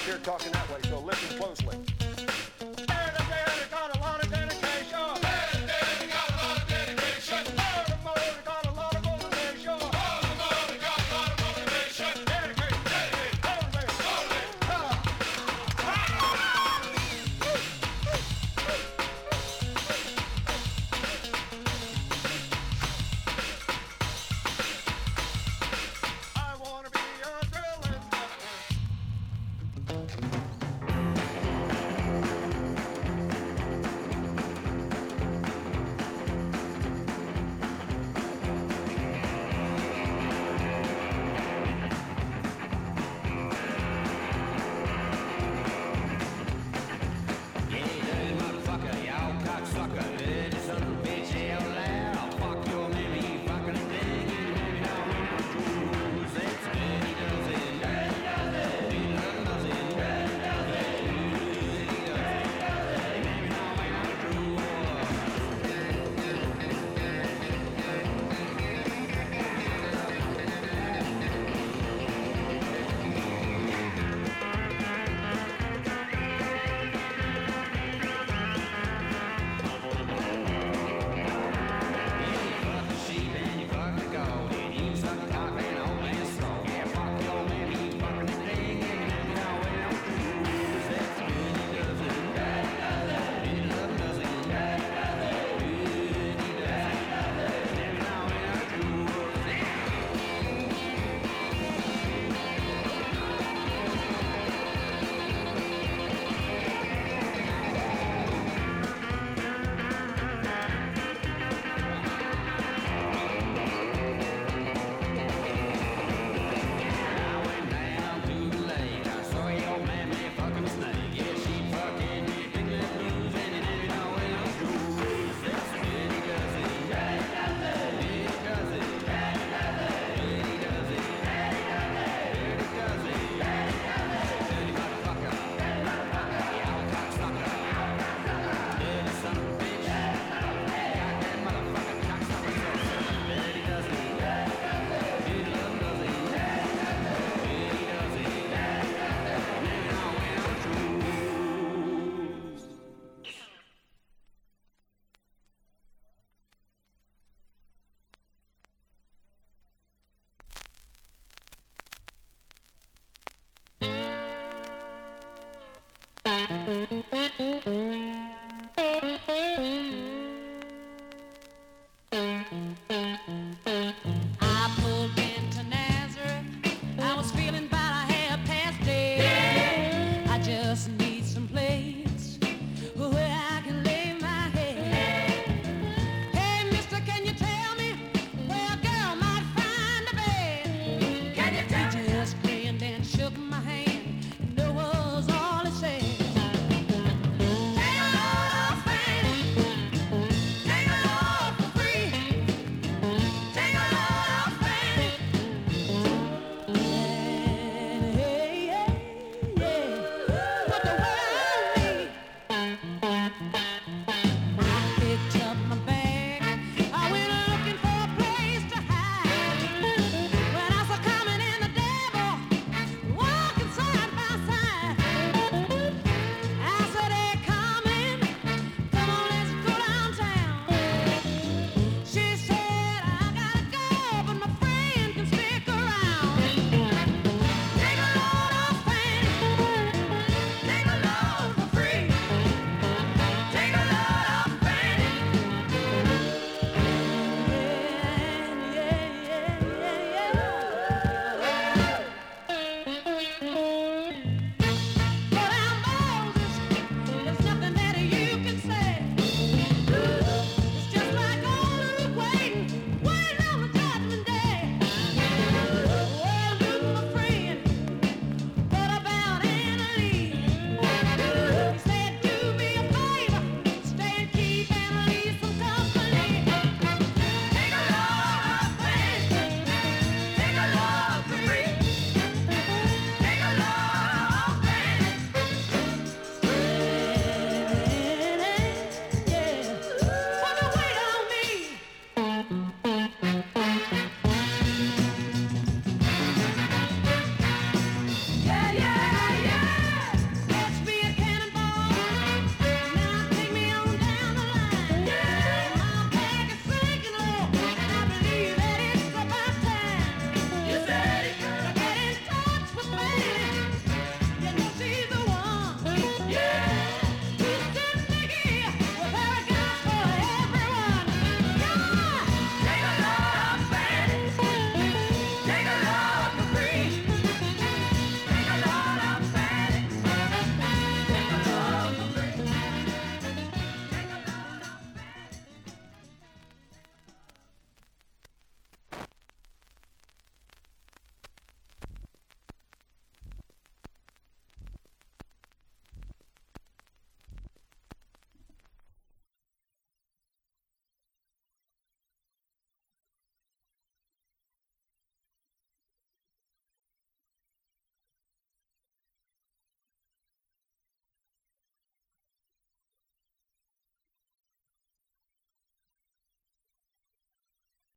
here talking that way, so listen closely.